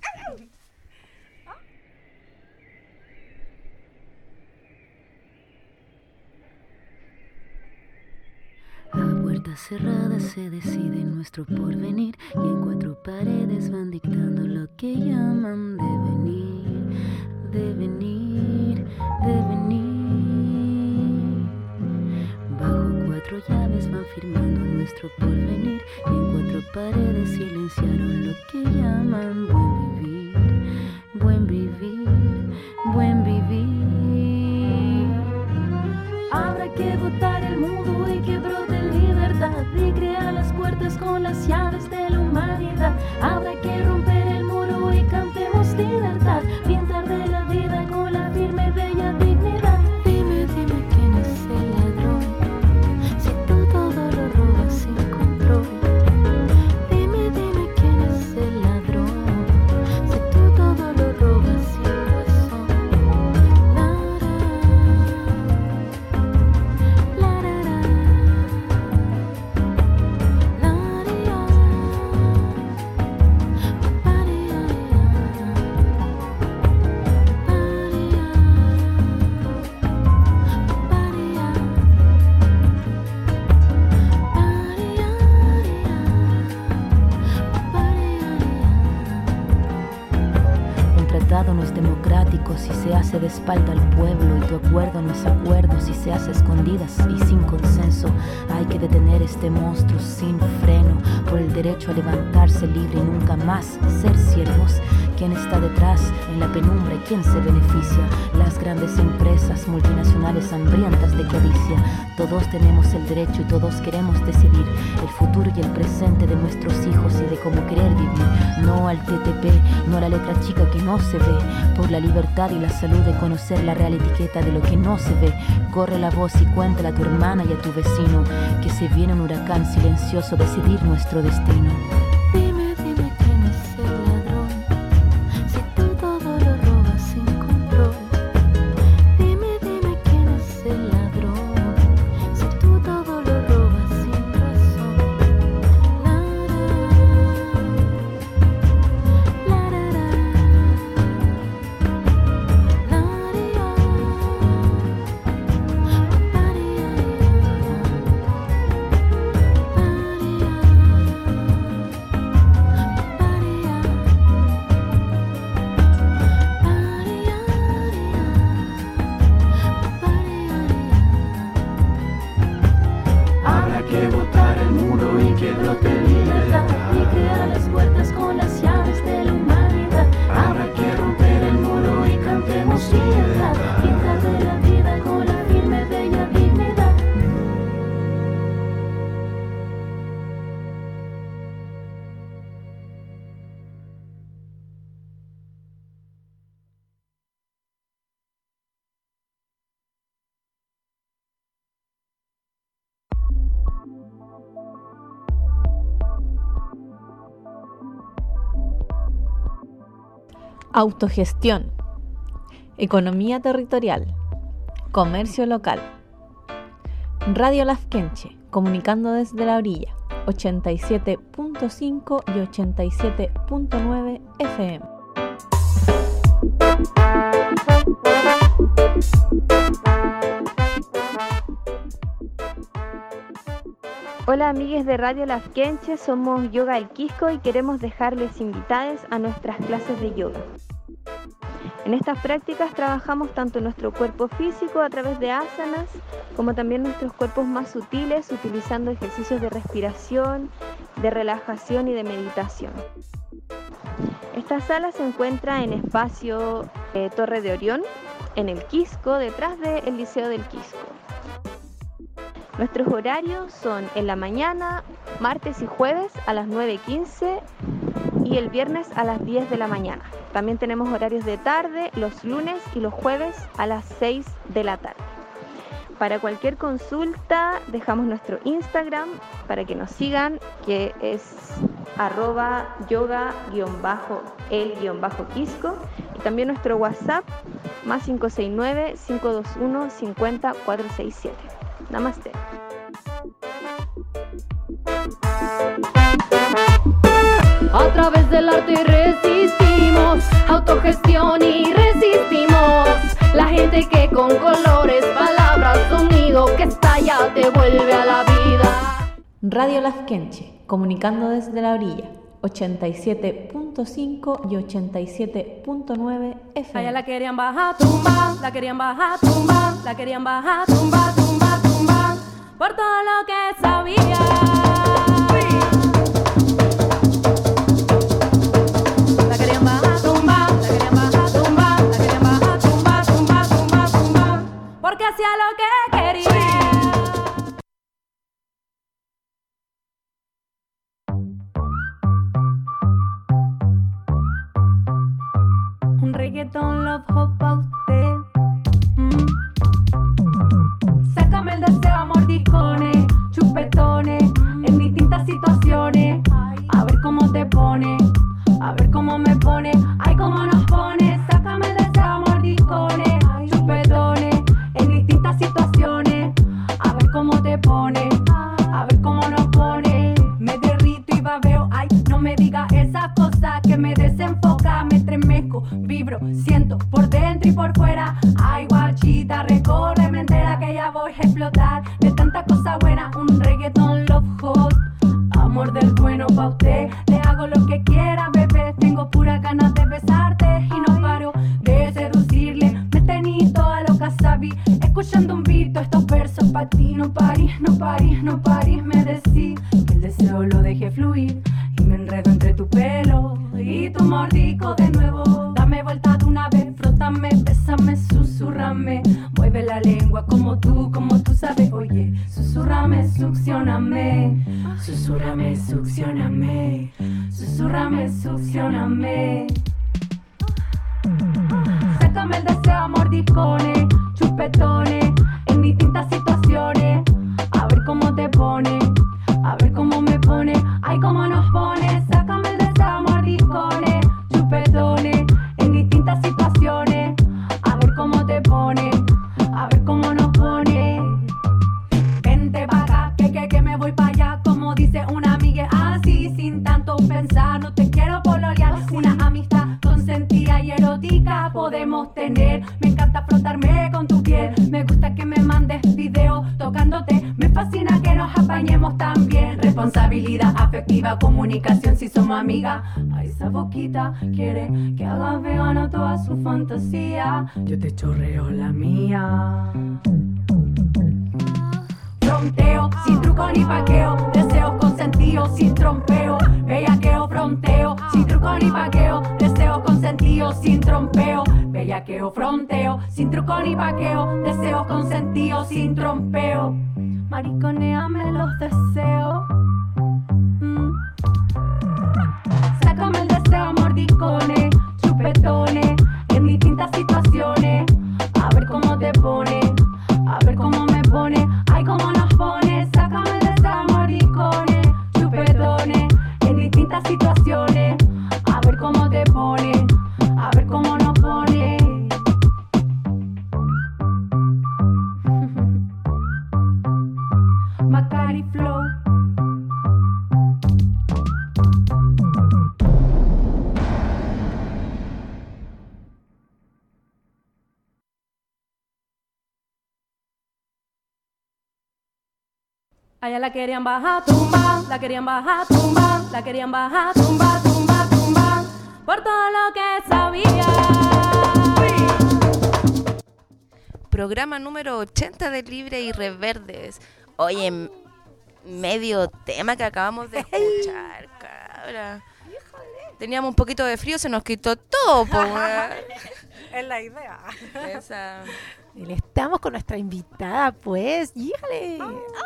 A puertas cerradas se decide nuestro porvenir, y en cuatro paredes van dictando lo que llaman devenir. Bajo cuatro llaves van firmando nuestro porvenir, y en cuatro paredes silenciaron lo que llaman buen vivir. Habrá que botar el mundo y que brote libertad, y crear las puertas con las llaves de la humanidad. Habrá que romper el muro y cantemos libertad, pintar de la vida si se hace de espalda al pueblo y tu acuerdo no es acuerdo, si se hace a escondidas y sin consenso. Hay que detener este monstruo sin freno por el derecho a levantarse libre y nunca más ser siervos. ¿Quién está detrás en la penumbra y quién se beneficia? Las grandes empresas multinacionales hambrientas de codicia. Todos tenemos el derecho y todos queremos decidir el futuro y el presente de nuestros hijos y de cómo querer vivir. No al TTP, no a la letra chica que no se ve. Por la libertad y la salud de conocer la real etiqueta de lo que no se ve. Corre la voz y cuéntale a tu hermana y a tu vecino que se viene un huracán silencioso a decidir nuestro destino. Autogestión, economía territorial, comercio local. Radio Lafkenche, comunicando desde la orilla, 87.5 y 87.9 FM. Hola amigues de Radio Lafkenche, somos Yoga El Quisco y queremos dejarles invitados a nuestras clases de yoga. En estas prácticas trabajamos tanto nuestro cuerpo físico a través de asanas, como también nuestros cuerpos más sutiles, utilizando ejercicios de respiración, de relajación y de meditación. Esta sala se encuentra en espacio Torre de Orión, en El Quisco, detrás del Liceo del Quisco. Nuestros horarios son en la mañana, martes y jueves a las 9:15 y el viernes a las 10 de la mañana. También tenemos horarios de tarde los lunes y los jueves a las 6 de la tarde. Para cualquier consulta dejamos nuestro Instagram para que nos sigan, que es @yoga_el_quisco, y también nuestro WhatsApp +569 521 50 467. Namaste. A través del arte resistimos, autogestión y resistimos. La gente que con colores, palabras, sonido que estalla te vuelve a la vida. Radio Lafkenche, comunicando desde la orilla, 87.5 y 87.9 FM. Allá la querían bajar, tumba, la querían bajar, tumba, la querían bajar, tumba, tumba, tumba, por todo lo que sabía. La querían bajar, tumba, la querían bajar, tumba, la querían bajar, tumba, tumba, tumba, tumba, porque hacía lo que quería. Un reggaeton love hop pa' usted. Sácame el deseo, mordiscones, chupetones, en distintas situaciones. A ver cómo te pone, a ver cómo me pone, ay cómo nos pone. Sácame el deseo, mordiscones, chupetones, en distintas situaciones. A ver cómo te pone, a ver cómo nos pone. Me derrito y babeo, ay no me digas esas cosas que me desenfoca, me estremezco, vibro, siento por dentro y por fuera. Ay guachita, recórreme entera que ya voy a explotar de tanta cosa buena. Un reggaeton love hot, amor del bueno pa' usted. Le hago lo que quiera, bebé, tengo pura ganas de besarte y no paro de seducir no parís, me decí que el deseo lo dejé fluir y me enredo entre tu pelo y tu mordisco de nuevo. Dame vuelta de una vez, frótame, bésame, susurrame, mueve la lengua como tú sabes. Oye, susurrame, succioname, susurrame, succioname, susurrame, succioname. Sácame el deseo, mordiscones, chupetones, en distintas situaciones. A ver cómo te pone, a ver cómo me pone, ay cómo nos pone. Sácame el deseo, mordiscones, chupetones, en distintas situaciones. A ver cómo te pone, a ver cómo nos pone. Vente pa' acá, que me voy pa' allá. Como dice una amiga, así sin tanto pensar. No te quiero pololear, una amistad consentida y erótica podemos tener. Me encanta frotarme con tu piel, me gusta que me mandes videos tocándote. Me fascina que nos apañemos también. Responsabilidad afectiva, comunicación si somos amigas. A esa boquita quiere que haga vegano toda su fantasía. Yo te chorreo la mía. Fronteo, sin truco ni paqueo, deseos consentidos sin trompeo. Bellaqueo, fronteo, sin truco ni paqueo, deseos consentidos sin trompeo. Bellaqueo, fronteo, sin truco ni paqueo, deseos consentidos sin trompeo. Mariconeame los deseos. Sácame el deseo, mordiscones, chupetones, en distintas situaciones. A ver cómo te pone, a ver cómo me pone, ay cómo nos pone. Sácame el deseo, mordiscones, chupetones, en distintas situaciones. A ver cómo te pone, a ver cómo nos pone. Macari Flow. Allá la querían bajar, tumba, la querían bajar, tumba, la querían bajar, tumba, tumba, tumba, por todo lo que sabía. Programa número 80 de Libre y Reverdes. Oye, medio tema que acabamos de escuchar, cabra. Teníamos un poquito de frío, se nos quitó todo, po, Es la idea. Esa. Estamos con nuestra invitada, pues. ¡Híjole!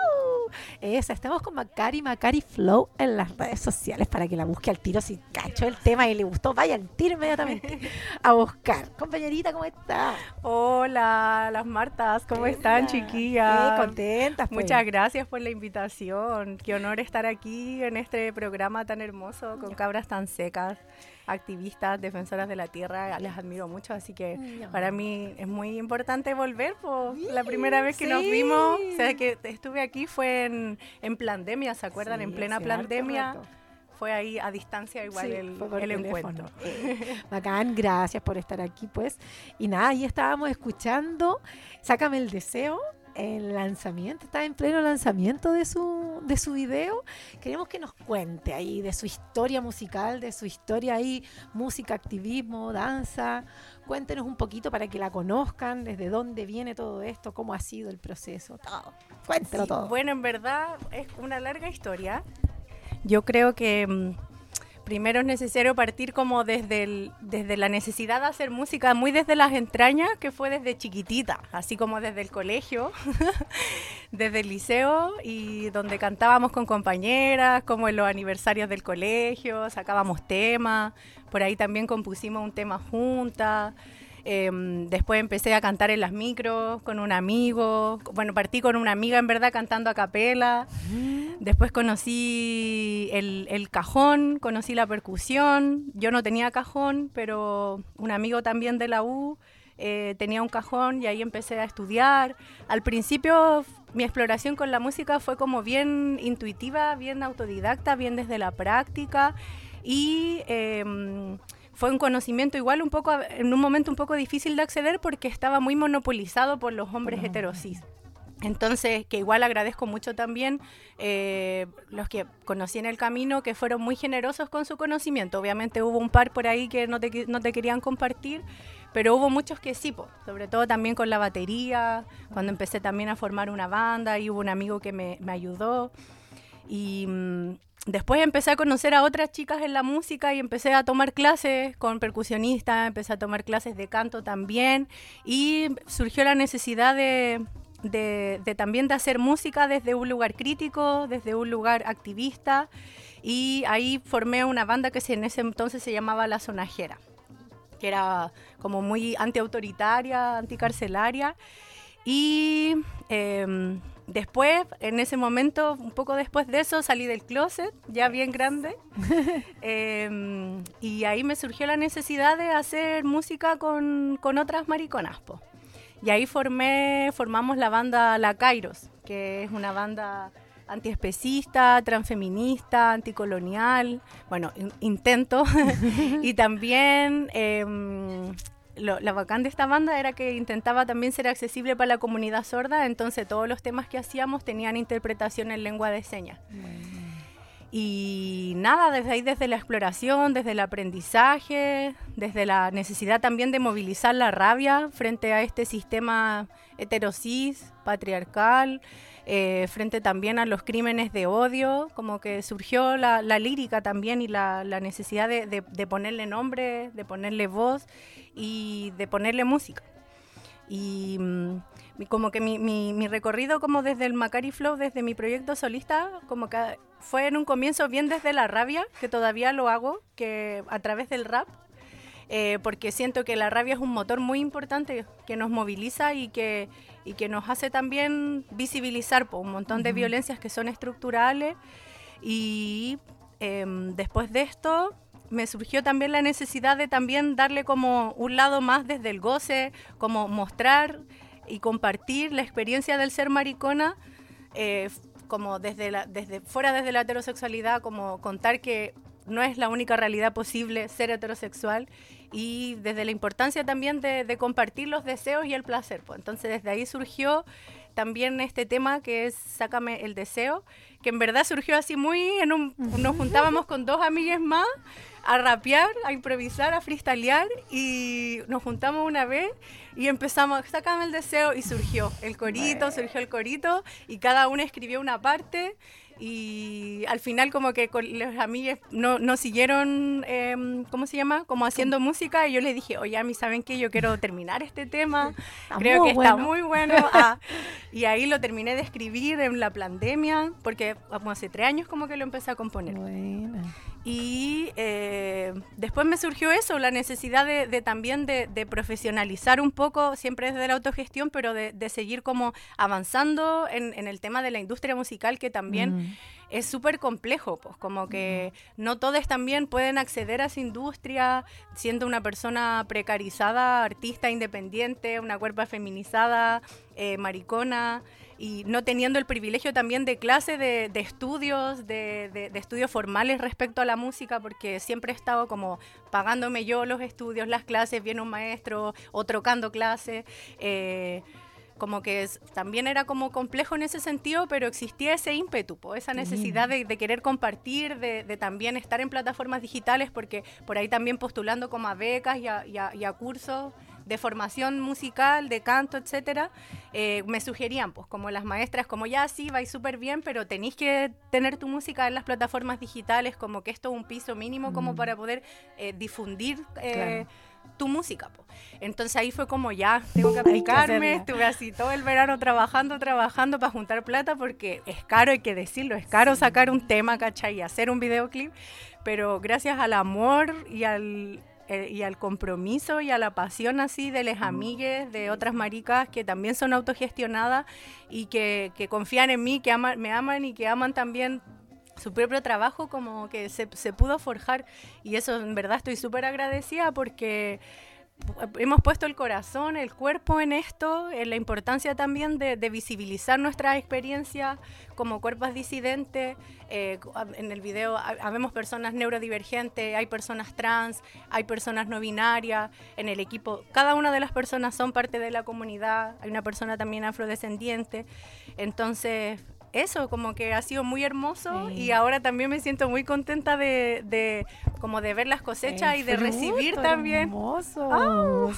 Esa, estamos con Macari Flow en las redes sociales para que la busque al tiro. Si cachó el tema y le gustó, vaya al tiro inmediatamente a buscar. Compañerita, ¿cómo estás? Hola, las Martas, ¿cómo están, chiquillas? Contentas, pues. Muchas gracias por la invitación. Qué honor estar aquí en este programa tan hermoso con cabras tan secas, activistas, defensoras de la tierra. Les admiro mucho, así que para mí es muy importante volver. La primera vez que nos vimos, o sea, que estuve aquí fue en pandemia, ¿se acuerdan? En plena pandemia. Fue ahí a distancia igual el encuentro. Bacán, gracias por estar aquí, pues. Y nada, ahí estábamos escuchando Sácame el Deseo, el lanzamiento, está en pleno lanzamiento de su video. Queremos que nos cuente ahí de su historia musical, de su historia ahí, música, activismo, danza. Cuéntenos un poquito para que la conozcan, desde dónde viene todo esto, cómo ha sido el proceso, todo. Cuéntelo todo. Bueno, en verdad es una larga historia. Yo creo que primero es necesario partir como desde la necesidad de hacer música, muy desde las entrañas, que fue desde chiquitita, así como desde el colegio, desde el liceo, y donde cantábamos con compañeras, como en los aniversarios del colegio, sacábamos temas, por ahí también compusimos un tema juntas. Después empecé a cantar en las micros con un amigo. Bueno, partí con una amiga en verdad cantando a capela. Después conocí el cajón, conocí la percusión. Yo no tenía cajón, pero un amigo también de la U tenía un cajón y ahí empecé a estudiar. Al principio mi exploración con la música fue como bien intuitiva, bien autodidacta, bien desde la práctica, y fue un conocimiento igual un poco, en un momento un poco difícil de acceder porque estaba muy monopolizado por los hombres heterosis. Entonces, que igual agradezco mucho también los que conocí en el camino, que fueron muy generosos con su conocimiento. Obviamente hubo un par por ahí que no te querían compartir, pero hubo muchos que sí, sobre todo también con la batería, cuando empecé también a formar una banda, y hubo un amigo que me ayudó. Y después empecé a conocer a otras chicas en la música y empecé a tomar clases con percusionistas, empecé a tomar clases de canto también, y surgió la necesidad de también de hacer música desde un lugar crítico, desde un lugar activista, y ahí formé una banda que en ese entonces se llamaba La Sonajera, que era como muy antiautoritaria, anticarcelaria, y después, en ese momento, un poco después de eso, salí del closet, ya bien grande, y ahí me surgió la necesidad de hacer música con otras mariconas, po. Y ahí formamos la banda La Kairos, que es una banda antiespecista, transfeminista, anticolonial, bueno, intento. Y también la bacán de esta banda era que intentaba también ser accesible para la comunidad sorda, entonces todos los temas que hacíamos tenían interpretación en lengua de señas. Y nada, desde ahí, desde la exploración, desde el aprendizaje, desde la necesidad también de movilizar la rabia frente a este sistema heterosis, patriarcal, frente también a los crímenes de odio, como que surgió la lírica también, y la necesidad de ponerle nombre, de ponerle voz y de ponerle música. Y como que mi recorrido como desde el Macari Flow, desde mi proyecto solista, como que fue en un comienzo bien desde la rabia, que todavía lo hago, que a través del rap, porque siento que la rabia es un motor muy importante que nos moviliza y que nos hace también visibilizar un montón de violencias que son estructurales. Y después de esto me surgió también la necesidad de también darle como un lado más desde el goce, como mostrar y compartir la experiencia del ser maricona, como desde fuera, desde la heterosexualidad, como contar que no es la única realidad posible ser heterosexual, y desde la importancia también de compartir los deseos y el placer. Entonces desde ahí surgió también este tema que es Sácame el Deseo, que en verdad surgió así muy, nos juntábamos con 2 amigas más a rapear, a improvisar, a freestylear, y nos juntamos una vez y empezamos, Sácame el Deseo, y surgió el corito, y cada una escribió una parte, y al final como que con los amigos no siguieron, ¿cómo se llama? Como haciendo música, y yo les dije, oye, a mí, ¿saben qué? Yo quiero terminar este tema, creo que está muy bueno. Y ahí lo terminé de escribir en la pandemia, porque como hace 3 años como que lo empecé a componer. Buena. Y después me surgió eso, la necesidad de también de profesionalizar un poco, siempre desde la autogestión, pero de seguir como avanzando en el tema de la industria musical, que también es súper complejo, pues como que no todos también pueden acceder a esa industria, siendo una persona precarizada, artista independiente, una cuerpa feminizada, maricona, y no teniendo el privilegio también de clase, de estudios, de estudios formales respecto a la música, porque siempre he estado como pagándome yo los estudios, las clases, viene un maestro o trocando clases, como que también era como complejo en ese sentido, pero existía ese ímpetu, esa necesidad de querer compartir, de también estar en plataformas digitales, porque por ahí también postulando como a becas y a cursos de formación musical, de canto, etcétera, me sugerían, pues, como las maestras, como ya sí, vais súper bien, pero tenéis que tener tu música en las plataformas digitales, como que esto es un piso mínimo como para poder difundir tu música, po. Entonces ahí fue como ya, tengo que aplicarme, estuve así todo el verano trabajando para juntar plata, porque es caro, hay que decirlo, es caro sacar un tema, ¿cachai? Y hacer un videoclip, pero gracias al amor y al compromiso y a la pasión así de las amigues, de otras maricas que también son autogestionadas y que confían en mí, que me aman y que aman también su propio trabajo, como que se pudo forjar, y eso en verdad estoy súper agradecida, porque hemos puesto el corazón, el cuerpo en esto, en la importancia también de visibilizar nuestras experiencias como cuerpos disidentes. En el video habemos personas neurodivergentes, hay personas trans, hay personas no binarias. En el equipo, cada una de las personas son parte de la comunidad. Hay una persona también afrodescendiente. Entonces, eso como que ha sido muy hermoso, y ahora también me siento muy contenta de como de ver las cosechas y de recibir también. Hermoso.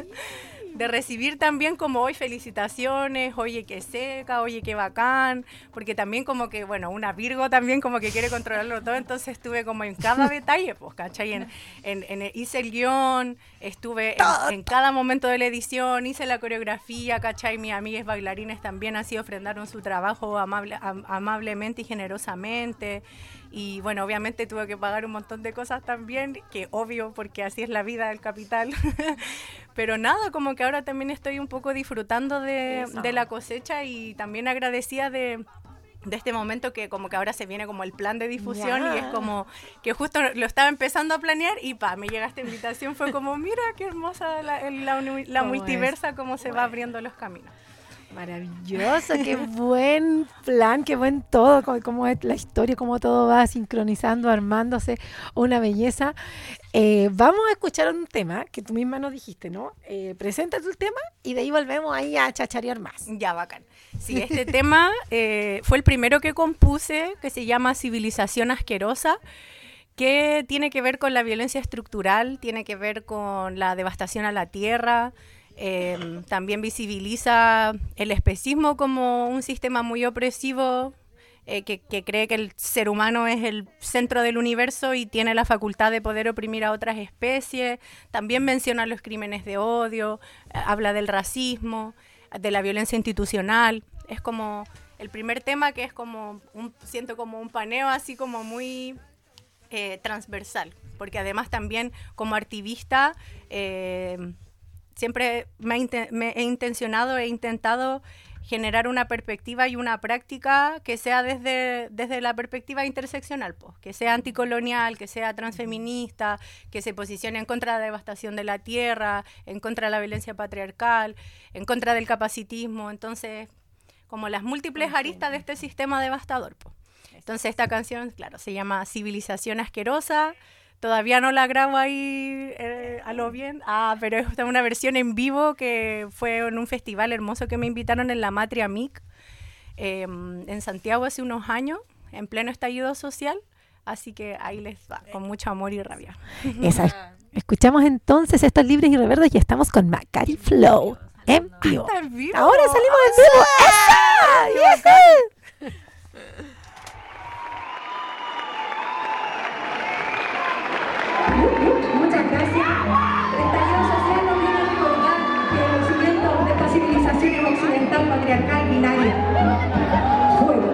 De recibir también como hoy felicitaciones, oye qué seca, oye qué bacán, porque también como que, bueno, una Virgo también como que quiere controlarlo todo, entonces estuve como en cada detalle, pues, ¿cachai? Hice el guión, estuve en cada momento de la edición, hice la coreografía, ¿cachai? Mis amigas bailarines también así ofrendaron su trabajo amablemente y generosamente. Y bueno, obviamente tuve que pagar un montón de cosas también, que obvio, porque así es la vida del capital. Pero nada, como que ahora también estoy un poco disfrutando de la cosecha, y también agradecida de este momento, que como que ahora se viene como el plan de difusión, y es como que justo lo estaba empezando a planear y me llega esta invitación. Fue como, mira qué hermosa la multiversa, cómo se va abriendo los caminos. Maravilloso, qué buen plan, qué buen todo, cómo es la historia, cómo todo va sincronizando, armándose, una belleza. Vamos a escuchar un tema que tú misma nos dijiste, ¿no? Presenta tu tema y de ahí volvemos ahí a chacharear más. Ya, bacán. Sí, este tema fue el primero que compuse, que se llama Civilización Asquerosa, que tiene que ver con la violencia estructural, tiene que ver con la devastación a la tierra. También visibiliza el especismo como un sistema muy opresivo, que cree que el ser humano es el centro del universo y tiene la facultad de poder oprimir a otras especies. También menciona los crímenes de odio, habla del racismo, de la violencia institucional. Es como el primer tema, que es como siento como un paneo así como muy transversal, porque además también como activista siempre me he intencionado, he intentado generar una perspectiva y una práctica que sea desde la perspectiva interseccional, pues, que sea anticolonial, que sea transfeminista, que se posicione en contra de la devastación de la tierra, en contra de la violencia patriarcal, en contra del capacitismo. Entonces, como las múltiples aristas de este sistema devastador, pues. Entonces esta canción, claro, se llama Civilización Asquerosa. Todavía no la grabo ahí a lo bien, pero es una versión en vivo que fue en un festival hermoso que me invitaron en la Matria MIC en Santiago hace unos años, en pleno estallido social, así que ahí les va, con mucho amor y rabia. Escuchamos entonces estos libres y reverdes y estamos con Macari Flow en vivo. ¿Está en vivo? Ahora salimos en vivo. ¡Esa! Muchas gracias. El estallido social nos viene a recordar que los cimientos de esta civilización es occidental, patriarcal, binaria. Fuego.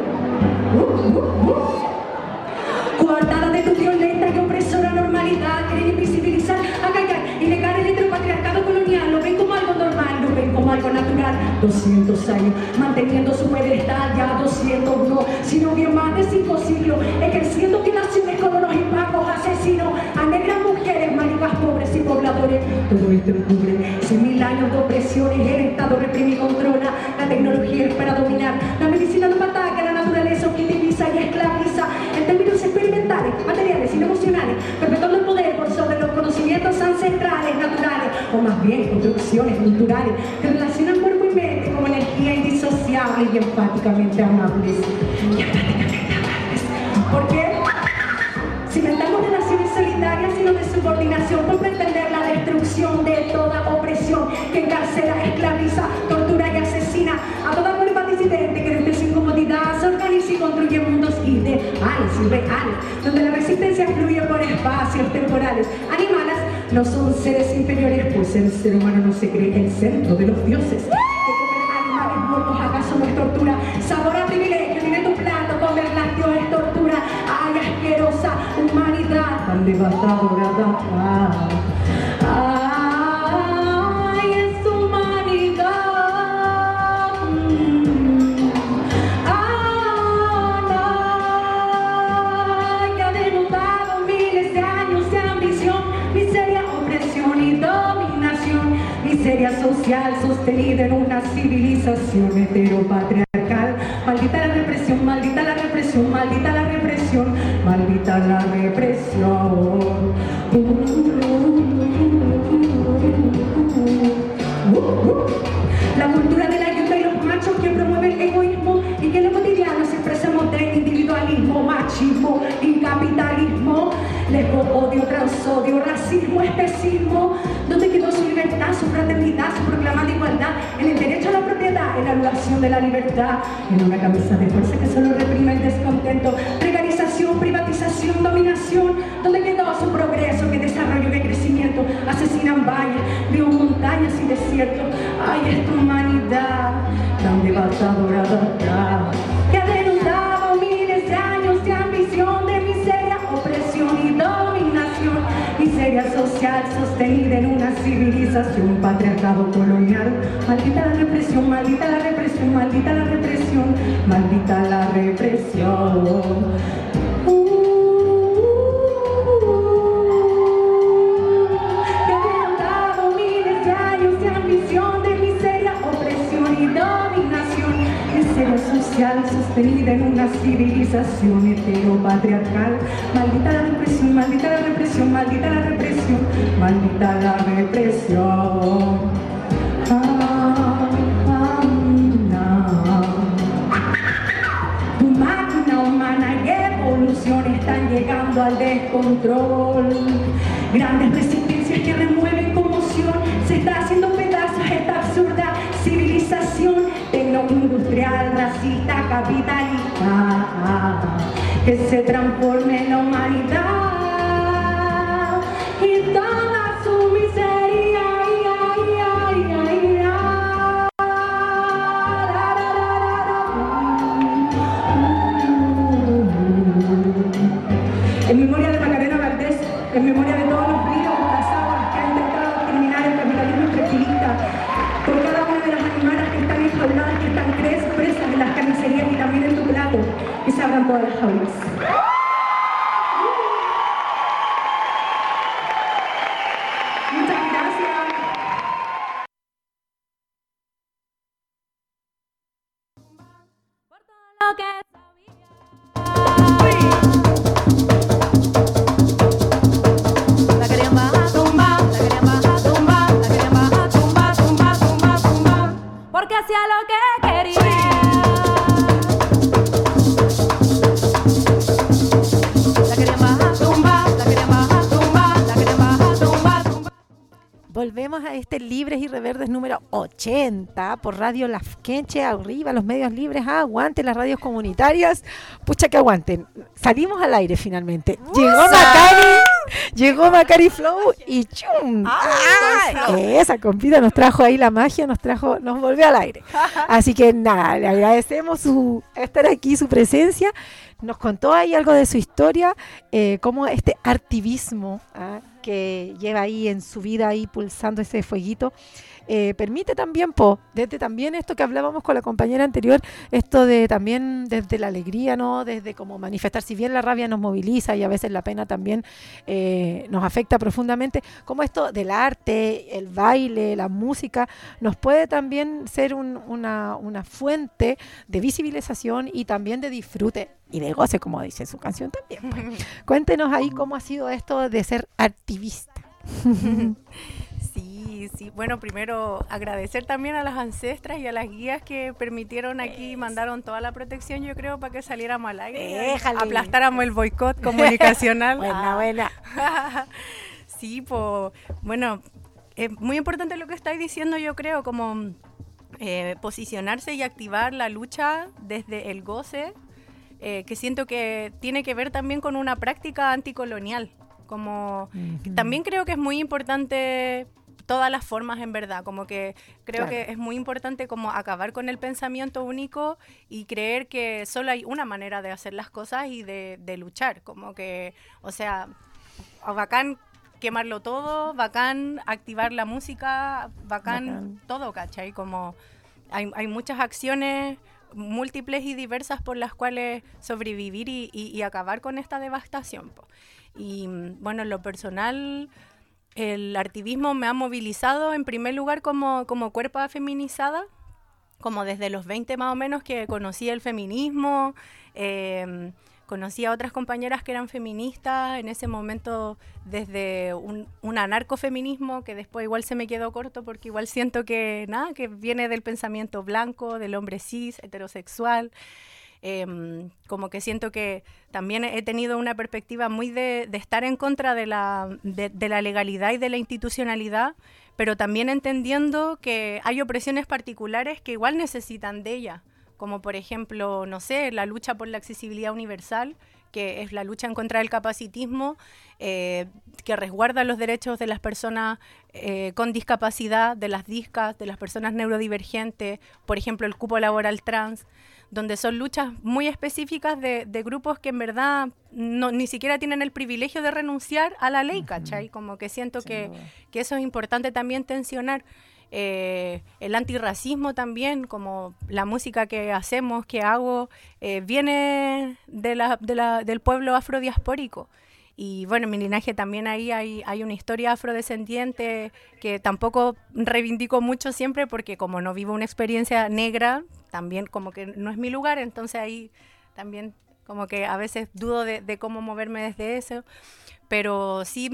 Coartada de tu violenta y opresora normalidad, quieren invisibilizar, acallar y negar el heteropatriarcado colonial. Lo ven como algo normal, lo ven como algo natural. 200 años manteniendo su pedestal, ya 200 no, sino bien más de 5 siglos, ejerciendo violaciones, colonos y pacos asesinos a negras mujeres, maricas pobres y pobladores. Todo esto encubre 100.000 años de opresiones. El Estado reprime y controla, la tecnología es para dominar, la medicina no ataca, la naturaleza utiliza y esclaviza en términos experimentales, materiales y emocionales, perpetuando el poder por sobre los conocimientos ancestrales, naturales, o más bien construcciones culturales que relacionan cuerpo y mente como energía indisociable y empáticamente amables. ¿Por qué? Cimentamos relaciones solitarias sino de subordinación por pretender la destrucción de toda opresión que encarcela, esclaviza, tortura y asesina a toda cuerpa disidente que desde su incomodidad se organiza y construye mundos ideales y reales, donde la resistencia fluye por espacios temporales. Animales no son seres inferiores, pues el ser humano no se cree el centro de los dioses. Que comer animales muertos acaso no es tortura, sabor a privilegio, tiene tu plato, comer lácteo es tortura. Ay, asquerosa humanidad tan devastadora. Ay, es humanidad. Ay, que ha denotado miles de años de ambición, miseria, opresión y dominación. social sostenida en una civilización heteropatriarcal. Maldita la represión, maldita la represión, maldita la represión, maldita la represión. La cultura de la ayuda y los machos que promueven egoísmo y que en lo cotidiano se expresamos de individualismo, machismo y capitalismo. Lesbo, odio, transodio, racismo, especismo. ¿Dónde quedó su libertad, su fraternidad, su proclamada igualdad? En el derecho a la propiedad, en la anulación de la libertad, en una camisa de fuerza que solo reprime el descontento. Precarización, privatización, dominación. ¿Dónde quedó su progreso, qué desarrollo, qué crecimiento? Asesinan valles, ríos, montañas y desiertos. Ay, esta humanidad tan devastadora que ha denudado miles de años de ambición, de miseria, opresión y dominación. Miseria social sostenida en una civilización, patriarcado colonial. Maldita la represión, maldita la represión, maldita la represión, maldita la represión. Que han dado miles de años de ambición, de miseria, opresión y dominación. Miseria social sostenida en una civilización heteropatriarcal. Maldita la represión, maldita la represión, maldita la represión, maldita la represión. Tu máquina humana y evolución están llegando al descontrol. Grandes resistencias que remueven conmoción. Se está haciendo pedazos esta absurda civilización tecnoindustrial, racista, capitalista, que se transforme en la humanidad y toda su miseria. En memoria de Macarena Valdés, en memoria de todos los ríos, las aguas que han intentado exterminar el capitalismo extractivista, por cada una de las animalas que están enjauladas, que están presas en las carnicerías y también en tu plato, que se abran todas las jaulas. Muchas gracias. Porque hacía lo que quería. La querían bajar, tumba, la querían bajar, tumba, la querían bajar, tumba, tumba. Volvemos a este Libres y Reverdes número 80 por Radio Lafkenche, arriba los medios libres, aguanten las radios comunitarias, pucha que aguanten. Salimos al aire finalmente. Llegó Macari Flow y ¡chum! Esa compita nos trajo ahí la magia, nos volvió al aire. Así que nada, le agradecemos estar aquí, su presencia. Nos contó ahí algo de su historia, cómo este activismo que lleva ahí en su vida, ahí pulsando ese fueguito, permite también, desde también esto que hablábamos con la compañera anterior, esto de también desde la alegría, ¿no? Desde como manifestar, si bien la rabia nos moviliza y a veces la pena también nos afecta profundamente, como esto del arte, el baile, la música, nos puede también ser una fuente de visibilización y también de disfrute y de goce, como dice su canción también. Pues. Cuéntenos ahí cómo ha sido esto de ser activista. Sí, bueno, primero agradecer también a las ancestras y a las guías que permitieron aquí, mandaron toda la protección, yo creo, para que saliéramos al aire, aplastáramos el boicot comunicacional. Buena. Sí, pues, bueno, es muy importante lo que estáis diciendo, yo creo, como posicionarse y activar la lucha desde el goce, que siento que tiene que ver también con una práctica anticolonial, como también creo que es muy importante todas las formas, en verdad, como que creo que es muy importante como acabar con el pensamiento único y creer que solo hay una manera de hacer las cosas y de luchar, como que, o sea, bacán quemarlo todo, bacán activar la música, bacán todo, ¿cachai? Como hay muchas acciones múltiples y diversas por las cuales sobrevivir y acabar con esta devastación, po. Y bueno, en lo personal, el artivismo me ha movilizado en primer lugar como cuerpa feminizada, como desde los 20 más o menos que conocí el feminismo, conocí a otras compañeras que eran feministas, en ese momento desde un anarcofeminismo que después igual se me quedó corto porque igual siento que que viene del pensamiento blanco, del hombre cis, heterosexual. Como que siento que también he tenido una perspectiva muy de estar en contra de la legalidad y de la institucionalidad, pero también entendiendo que hay opresiones particulares que igual necesitan de ella, como por ejemplo, no sé, la lucha por la accesibilidad universal, que es la lucha en contra del capacitismo, que resguarda los derechos de las personas con discapacidad, de las discas, de las personas neurodivergentes, por ejemplo, el cupo laboral trans, donde son luchas muy específicas de grupos que en verdad ni siquiera tienen el privilegio de renunciar a la ley, ¿cachai? Como que siento que eso es importante también tensionar. El antirracismo también, como la música que hacemos, que hago, viene del pueblo afrodiaspórico. Y bueno, en mi linaje también ahí hay una historia afrodescendiente que tampoco reivindico mucho siempre porque como no vivo una experiencia negra, también como que no es mi lugar, entonces ahí también como que a veces dudo de cómo moverme desde eso. Pero sí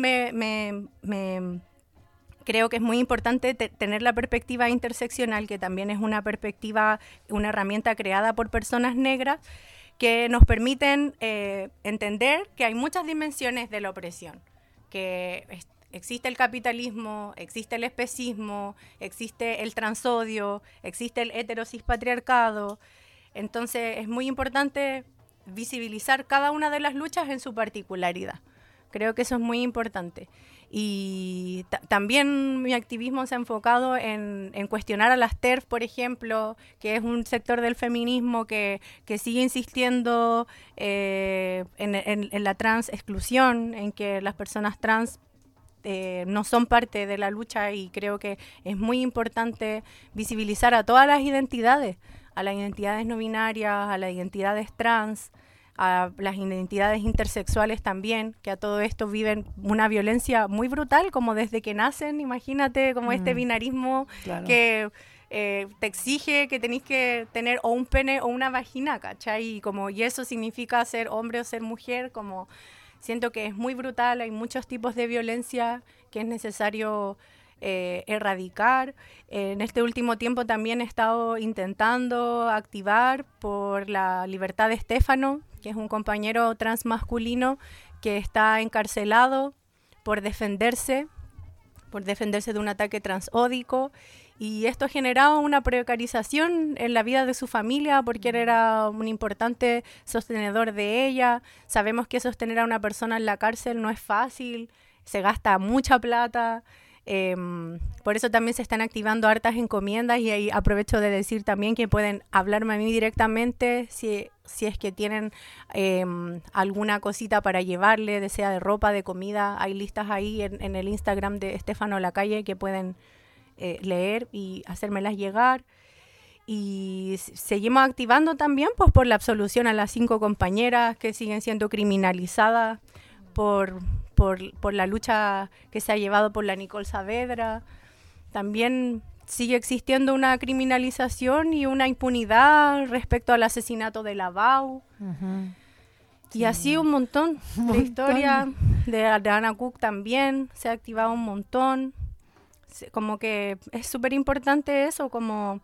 creo que es muy importante tener la perspectiva interseccional, que también es una perspectiva, una herramienta creada por personas negras, que nos permiten entender que hay muchas dimensiones de la opresión, que existe el capitalismo, existe el especismo, existe el transodio, existe el heterocispatriarcado. Entonces es muy importante visibilizar cada una de las luchas en su particularidad. Creo que eso es muy importante. Y también mi activismo se ha enfocado en cuestionar a las TERF, por ejemplo, que es un sector del feminismo que sigue insistiendo en la trans exclusión, en que las personas trans no son parte de la lucha, y creo que es muy importante visibilizar a todas las identidades, a las identidades no binarias, a las identidades trans, a las identidades intersexuales también, que a todo esto viven una violencia muy brutal, como desde que nacen, imagínate, como este binarismo que te exige que tenéis que tener o un pene o una vagina, ¿cachai? Y eso significa ser hombre o ser mujer, como siento que es muy brutal, hay muchos tipos de violencia que es necesario erradicar. En este último tiempo también he estado intentando activar por la libertad de Estefano, que es un compañero transmasculino que está encarcelado por defenderse de un ataque transódico, y esto ha generado una precarización en la vida de su familia porque él era un importante sostenedor de ella. Sabemos que sostener a una persona en la cárcel no es fácil, se gasta mucha plata. Por eso también se están activando hartas encomiendas, y ahí aprovecho de decir también que pueden hablarme a mí directamente si es que tienen alguna cosita para llevarle, sea de ropa, de comida. Hay listas ahí en el Instagram de Estefano Lacalle que pueden leer y hacérmelas llegar. Y seguimos activando también pues por la absolución a las 5 compañeras que siguen siendo criminalizadas por la lucha que se ha llevado por la Nicole Saavedra. También sigue existiendo una criminalización y una impunidad respecto al asesinato de la BAU. Y así un montón de historias. De Ana Cook también se ha activado un montón. Como que es súper importante eso, como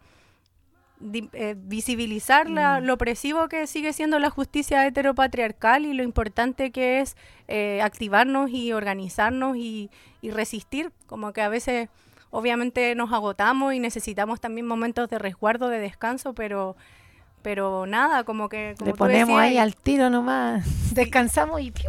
visibilizar lo opresivo que sigue siendo la justicia heteropatriarcal y lo importante que es activarnos y organizarnos y resistir. Como que a veces obviamente nos agotamos y necesitamos también momentos de resguardo, de descanso, pero nada, como que como le ponemos ahí al tiro nomás, descansamos y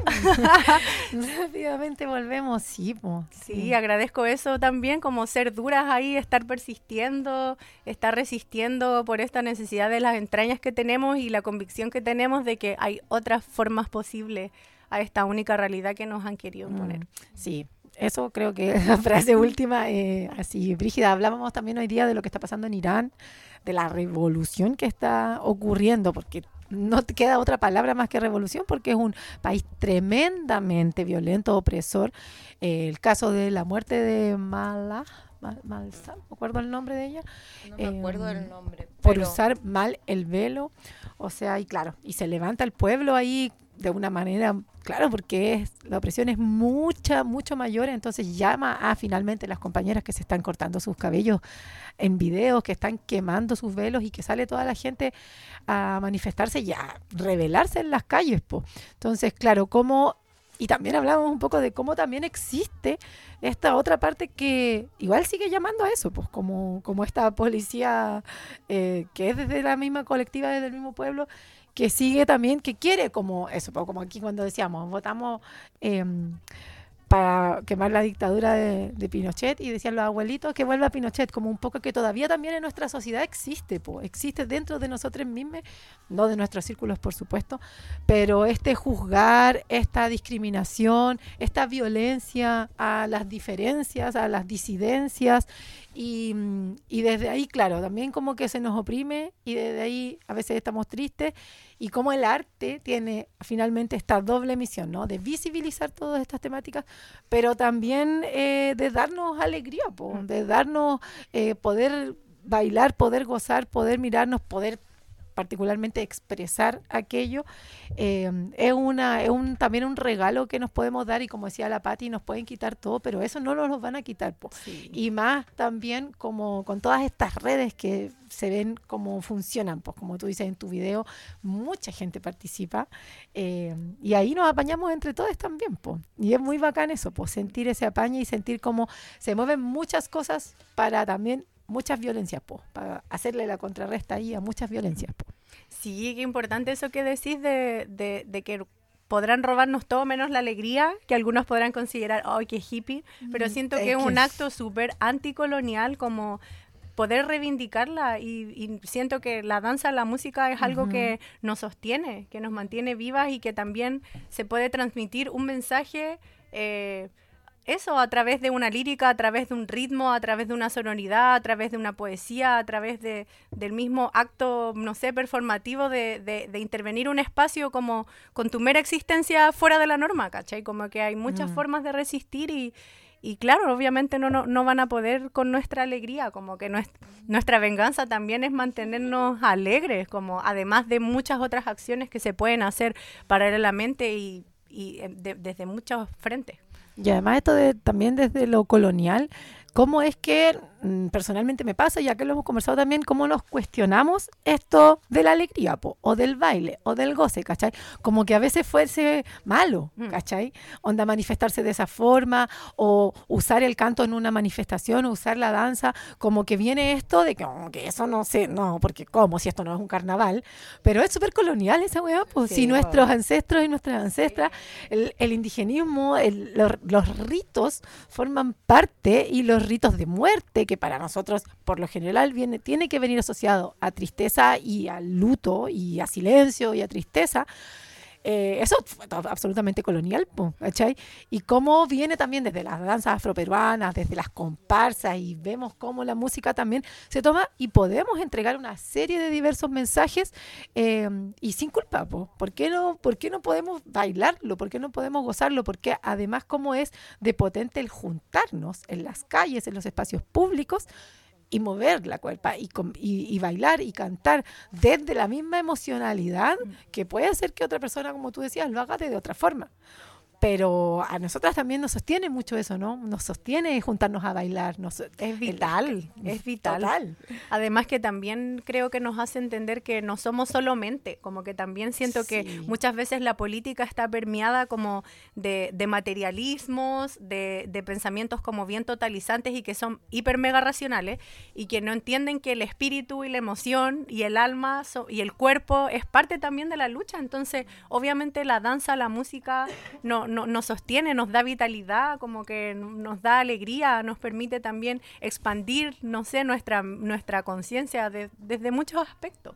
rápidamente volvemos. Sí, agradezco eso también, como ser duras ahí, estar persistiendo, estar resistiendo por esta necesidad de las entrañas que tenemos y la convicción que tenemos de que hay otras formas posibles a esta única realidad que nos han querido poner. Sí. Eso creo que es la frase última, así, Brígida. Hablábamos también hoy día de lo que está pasando en Irán, de la revolución que está ocurriendo, porque no te queda otra palabra más que revolución, porque es un país tremendamente violento, opresor. El caso de la muerte de Malsa, ¿me acuerdo el nombre de ella? No me acuerdo del nombre. Por usar mal el velo, o sea, y claro, y se levanta el pueblo ahí de una manera, claro, porque la opresión es mucho mayor, entonces llama a finalmente las compañeras que se están cortando sus cabellos en videos, que están quemando sus velos y que sale toda la gente a manifestarse y a rebelarse en las calles, po. Entonces, claro, como... Y también hablamos un poco de cómo también existe esta otra parte que igual sigue llamando a eso, pues como esta policía que es desde la misma colectiva, desde el mismo pueblo, que sigue también, que quiere como eso, pues como aquí cuando decíamos, votamos para quemar la dictadura de Pinochet y decían los abuelitos que vuelva Pinochet, como un poco que todavía también en nuestra sociedad existe, existe dentro de nosotros mismos, no de nuestros círculos por supuesto, pero este juzgar, esta discriminación, esta violencia a las diferencias, a las disidencias y desde ahí, claro, también como que se nos oprime y desde ahí a veces estamos tristes y como el arte tiene finalmente esta doble misión, ¿no? De visibilizar todas estas temáticas, pero también de darnos alegría, de darnos poder bailar, poder gozar, poder mirarnos, poder particularmente expresar aquello, es también un regalo que nos podemos dar y como decía la Pati, nos pueden quitar todo, pero eso no nos lo van a quitar. Sí. Y más también como con todas estas redes que se ven cómo funcionan, pues como tú dices en tu video, mucha gente participa y ahí nos apañamos entre todos también, pues. Y es muy bacán eso, pues sentir ese apaño y sentir cómo se mueven muchas cosas para también muchas violencias, para hacerle la contrarresta ahí a muchas violencias. Sí, qué importante eso que decís de que podrán robarnos todo menos la alegría, que algunos podrán considerar, ¡ay, qué hippie! Pero siento que es un acto súper anticolonial, como poder reivindicarla y siento que la danza, la música es algo que nos sostiene, que nos mantiene vivas y que también se puede transmitir un mensaje eso, a través de una lírica, a través de un ritmo, a través de una sonoridad, a través de una poesía, a través del mismo acto, no sé, performativo de intervenir un espacio como con tu mera existencia fuera de la norma, ¿cachai? Como que hay muchas formas de resistir y claro, obviamente no van a poder con nuestra alegría, como que nuestra venganza también es mantenernos alegres, como además de muchas otras acciones que se pueden hacer paralelamente y desde muchos frentes. Y además esto también desde lo colonial, cómo es que personalmente me pasa, ya que lo hemos conversado también, cómo nos cuestionamos esto de la alegría, o del baile, o del goce, ¿cachai? Como que a veces fuese malo, ¿cachai? Onda manifestarse de esa forma, o usar el canto en una manifestación, o usar la danza, como que viene esto de que eso no sé, no, porque ¿cómo? Si esto no es un carnaval, pero es súper colonial esa weá, pues si nuestros ancestros y nuestras ancestras, el indigenismo, los ritos forman parte, y los ritos de muerte, que para nosotros por lo general tiene que venir asociado a tristeza y a luto y a silencio y a tristeza, eso fue absolutamente colonial, ¿cachai? Y cómo viene también desde las danzas afroperuanas, desde las comparsas, y vemos cómo la música también se toma y podemos entregar una serie de diversos mensajes y sin culpa, ¿por qué no podemos bailarlo? ¿Por qué no podemos gozarlo? Porque además cómo es de potente el juntarnos en las calles, en los espacios públicos, y mover la cuerpa y bailar y cantar desde la misma emocionalidad, que puede hacer que otra persona, como tú decías, lo haga de otra forma. Pero a nosotras también nos sostiene mucho eso, ¿no? Nos sostiene juntarnos a bailar. Es vital, es vital. Total. Además que también creo que nos hace entender que no somos solo mente, como que también siento que muchas veces la política está permeada como de materialismos, de pensamientos como bien totalizantes y que son hiper mega racionales y que no entienden que el espíritu y la emoción y el alma y el cuerpo es parte también de la lucha. Entonces, obviamente la danza, la música nos sostiene, nos da vitalidad, como que nos da alegría, nos permite también expandir, no sé, nuestra conciencia desde muchos aspectos.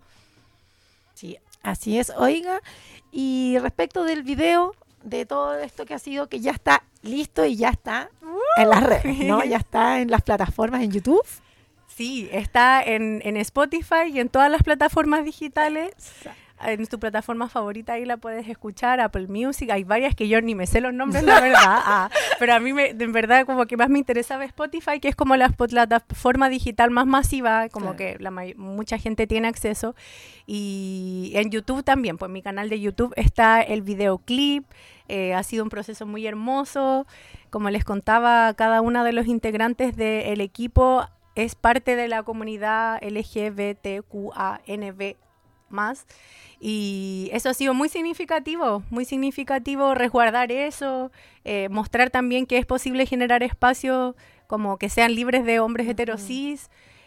Sí, así es, oiga. Y respecto del video, de todo esto que ha sido, que ya está listo y ya está en las redes, ¿no? Ya está en las plataformas, en YouTube. Sí, está en Spotify y en todas las plataformas digitales. en tu plataforma favorita, ahí la puedes escuchar, Apple Music, hay varias que yo ni me sé los nombres, la verdad, pero a mí en verdad como que más me interesaba Spotify, que es como la plataforma digital más masiva, como que mucha gente tiene acceso, y en YouTube también, pues en mi canal de YouTube está el videoclip, ha sido un proceso muy hermoso, como les contaba, cada uno de los integrantes del equipo es parte de la comunidad LGBTQANB+, y eso ha sido muy significativo resguardar eso, mostrar también que es posible generar espacios como que sean libres de hombres heterosis.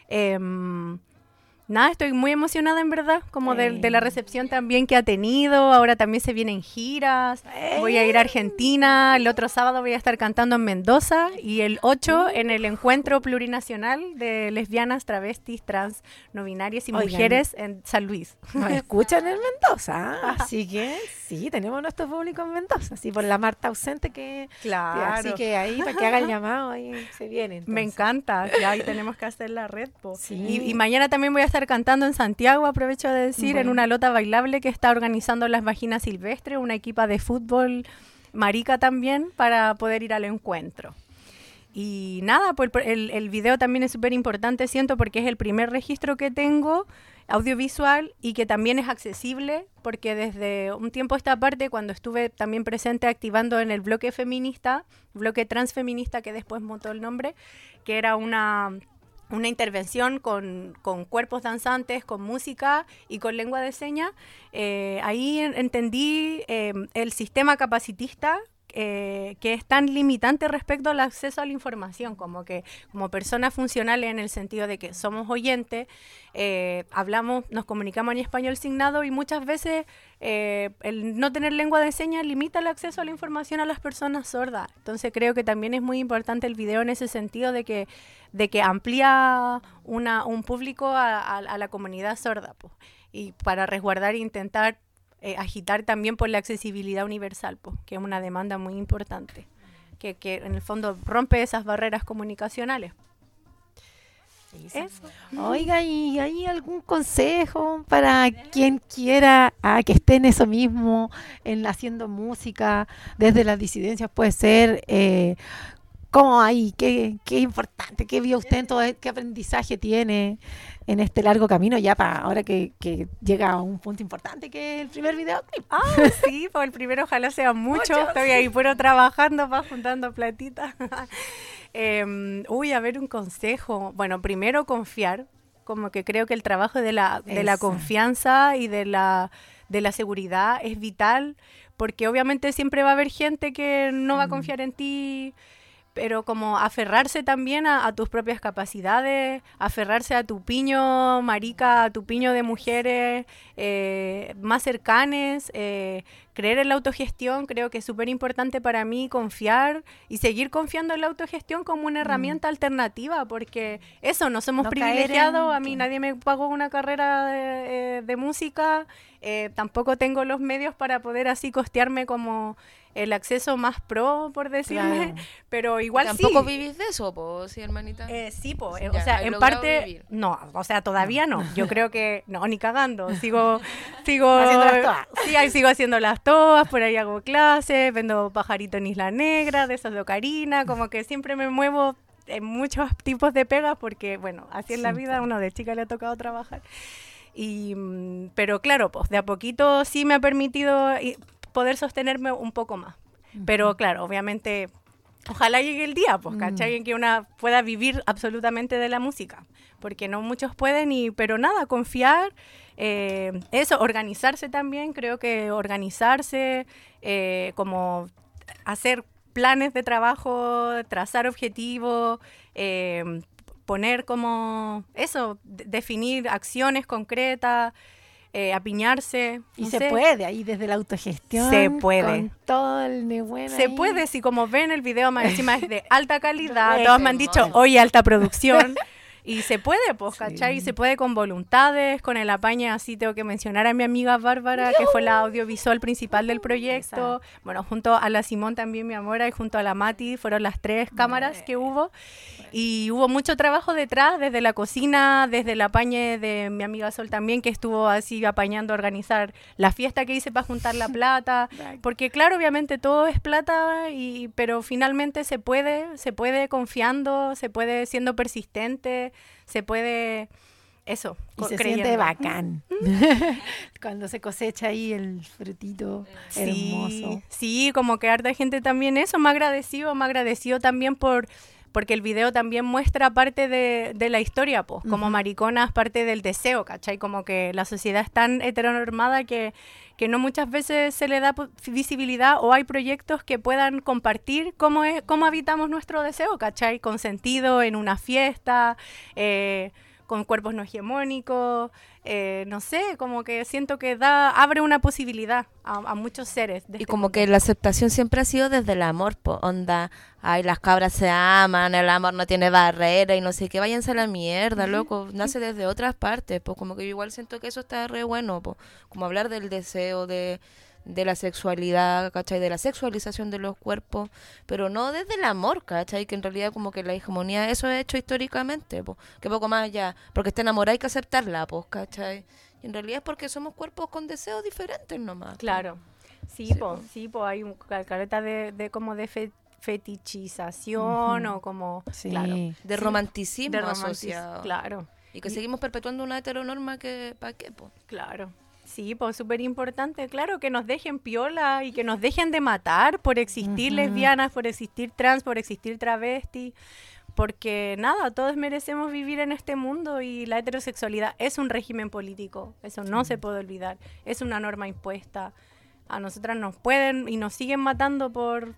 Nada, estoy muy emocionada en verdad, como de la recepción también que ha tenido. Ahora también se vienen giras, voy a ir a Argentina, el otro sábado voy a estar cantando en Mendoza y el 8 en el Encuentro Plurinacional de Lesbianas, Travestis, Trans, No Binarias y Mujeres en San Luis. Nos escuchan en Mendoza, así que sí, tenemos nuestro público en Mendoza, así por la Marta ausente que... Claro. Así que ahí, para que haga el llamado, ahí se viene. Me encanta, ya ahí tenemos que hacer la red. Sí. Y mañana también voy a estar cantando en Santiago, aprovecho de decir, en una lota bailable que está organizando Las Vaginas Silvestres, una equipa de fútbol marica también, para poder ir al encuentro. Y nada, pues el video también es súper importante, siento, porque es el primer registro que tengo audiovisual y que también es accesible, porque desde un tiempo a esta parte, cuando estuve también presente activando en el bloque feminista, bloque transfeminista, que después mutó el nombre, que era una intervención con cuerpos danzantes, con música y con lengua de señas, ahí entendí el sistema capacitista que es tan limitante respecto al acceso a la información, como que como personas funcionales en el sentido de que somos oyentes, hablamos, nos comunicamos en español signado y muchas veces el no tener lengua de señas limita el acceso a la información a las personas sordas. Entonces creo que también es muy importante el video en ese sentido de que amplía un público a la comunidad sorda, pues, y para resguardar e intentar agitar también por la accesibilidad universal, pues, que es una demanda muy importante, que en el fondo rompe esas barreras comunicacionales. Eso. Oiga, ¿y hay algún consejo para quien quiera que esté en eso mismo, en haciendo música desde las disidencias? Puede ser, ¿cómo hay? ¿Qué importante? ¿Qué vio usted en todo? ¿Qué aprendizaje tiene en este largo camino ya para ahora que llega a un punto importante que es el primer videoclip? Sí, pues el primero ojalá sea mucho. Estoy ahí puro trabajando, juntando platita. A ver, un consejo. Bueno, primero confiar, como que creo que el trabajo de la confianza y de la seguridad es vital, porque obviamente siempre va a haber gente que no va a confiar en ti, pero como aferrarse también a tus propias capacidades, aferrarse a tu piño marica, a tu piño de mujeres más cercanas, creer en la autogestión. Creo que es súper importante para mí confiar y seguir confiando en la autogestión como una herramienta alternativa, porque eso, no somos privilegiados. A mí nadie me pagó una carrera de música, tampoco tengo los medios para poder así costearme como el acceso más pro, por decirme, pero igual ¿Tampoco sí. vivís de eso, po, sí, hermanita? Sí, po, Ya, o sea, en parte, vivir. no, o sea, todavía no. Yo creo que, no, ni cagando, sigo haciéndolas todas. Sí, ahí sigo haciéndolas todas, por ahí hago clases, vendo pajarito en Isla Negra, de esos de ocarina, como que siempre me muevo en muchos tipos de pegas, porque, bueno, así en la vida, uno de chica le ha tocado trabajar. Pero claro, pues de a poquito sí me ha permitido poder sostenerme un poco más. Pero claro, obviamente, ojalá llegue el día, pues, ¿cachai? En que una pueda vivir absolutamente de la música, porque no muchos pueden, pero nada, confiar, eso, organizarse también, creo que organizarse, como hacer planes de trabajo, trazar objetivos, poner como eso, definir acciones concretas, apiñarse. Y no se puede, ahí desde la autogestión. Se puede. Con todo el nebueno. Se puede, si como ven el video más encima es de alta calidad. Todos me han dicho, oye, alta producción. Y se puede, pues, ¿cachai? Y se puede con voluntades, con el apañe. Así tengo que mencionar a mi amiga Bárbara, que fue la audiovisual principal del proyecto. Bueno, junto a la Simón también, mi amora, y junto a la Mati, fueron las 3 cámaras que hubo. Y hubo mucho trabajo detrás, desde la cocina, desde el apañe de mi amiga Sol también, que estuvo así apañando a organizar la fiesta que hice para juntar la plata. Porque claro, obviamente todo es plata, pero finalmente se puede confiando, se puede siendo persistente, se puede eso. Y se creyendo. siente bacán. Cuando se cosecha ahí el frutito hermoso. Sí, como que harta gente también eso, me ha agradecido también porque el video también muestra parte de la historia, pues, como mariconas, parte del deseo, ¿cachai? Como que la sociedad es tan heteronormada que no muchas veces se le da visibilidad, o hay proyectos que puedan compartir cómo habitamos nuestro deseo, ¿cachai? Con sentido, en una fiesta, con cuerpos no hegemónicos, no sé, como que siento que abre una posibilidad a muchos seres. Y como que la aceptación siempre ha sido desde el amor, po, onda, ay, las cabras se aman, el amor no tiene barrera y no sé qué, váyanse a la mierda, loco, nace desde otras partes, pues como que yo igual siento que eso está re bueno, po, como hablar del deseo, de la sexualidad, ¿cachai? De la sexualización de los cuerpos, pero no desde el amor, ¿cachai? Que en realidad como que la hegemonía, eso es hecho históricamente, po, que poco más allá, porque está enamorada hay que aceptarla, pues, ¿cachai? Y en realidad es porque somos cuerpos con deseos diferentes nomás. Claro, sí, hay un careta de como de fetichización o como, claro, de romanticismo asociado. Claro. Y que seguimos perpetuando una heteronorma que, ¿para qué, po? Claro. Sí, pues súper importante, claro, que nos dejen piola y que nos dejen de matar por existir lesbianas, por existir trans, por existir travesti, porque nada, todos merecemos vivir en este mundo y la heterosexualidad es un régimen político, eso no se puede olvidar, es una norma impuesta. A nosotras nos pueden y nos siguen matando por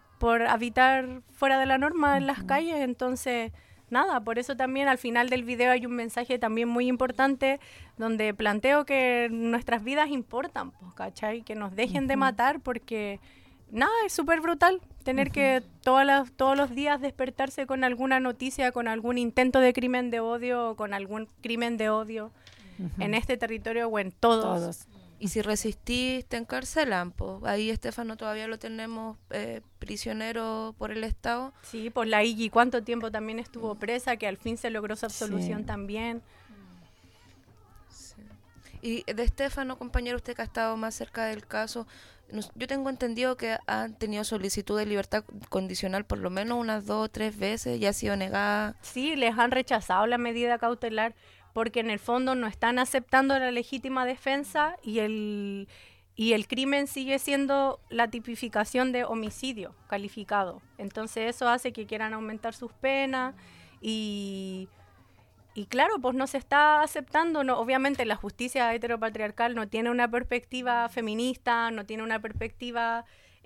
habitar fuera de la norma en las calles, entonces... Nada, por eso también al final del video hay un mensaje también muy importante donde planteo que nuestras vidas importan, pues, ¿cachai? Que nos dejen de matar porque, nada, es súper brutal tener que todos los días despertarse con alguna noticia, con algún intento de crimen de odio o con algún crimen de odio en este territorio o en todos. Y si resistís, te encarcelan, pues. Ahí Estefano todavía lo tenemos prisionero por el Estado. Sí, pues la Iggy, ¿cuánto tiempo también estuvo presa? Que al fin se logró su absolución también. Sí. Y de Estefano, compañero, usted que ha estado más cerca del caso, yo tengo entendido que han tenido solicitud de libertad condicional por lo menos unas 2 o 3 veces y ha sido negada. Sí, les han rechazado la medida cautelar porque en el fondo no están aceptando la legítima defensa y el crimen sigue siendo la tipificación de homicidio calificado. Entonces eso hace que quieran aumentar sus penas y claro, pues no se está aceptando. No, obviamente la justicia heteropatriarcal no tiene una perspectiva feminista, no tiene una perspectiva...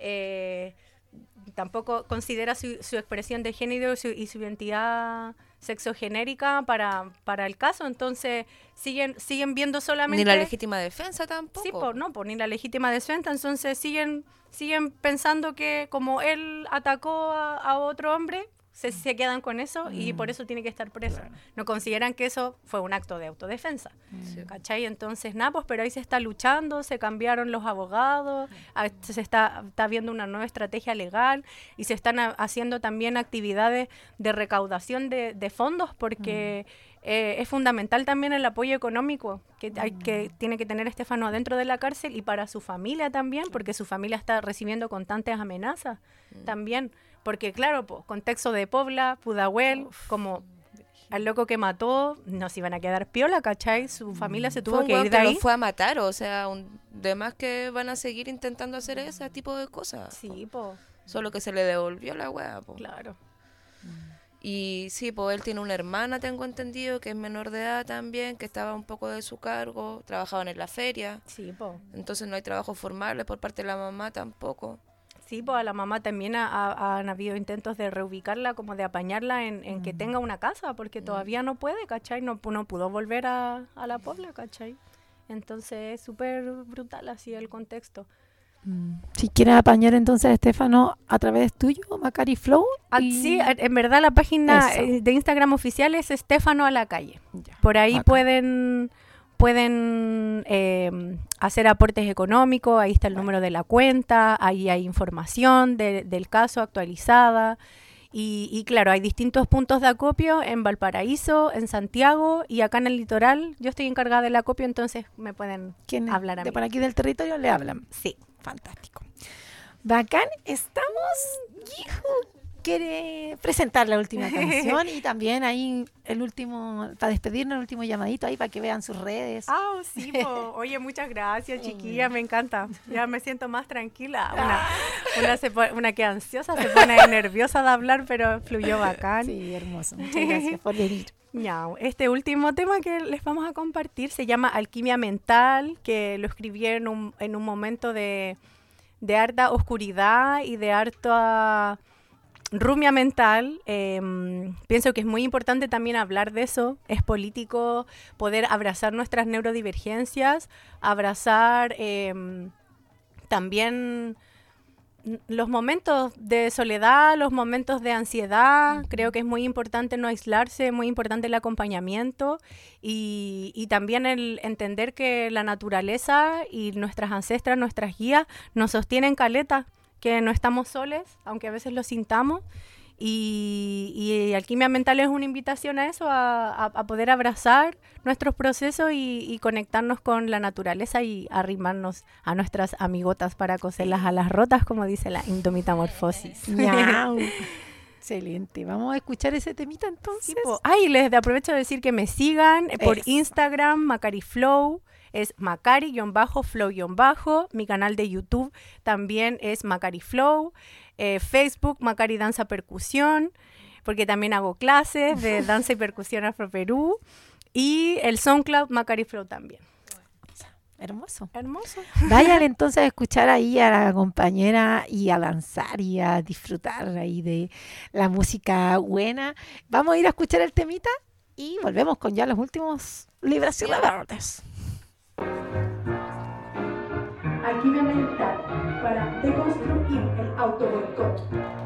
tampoco considera su expresión de género y su identidad sexogenérica para el caso, entonces siguen viendo solamente... Ni la legítima defensa tampoco. Sí, ni la legítima defensa, entonces siguen pensando que como él atacó a otro hombre, se quedan con eso y por eso tiene que estar preso. Claro. No consideran que eso fue un acto de autodefensa, ¿cachai? Entonces, nada, pues, pero ahí se está luchando, se cambiaron los abogados, se está viendo una nueva estrategia legal y se están haciendo también actividades de recaudación de fondos porque es fundamental también el apoyo económico que tiene que tener Estefano adentro de la cárcel y para su familia también, porque su familia está recibiendo constantes amenazas también. Porque claro, contexto de Pobla, Pudahuel, como al loco que mató, no se iban a quedar piola, ¿cachai? Su familia se tuvo que ir de ahí. Lo fue a matar, o sea, demás que van a seguir intentando hacer ese tipo de cosas. Sí, Solo que se le devolvió la wea, Claro. Y sí, él tiene una hermana, tengo entendido, que es menor de edad también, que estaba un poco de su cargo, trabajaban en la feria. Sí, Entonces no hay trabajos formales por parte de la mamá tampoco. Sí, pues a la mamá también han habido intentos de reubicarla, como de apañarla en que tenga una casa, porque todavía no puede, ¿cachai? No pudo volver a la Pobla, ¿cachai? Entonces es súper brutal así el contexto. Si quieren apañar entonces a Estefano a través tuyo, Macari Flow. Sí, en verdad la página de Instagram oficial es Estefano a la calle. Por ahí pueden hacer aportes económicos, ahí está el número de la cuenta, ahí hay información del caso actualizada. Y claro, hay distintos puntos de acopio en Valparaíso, en Santiago y acá en el litoral. Yo estoy encargada del acopio, entonces me pueden hablar a mí. ¿De por aquí del territorio le hablan? Sí. Fantástico. Bacán, estamos. Quiere presentar la última canción y también ahí el último, para despedirnos, el último llamadito ahí para que vean sus redes. Sí, oye, muchas gracias, chiquilla, me encanta. Ya me siento más tranquila. Una que ansiosa se pone nerviosa de hablar, pero fluyó bacán. Sí, hermoso. Muchas gracias por venir. Este último tema que les vamos a compartir se llama Alquimia Mental, que lo escribí en un momento de harta oscuridad y de harta rumia mental. Pienso que es muy importante también hablar de eso. Es político poder abrazar nuestras neurodivergencias, abrazar también los momentos de soledad, los momentos de ansiedad. Creo que es muy importante no aislarse, muy importante el acompañamiento y también el entender que la naturaleza y nuestras ancestras, nuestras guías nos sostienen caleta, que no estamos soles, aunque a veces lo sintamos. Y Alquimia Mental es una invitación a eso, a poder abrazar nuestros procesos y conectarnos con la naturaleza y arrimarnos a nuestras amigotas para coserlas a las rotas, como dice la Indomitamorfosis. Excelente. Vamos a escuchar ese temita entonces. Les aprovecho de decir que me sigan por Instagram, Macari Flow. Es Macari-Flow-. Mi canal de YouTube también es Macari Flow. Facebook, Macari Danza Percusión, porque también hago clases de danza y percusión Afro Perú. Y el SoundCloud, Macari Flow también. Hermoso. Hermoso. Vayan entonces a escuchar ahí a la compañera y a lanzar y a disfrutar ahí de la música buena. Vamos a ir a escuchar el temita y volvemos con ya los últimos libros y reverdes. Alquimia mental para deconstruir el autoboicot.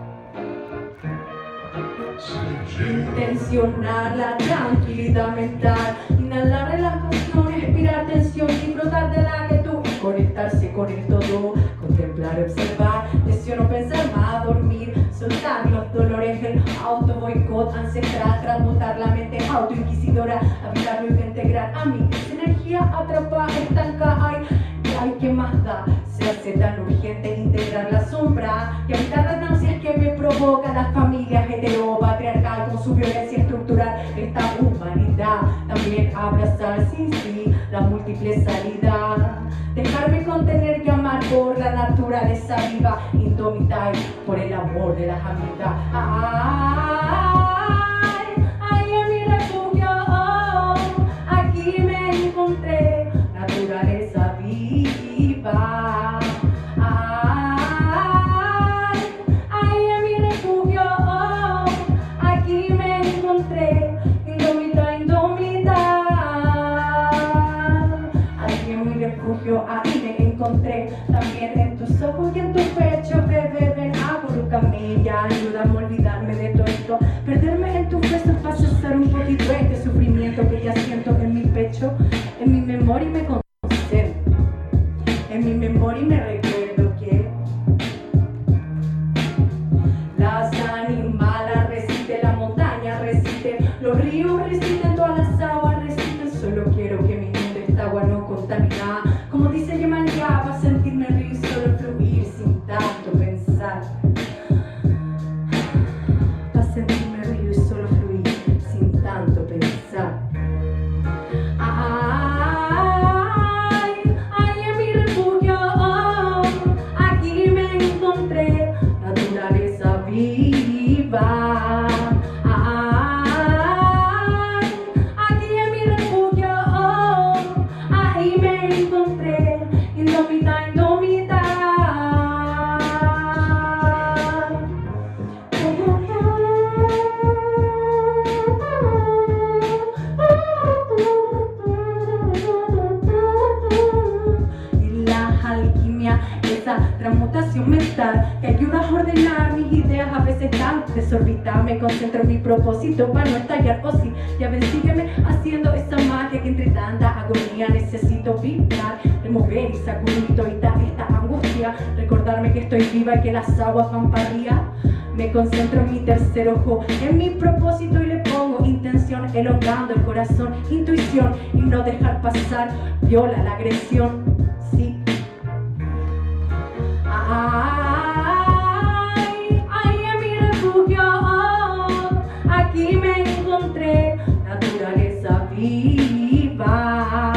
Intencionar la tranquilidad mental, inhalar relajación, respirar tensión, disfrutar de la quietud, conectarse con el todo, contemplar, observar, tensión o pensar más, dormir, soltar los dolores del autoboicot ancestral, transmutar la mente autoinquisidora, habitarlo y integrar a mí, energía atrapa, estanca, ay, ¿qué más da? Se hace tan urgente integrar la sombra y evitar las náuseas que me provoca la familia heteropatriarcal con su violencia estructural. Esta humanidad también abrazar sin sí la múltiple salida. Dejarme contener y amar por la naturaleza viva, indómita y por el amor de las amigas. Ay, en mi refugio, aquí me encontré, naturaleza viva. Ay, en mi refugio, aquí me encontré, indómita, indómita. Aquí en mi refugio, ahí me encontré, también en tus ojos y en tu pecho, bebé, ven, acurrúcame ya, ayúdame a olvidarme de todo esto, perderme en tus besos para cesar un poquito este sufrimiento que ya siento en mi pecho, en mi memoria y me concentro. En mi memoria me recuerdo que las animales resisten, la montaña resiste, los ríos resisten, todas las aguas resisten. Solo quiero que mi mundo esta agua no contamina. Como dice Yemanjá, para sentirme río y solo fluir sin tanto pensar. Para sentirme río y solo fluir sin tanto pensar. ayudas a ordenar mis ideas a veces tan desorbitadas. Me concentro en mi propósito para no estallar. O sí, ya ven, sígueme haciendo esa magia que entre tanta agonía necesito vibrar, remover y sacudir toda esta angustia, recordarme que estoy viva y que las aguas van para arriba. Me concentro en mi tercer ojo, en mi propósito y le pongo intención, elongando el corazón, intuición y no dejar pasar viola la agresión. Sí. Ay, en mi refugio, aquí me encontré, naturaleza viva.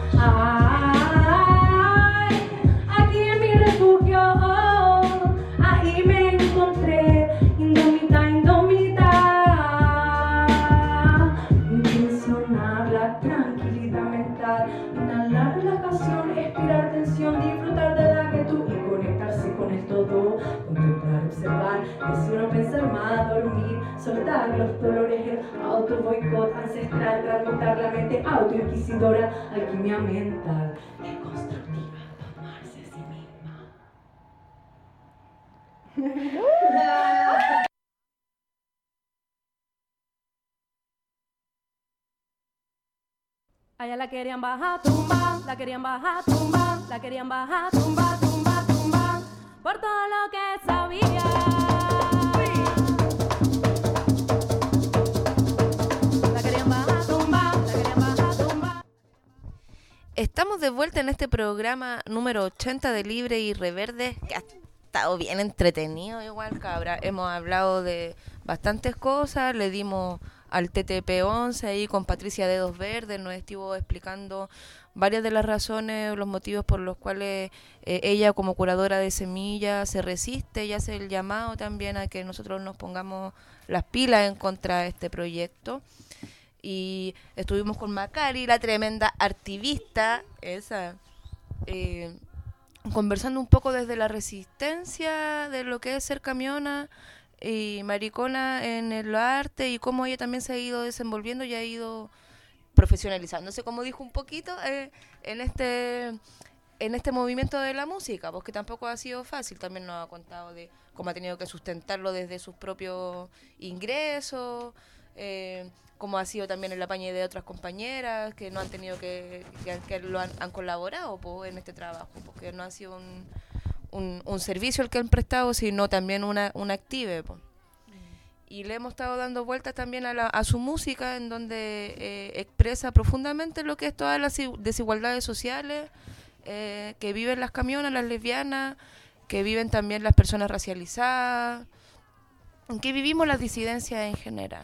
Ay, aquí en mi refugio, ahí me encontré, indómita, intencionar la tranquilidad mental, inhalar relajación, expirar tensión, disfrutar de la quietud y conectarse con el todo, contemplar, observar, decir o pensar más, dormir, soltar los dolores, el auto boicot ancestral, transmutar la mente autoinquisidora, alquimia mental, deconstructiva, tomarse a sí misma. Allá la querían bajar, tumba, la querían bajar, tumba, la querían bajar, tumba, tumba, tumba, por todo lo que sabía. La querían bajar, tumba, la querían bajar, tumba. Estamos de vuelta en este programa número 80 de Libre y Reverde, que ha estado bien entretenido igual, cabra. Hemos hablado de bastantes cosas, le dimos al TTP-11 ahí con Patricia Dedos Verdes, nos estuvo explicando varias de las razones, los motivos por los cuales ella como curadora de semillas se resiste y hace el llamado también a que nosotros nos pongamos las pilas en contra de este proyecto. Y estuvimos con Macari, la tremenda activista, esa, conversando un poco desde la resistencia de lo que es ser camiona y maricona en el arte y cómo ella también se ha ido desenvolviendo y ha ido profesionalizándose, como dijo un poquito, en este movimiento de la música, porque tampoco ha sido fácil. También nos ha contado de cómo ha tenido que sustentarlo desde sus propios ingresos, cómo ha sido también el apañe de otras compañeras que no han tenido que lo han colaborado en este trabajo, porque no ha sido un servicio el que han prestado, sino también una active. Y le hemos estado dando vueltas también a su música, en donde expresa profundamente lo que es todas las desigualdades sociales que viven las camionas, las lesbianas, que viven también las personas racializadas, que vivimos las disidencias en general.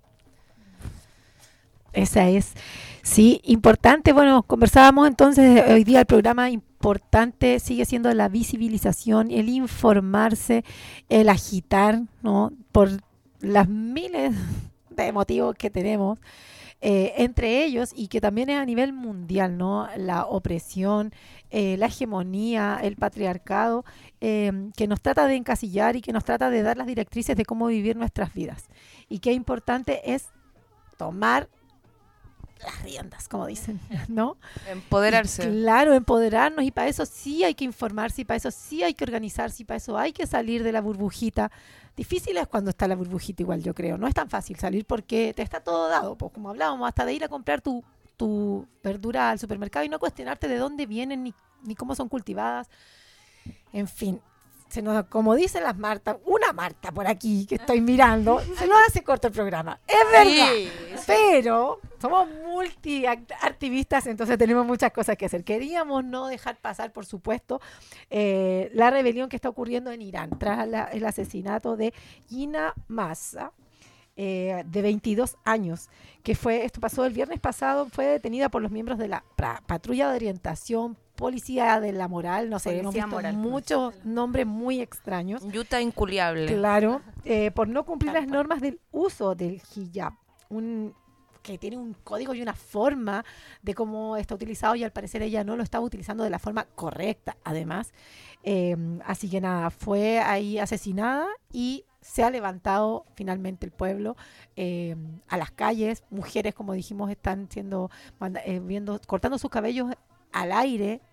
Esa es, sí, importante. Bueno, conversábamos entonces hoy día el programa importante sigue siendo la visibilización, el informarse, el agitar, ¿no? Por las miles de motivos que tenemos, entre ellos, y que también es a nivel mundial, ¿no? La opresión, la hegemonía, el patriarcado, que nos trata de encasillar y que nos trata de dar las directrices de cómo vivir nuestras vidas. Y qué importante es tomar las riendas, como dicen, ¿no? Empoderarse. Y claro, empoderarnos, y para eso sí hay que informarse, y para eso sí hay que organizarse, y para eso hay que salir de la burbujita. Difícil es cuando está la burbujita, igual, yo creo. No es tan fácil salir porque te está todo dado, pues como hablábamos, hasta de ir a comprar tu verdura al supermercado y no cuestionarte de dónde vienen ni cómo son cultivadas. En fin, como dicen las Martas, una Marta por aquí que estoy mirando, se nos hace corto el programa. Es verdad, sí. Pero somos multiactivistas, entonces tenemos muchas cosas que hacer. Queríamos no dejar pasar, por supuesto, la rebelión que está ocurriendo en Irán tras el asesinato de Gina Mahsa, de 22 años, esto pasó el viernes pasado, fue detenida por los miembros de la patrulla de orientación, policía de la moral, no sé, hemos visto muchos nombres muy extraños. Yuta inculiable. Claro, por no cumplir las normas del uso del hijab, que tiene un código y una forma de cómo está utilizado, y al parecer ella no lo estaba utilizando de la forma correcta, además. Así que nada, fue ahí asesinada y se ha levantado finalmente el pueblo a las calles. Mujeres, como dijimos, están cortando sus cabellos al aire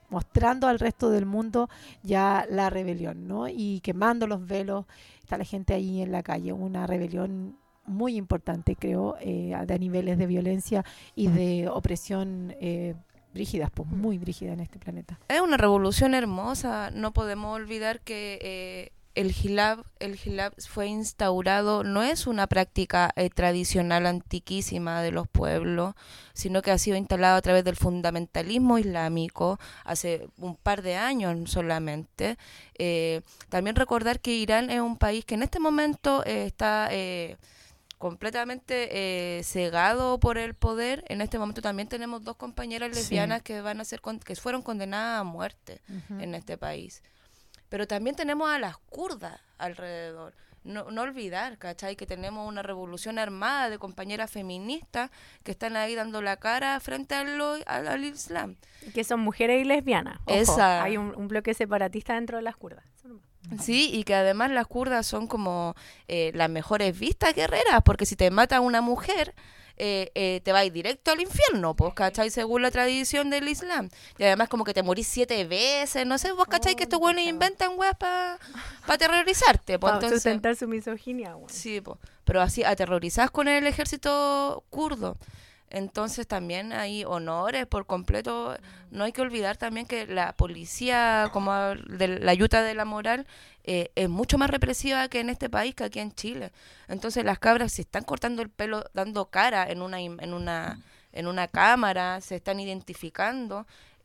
mostrando al resto del mundo ya la rebelión, ¿no? Y quemando los velos, está la gente ahí en la calle, una rebelión muy importante, creo, de niveles de violencia y de opresión brígidas, pues muy brígidas en este planeta. Es una revolución hermosa, no podemos olvidar que el hijab fue instaurado, no es una práctica tradicional antiquísima de los pueblos, sino que ha sido instalado a través del fundamentalismo islámico hace un par de años solamente. También recordar que Irán es un país que en este momento está completamente cegado por el poder. En este momento también tenemos 2 compañeras lesbianas que van a ser que fueron condenadas a muerte en este país. Pero también tenemos a las kurdas alrededor. No olvidar, ¿cachai? Que tenemos una revolución armada de compañeras feministas que están ahí dando la cara frente al Islam. Que son mujeres y lesbianas. Ojo, hay un bloque separatista dentro de las kurdas. Sí, y que además las kurdas son como las mejores vistas guerreras, porque si te mata una mujer, te vas directo al infierno, pues, ¿cachai? Según la tradición del Islam. Y además como que te morís 7 veces, no sé, vos, ¿cachai? Que estos buenos inventan weas para aterrorizarte. Pues, para sustentar su misoginia. Bueno. Sí, pues, pero así aterrorizás con el ejército kurdo. Entonces también hay honores por completo. No hay que olvidar también que la policía, como de la ayuda de la moral, es mucho más represiva que en este país, que aquí en Chile. Entonces las cabras se están cortando el pelo, dando cara en una cámara, se están identificando.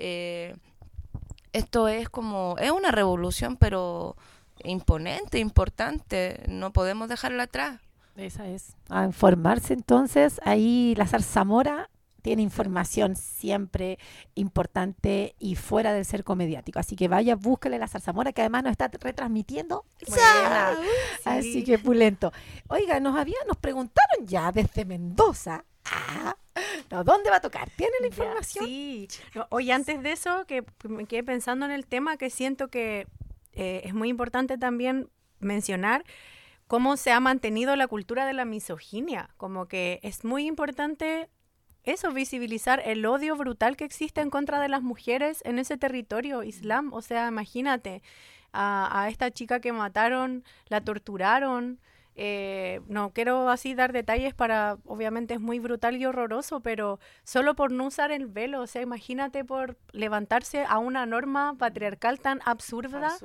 Esto es una revolución, pero imponente, importante. No podemos dejarla atrás. Esa es. A informarse entonces, ahí la Zarzamora tiene información siempre importante y fuera del cerco mediático. Así que vaya, búsquele la Zarzamora, que además nos está retransmitiendo. Buena, sí. Así que pulento. Oiga, nos preguntaron ya desde Mendoza. ¿Dónde va a tocar? ¿Tiene la información? Sí. Hoy antes de eso, que me quedé pensando en el tema, que siento que es muy importante también mencionar cómo se ha mantenido la cultura de la misoginia. Como que es muy importante eso, visibilizar el odio brutal que existe en contra de las mujeres en ese territorio islam. O sea, imagínate a esta chica que mataron, la torturaron. No quiero así dar detalles obviamente es muy brutal y horroroso, pero solo por no usar el velo. O sea, imagínate por levantarse a una norma patriarcal tan absurda.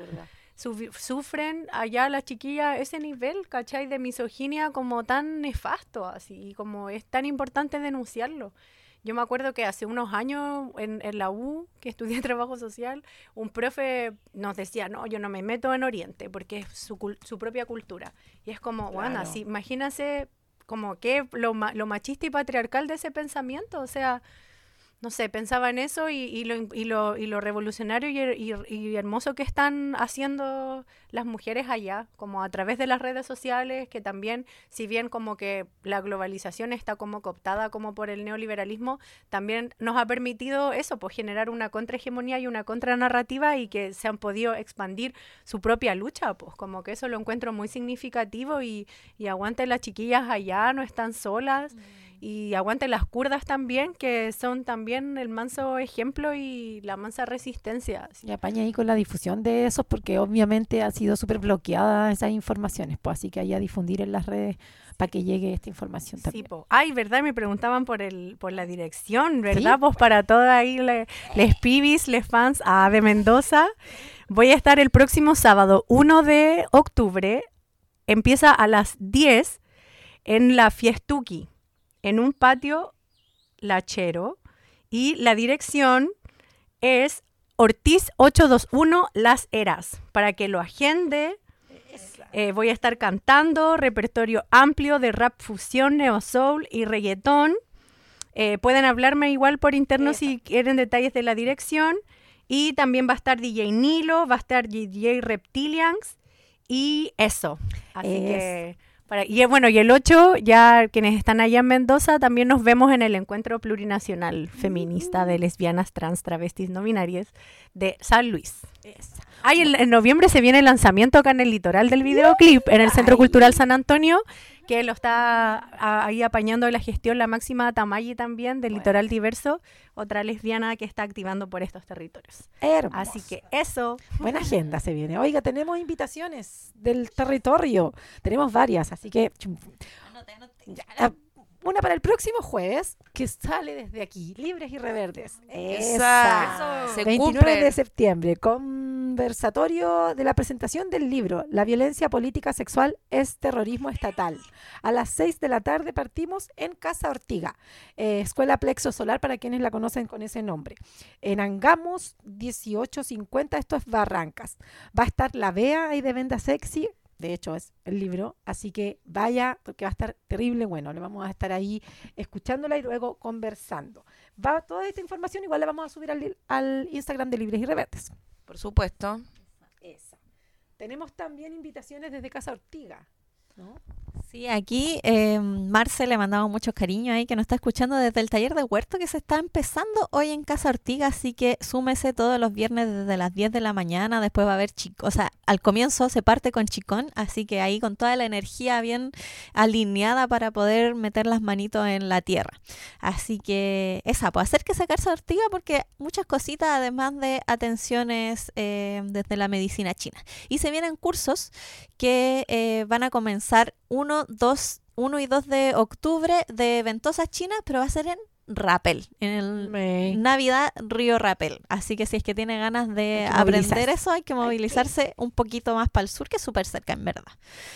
Sufren allá las chiquillas ese nivel, ¿cachai? De misoginia como tan nefasto, así, como es tan importante denunciarlo. Yo me acuerdo que hace unos años en la U, que estudié trabajo social, un profe nos decía, no, yo no me meto en Oriente, porque es su propia cultura. Y es como, bueno, así, imagínense como que lo machista y patriarcal de ese pensamiento, o sea... No sé, pensaba en eso y lo revolucionario y hermoso que están haciendo las mujeres allá, como a través de las redes sociales, que también, si bien como que la globalización está como cooptada como por el neoliberalismo, también nos ha permitido eso, pues generar una contrahegemonía y una contranarrativa y que se han podido expandir su propia lucha, pues como que eso lo encuentro muy significativo y aguante las chiquillas allá, no están solas. Y aguante las kurdas también, que son también el manso ejemplo y la mansa resistencia. Y apaña ahí con la difusión de esos, porque obviamente ha sido súper bloqueada esas informaciones, pues así que hay a difundir en las redes para que llegue esta información también. Sí, ay, ¿verdad? Me preguntaban por la dirección, ¿verdad? ¿Sí? Pues para todas ahí les pibis, les fans de Mendoza. Voy a estar el próximo sábado, 1 de octubre, empieza a las 10 en la Fiestuki, en un patio lachero, y la dirección es Ortiz 821 Las Heras, para que lo agende. Voy a estar cantando repertorio amplio de rap fusión, neo soul y reggaetón. Pueden hablarme igual por interno si quieren detalles de la dirección. Y también va a estar DJ Nilo, va a estar DJ Reptilians y eso. Así que... Y bueno, y el 8, ya quienes están allá en Mendoza, también nos vemos en el Encuentro Plurinacional Feminista de Lesbianas, Trans, Travestis, No Binarias de San Luis. En noviembre se viene el lanzamiento acá en el litoral del videoclip, en el Centro Cultural San Antonio, que lo está ahí apañando la gestión la máxima Tamayi también, del Litoral Diverso, otra lesbiana que está activando por estos territorios. Hermoso. Así que eso. Buena agenda se viene. Oiga, tenemos invitaciones del territorio. Tenemos varias, así que... Ya, una para el próximo jueves, que sale desde aquí, Libres y Reverdes. Esa. Se 29 cumple. de septiembre, conversatorio de la presentación del libro La violencia política sexual es terrorismo estatal. A las 6 de la tarde partimos en Casa Ortiga, Escuela Plexo Solar para quienes la conocen con ese nombre. En Angamos 1850, esto es Barrancas. Va a estar la Bea ahí de Venda Sexy. De hecho, es el libro, así que vaya, porque va a estar terrible bueno. Le vamos a estar ahí escuchándola y luego conversando. Toda esta información igual la vamos a subir al Instagram de Libres y Reverdes. Por supuesto. Esa. Tenemos también invitaciones desde Casa Ortiga, ¿no? Sí, aquí Marce le mandamos mucho cariño ahí que nos está escuchando desde el taller de huerto que se está empezando hoy en Casa Ortiga, así que súmese todos los viernes desde las 10 de la mañana, después va a haber o sea, al comienzo se parte con chicón, así que ahí con toda la energía bien alineada para poder meter las manitos en la tierra. Así que pues acérquese a Casa Ortiga porque muchas cositas además de atenciones desde la medicina china. Y se vienen cursos que van a comenzar 1 y 2 de octubre de ventosas chinas, pero va a ser en Rapel, en el Navidad Río Rapel. Así que si es que tiene ganas de aprender eso, hay que movilizarse un poquito más para el sur, que es súper cerca, en verdad.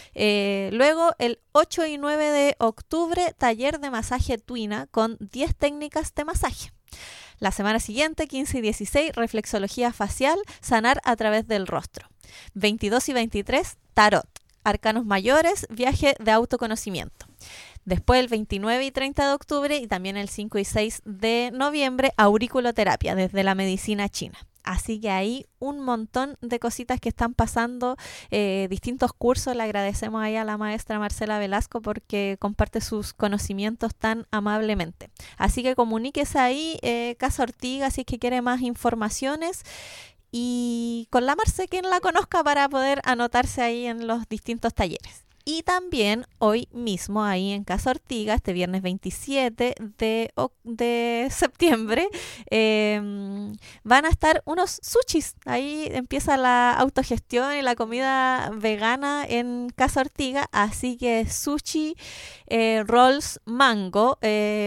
Luego, el 8 y 9 de octubre, taller de masaje Tuina con 10 técnicas de masaje. La semana siguiente, 15 y 16, reflexología facial, sanar a través del rostro. 22 y 23, tarot. Arcanos mayores, viaje de autoconocimiento. Después el 29 y 30 de octubre y también el 5 y 6 de noviembre, auriculoterapia desde la medicina china. Así que ahí un montón de cositas que están pasando, distintos cursos. Le agradecemos ahí a la maestra Marcela Velasco porque comparte sus conocimientos tan amablemente. Así que comuníquese ahí, Casa Ortiga, si es que quiere más informaciones. Y con la Marce, quien la conozca, para poder anotarse ahí en los distintos talleres. Y también hoy mismo ahí en Casa Ortiga, este viernes 27 de septiembre, van a estar unos sushis. Ahí empieza la autogestión y la comida vegana en Casa Ortiga. Así que sushi, rolls mango,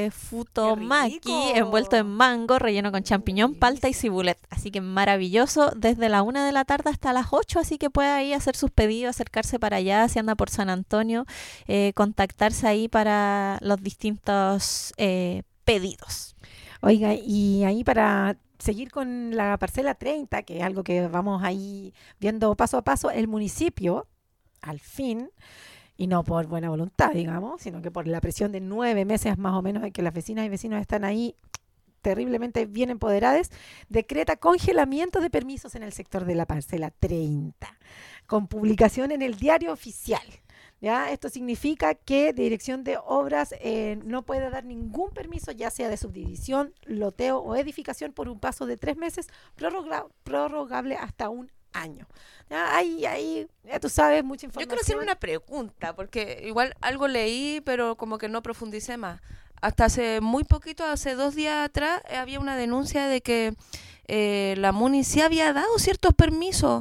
futomaki envuelto en mango, relleno con champiñón, palta y cibulet. Así que maravilloso desde la 1 de la tarde hasta las 8. Así que puede ahí hacer sus pedidos, acercarse para allá, si anda por San Antonio, contactarse ahí para los distintos pedidos. Oiga, y ahí para seguir con la parcela 30, que es algo que vamos ahí viendo paso a paso, el municipio, al fin, y no por buena voluntad, digamos, sino que por la presión de 9 meses más o menos en que las vecinas y vecinos están ahí terriblemente bien empoderadas, decreta congelamiento de permisos en el sector de la parcela 30, con publicación en el Diario Oficial. ¿Ya? Esto significa que Dirección de Obras no puede dar ningún permiso, ya sea de subdivisión, loteo o edificación, por un plazo de 3 meses, prorrogable hasta un año. ¿Ya? Ahí, ya tú sabes, mucha información. Yo quiero hacer una pregunta, porque igual algo leí, pero como que no profundicé más. Hasta hace muy poquito, hace 2 días atrás, había una denuncia de que la MUNI sí había dado ciertos permisos,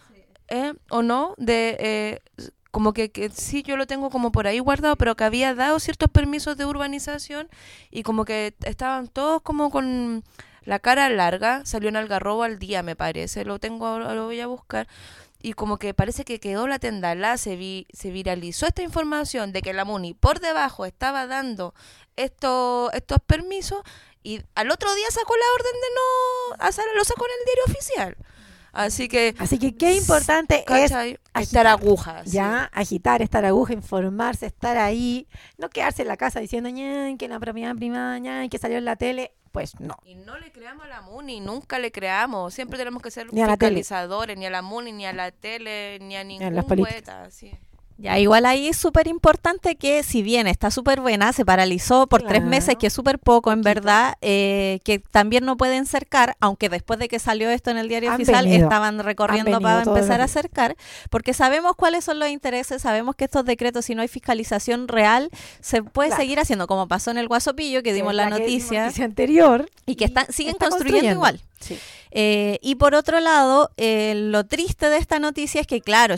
¿o no? Como que sí, yo lo tengo como por ahí guardado, pero que había dado ciertos permisos de urbanización y como que estaban todos como con la cara larga. Salió en Algarrobo al día, me parece, lo voy a buscar. Y como que parece que quedó la tendalá, se viralizó esta información de que la MUNI por debajo estaba dando estos permisos y al otro día sacó la orden de no, lo sacó en el Diario Oficial. Así que qué importante es estar agujas. Ya, agitar, estar aguja, informarse, estar ahí, no quedarse en la casa diciendo que la propiedad privada, que salió en la tele. Pues no. Y no le creamos a la MUNI, nunca le creamos. Siempre tenemos que ser ni fiscalizadores, ni a la MUNI, ni a la tele, ni a ningún poeta. Sí. Ya, igual ahí es súper importante que si bien está súper buena, se paralizó por 3 meses, que es súper poco en verdad, que también no pueden cercar, aunque después de que salió esto en el diario oficial estaban recorriendo para empezar a cercar, porque sabemos cuáles son los intereses, sabemos que estos decretos, si no hay fiscalización real, se puede seguir haciendo, como pasó en el Guasopillo, que dimos la noticia anterior, y que siguen construyendo igual. Sí. Y por otro lado, lo triste de esta noticia es que, claro,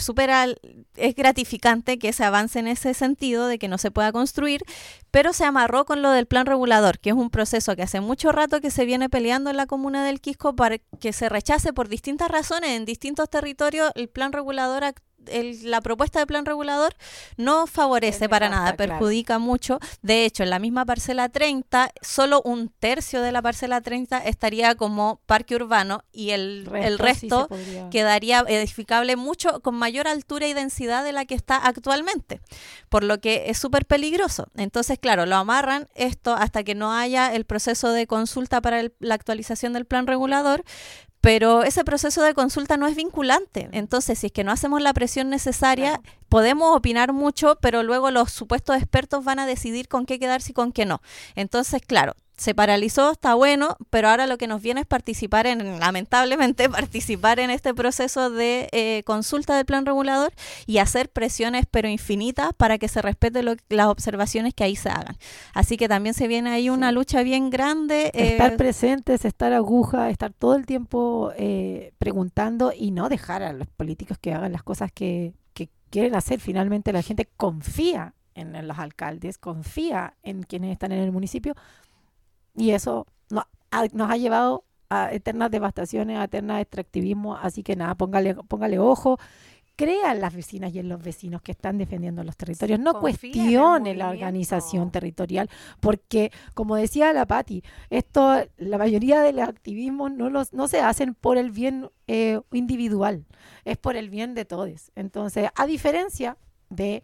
es gratificante que se avance en ese sentido de que no se pueda construir, pero se amarró con lo del plan regulador, que es un proceso que hace mucho rato que se viene peleando en la comuna del Quisco para que se rechace por distintas razones en distintos territorios el plan regulador la propuesta de plan regulador no favorece para nada, perjudica mucho. De hecho, en la misma parcela 30, solo 1/3 de la parcela 30 estaría como parque urbano y el resto quedaría edificable mucho con mayor altura y densidad de la que está actualmente, por lo que es súper peligroso. Entonces, claro, lo amarran esto hasta que no haya el proceso de consulta para la actualización del plan regulador. Pero ese proceso de consulta no es vinculante. Entonces, si es que no hacemos la presión necesaria, podemos opinar mucho, pero luego los supuestos expertos van a decidir con qué quedarse y con qué no. Entonces, claro, se paralizó, está bueno, pero ahora lo que nos viene es lamentablemente, participar en este proceso de consulta del plan regulador y hacer presiones, pero infinitas, para que se respete las observaciones que ahí se hagan. Así que también se viene ahí una lucha bien grande. Estar presentes, estar aguja, estar todo el tiempo preguntando y no dejar a los políticos que hagan las cosas que quieren hacer. Finalmente la gente confía en los alcaldes, confía en quienes están en el municipio. Y eso nos ha llevado a eternas devastaciones, a eternos extractivismo. Así que nada, póngale ojo. Crea en las vecinas y en los vecinos que están defendiendo los territorios. No cuestione la organización territorial, porque, como decía la Pati, la mayoría de los activismos no se hacen por el bien individual, es por el bien de todos. Entonces, a diferencia de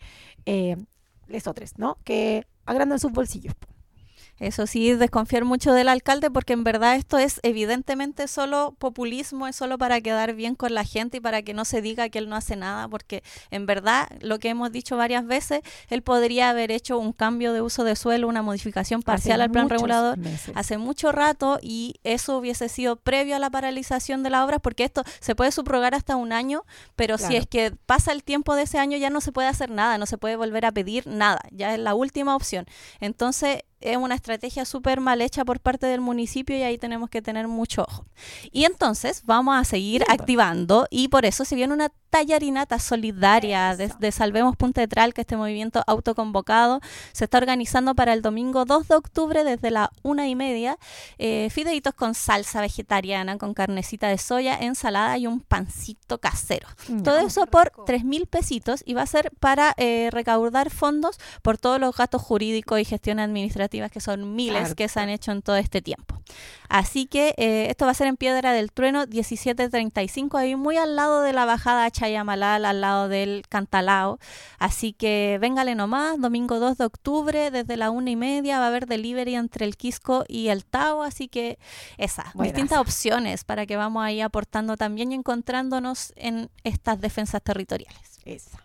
les otros, ¿no? Que agrandan sus bolsillos. Eso sí, desconfiar mucho del alcalde, porque en verdad esto es evidentemente solo populismo, es solo para quedar bien con la gente y para que no se diga que él no hace nada, porque en verdad, lo que hemos dicho varias veces, él podría haber hecho un cambio de uso de suelo, una modificación parcial al plan regulador hace mucho rato, y eso hubiese sido previo a la paralización de la obra, porque esto se puede subrogar hasta 1 año, pero si es que pasa el tiempo de ese año ya no se puede hacer nada, no se puede volver a pedir nada, ya es la última opción. Entonces, es una estrategia súper mal hecha por parte del municipio y ahí tenemos que tener mucho ojo. Y entonces vamos a seguir activando, y por eso se viene una tallarinata solidaria desde Salvemos Punta Etral, que este movimiento autoconvocado se está organizando para el domingo 2 de octubre desde las 1:30. Fideitos con salsa vegetariana, con carnecita de soya, ensalada y un pancito casero. Todo eso por 3.000 pesitos, y va a ser para recaudar fondos por todos los gastos jurídicos y gestión administrativa, que son miles que se han hecho en todo este tiempo. Así que esto va a ser en Piedra del Trueno 1735, ahí muy al lado de la bajada a Chayamalal, al lado del Cantalao. Así que véngale nomás, domingo 2 de octubre desde la 1:30, va a haber delivery entre el Quisco y el Tao, así que distintas opciones para que vamos ahí aportando también y encontrándonos en estas defensas territoriales.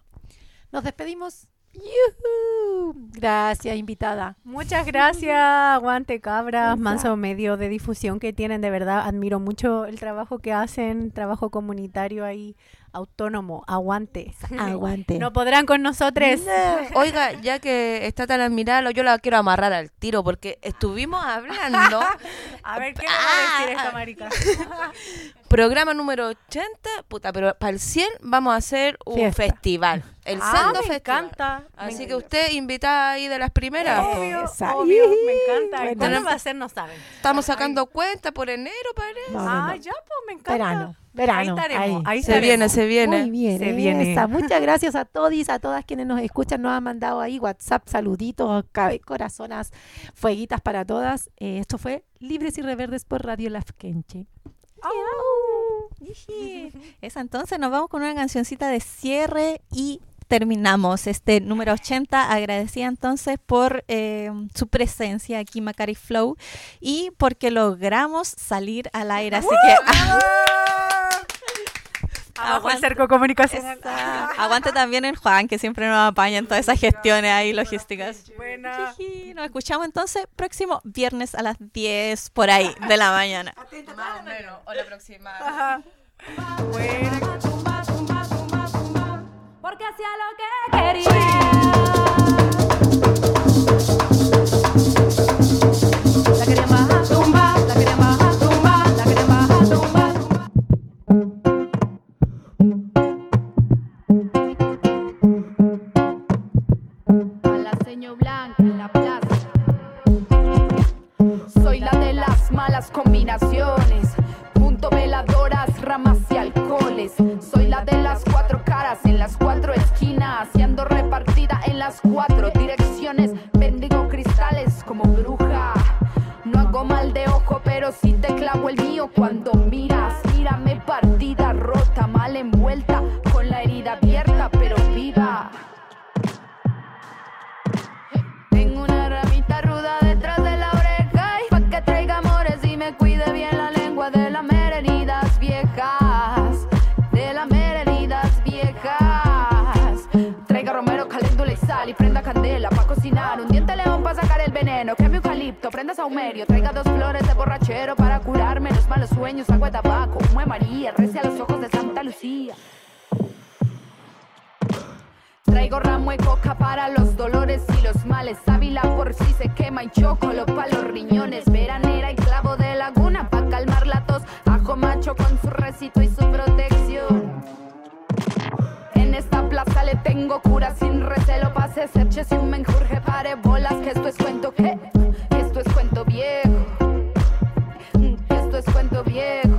Nos despedimos. ¡Yuhu! Gracias, invitada. Muchas gracias, aguante cabras, manso medio de difusión que tienen, de verdad admiro mucho el trabajo que hacen, trabajo comunitario ahí, autónomo, aguante. No podrán con nosotros. No. Oiga, ya que está tan admirado, yo la quiero amarrar al tiro, porque estuvimos hablando. A ver, ¿qué me va a decir esta marica? Programa número 80, pero para el 100 vamos a hacer un festival. El Sendo Festival. Encanta. Así que usted invitada ahí de las primeras. Obvio, me encanta. ¿Cuándo va a ser? No saben. Estamos sacando cuenta por enero, parece. Ya, pues me encanta. Verano. Ahí estaremos. Ahí se viene. Muy bien. Se viene. Muchas gracias a todos y a todas quienes nos escuchan. Nos han mandado ahí WhatsApp, saluditos, corazonas, fueguitas para todas. Esto fue Libres y Reverdes por Radio Lafkenche. Esa, entonces nos vamos con una cancioncita de cierre y terminamos este número 80. Agradecida entonces por su presencia aquí, Macari Flow, y porque logramos salir al aire. Así que Abajo el cerco comunicacional. Aguante también el Juan, que siempre nos apaña en todas esas gestiones ahí logísticas. Buena. Nos escuchamos entonces próximo viernes a las 10 por ahí de la mañana. Más o menos, o la próxima. Ajá. Buena. Porque hacía lo que quería. La quería más tumba, la quería más tumba, la quería más tumba. A la señor Blanca en la plaza. Soy la de las malas combinaciones. Junto veladoras, ramas y alcoholes. Soy la de las 4 caras en las 4 esquinas, siendo repartida en las 4 direcciones. Bendigo cristales como bruja. No hago mal de ojo, pero sí te clavo el mío cuando miras. Mírame partida, rota, mal envuelta, con la herida abierta, pero viva. Tengo una ramita ruda detrás de la oreja y pa' que traiga amores y me cuide bien la lengua de las heridas viejas, de las heridas viejas. Traiga romero, caléndula y sal y prenda candela pa' cocinar. Un diente león pa' sacar el veneno, que mi eucalipto, prenda saumerio. Traiga 2 flores de borrachero para curarme los malos sueños. Agua de tabaco, humo de María, recia los ojos de Santa Lucía. Traigo ramo y coca para los dolores y los males. Sábila por si se quema y chocolo pa' los riñones. Veranera y clavo de laguna pa' calmar la tos. Ajo macho con su recito y su protección. En esta plaza le tengo cura sin recelo. Pase serche si un menjurje pare bolas. Que esto es cuento, que esto es cuento viejo. Que esto es cuento viejo.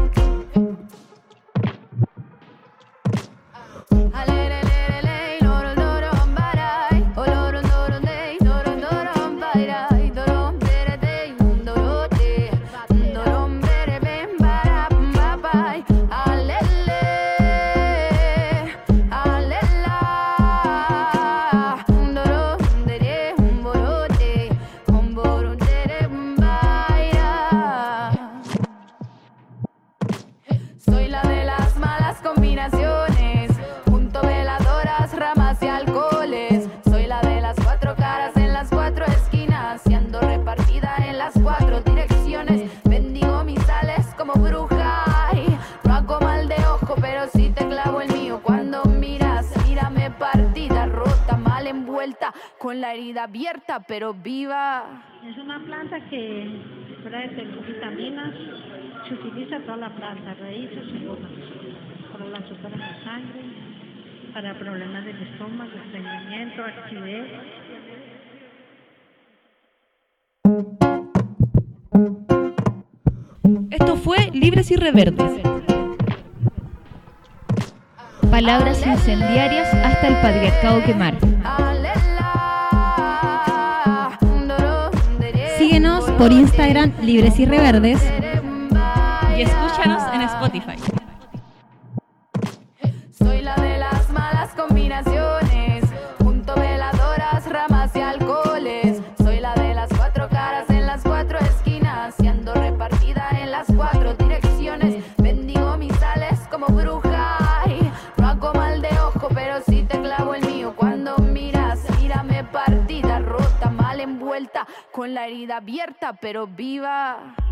Con la herida abierta, pero viva. Es una planta que trae vitaminas, se utiliza toda la planta, raíces y hojas, para el azúcar en la sangre, para problemas del estómago, estreñimiento, acidez. Esto fue Libres y Reverdes. Palabras incendiarias hasta el patriarcado quemar. Síguenos por Instagram Libres y Reverdes y escúchanos en Spotify. Soy la de las malas combinaciones, junto veladoras, ramas y alcoholes. Soy la de las 4 caras en las 4 esquinas, siendo repartida en las 4 direcciones. Bendigo mis sales como bruja. No hago mal de ojo, pero sí te clavo el mío cuando miras. Mírame partida, rota, mal envuelta, con la herida abierta, pero viva.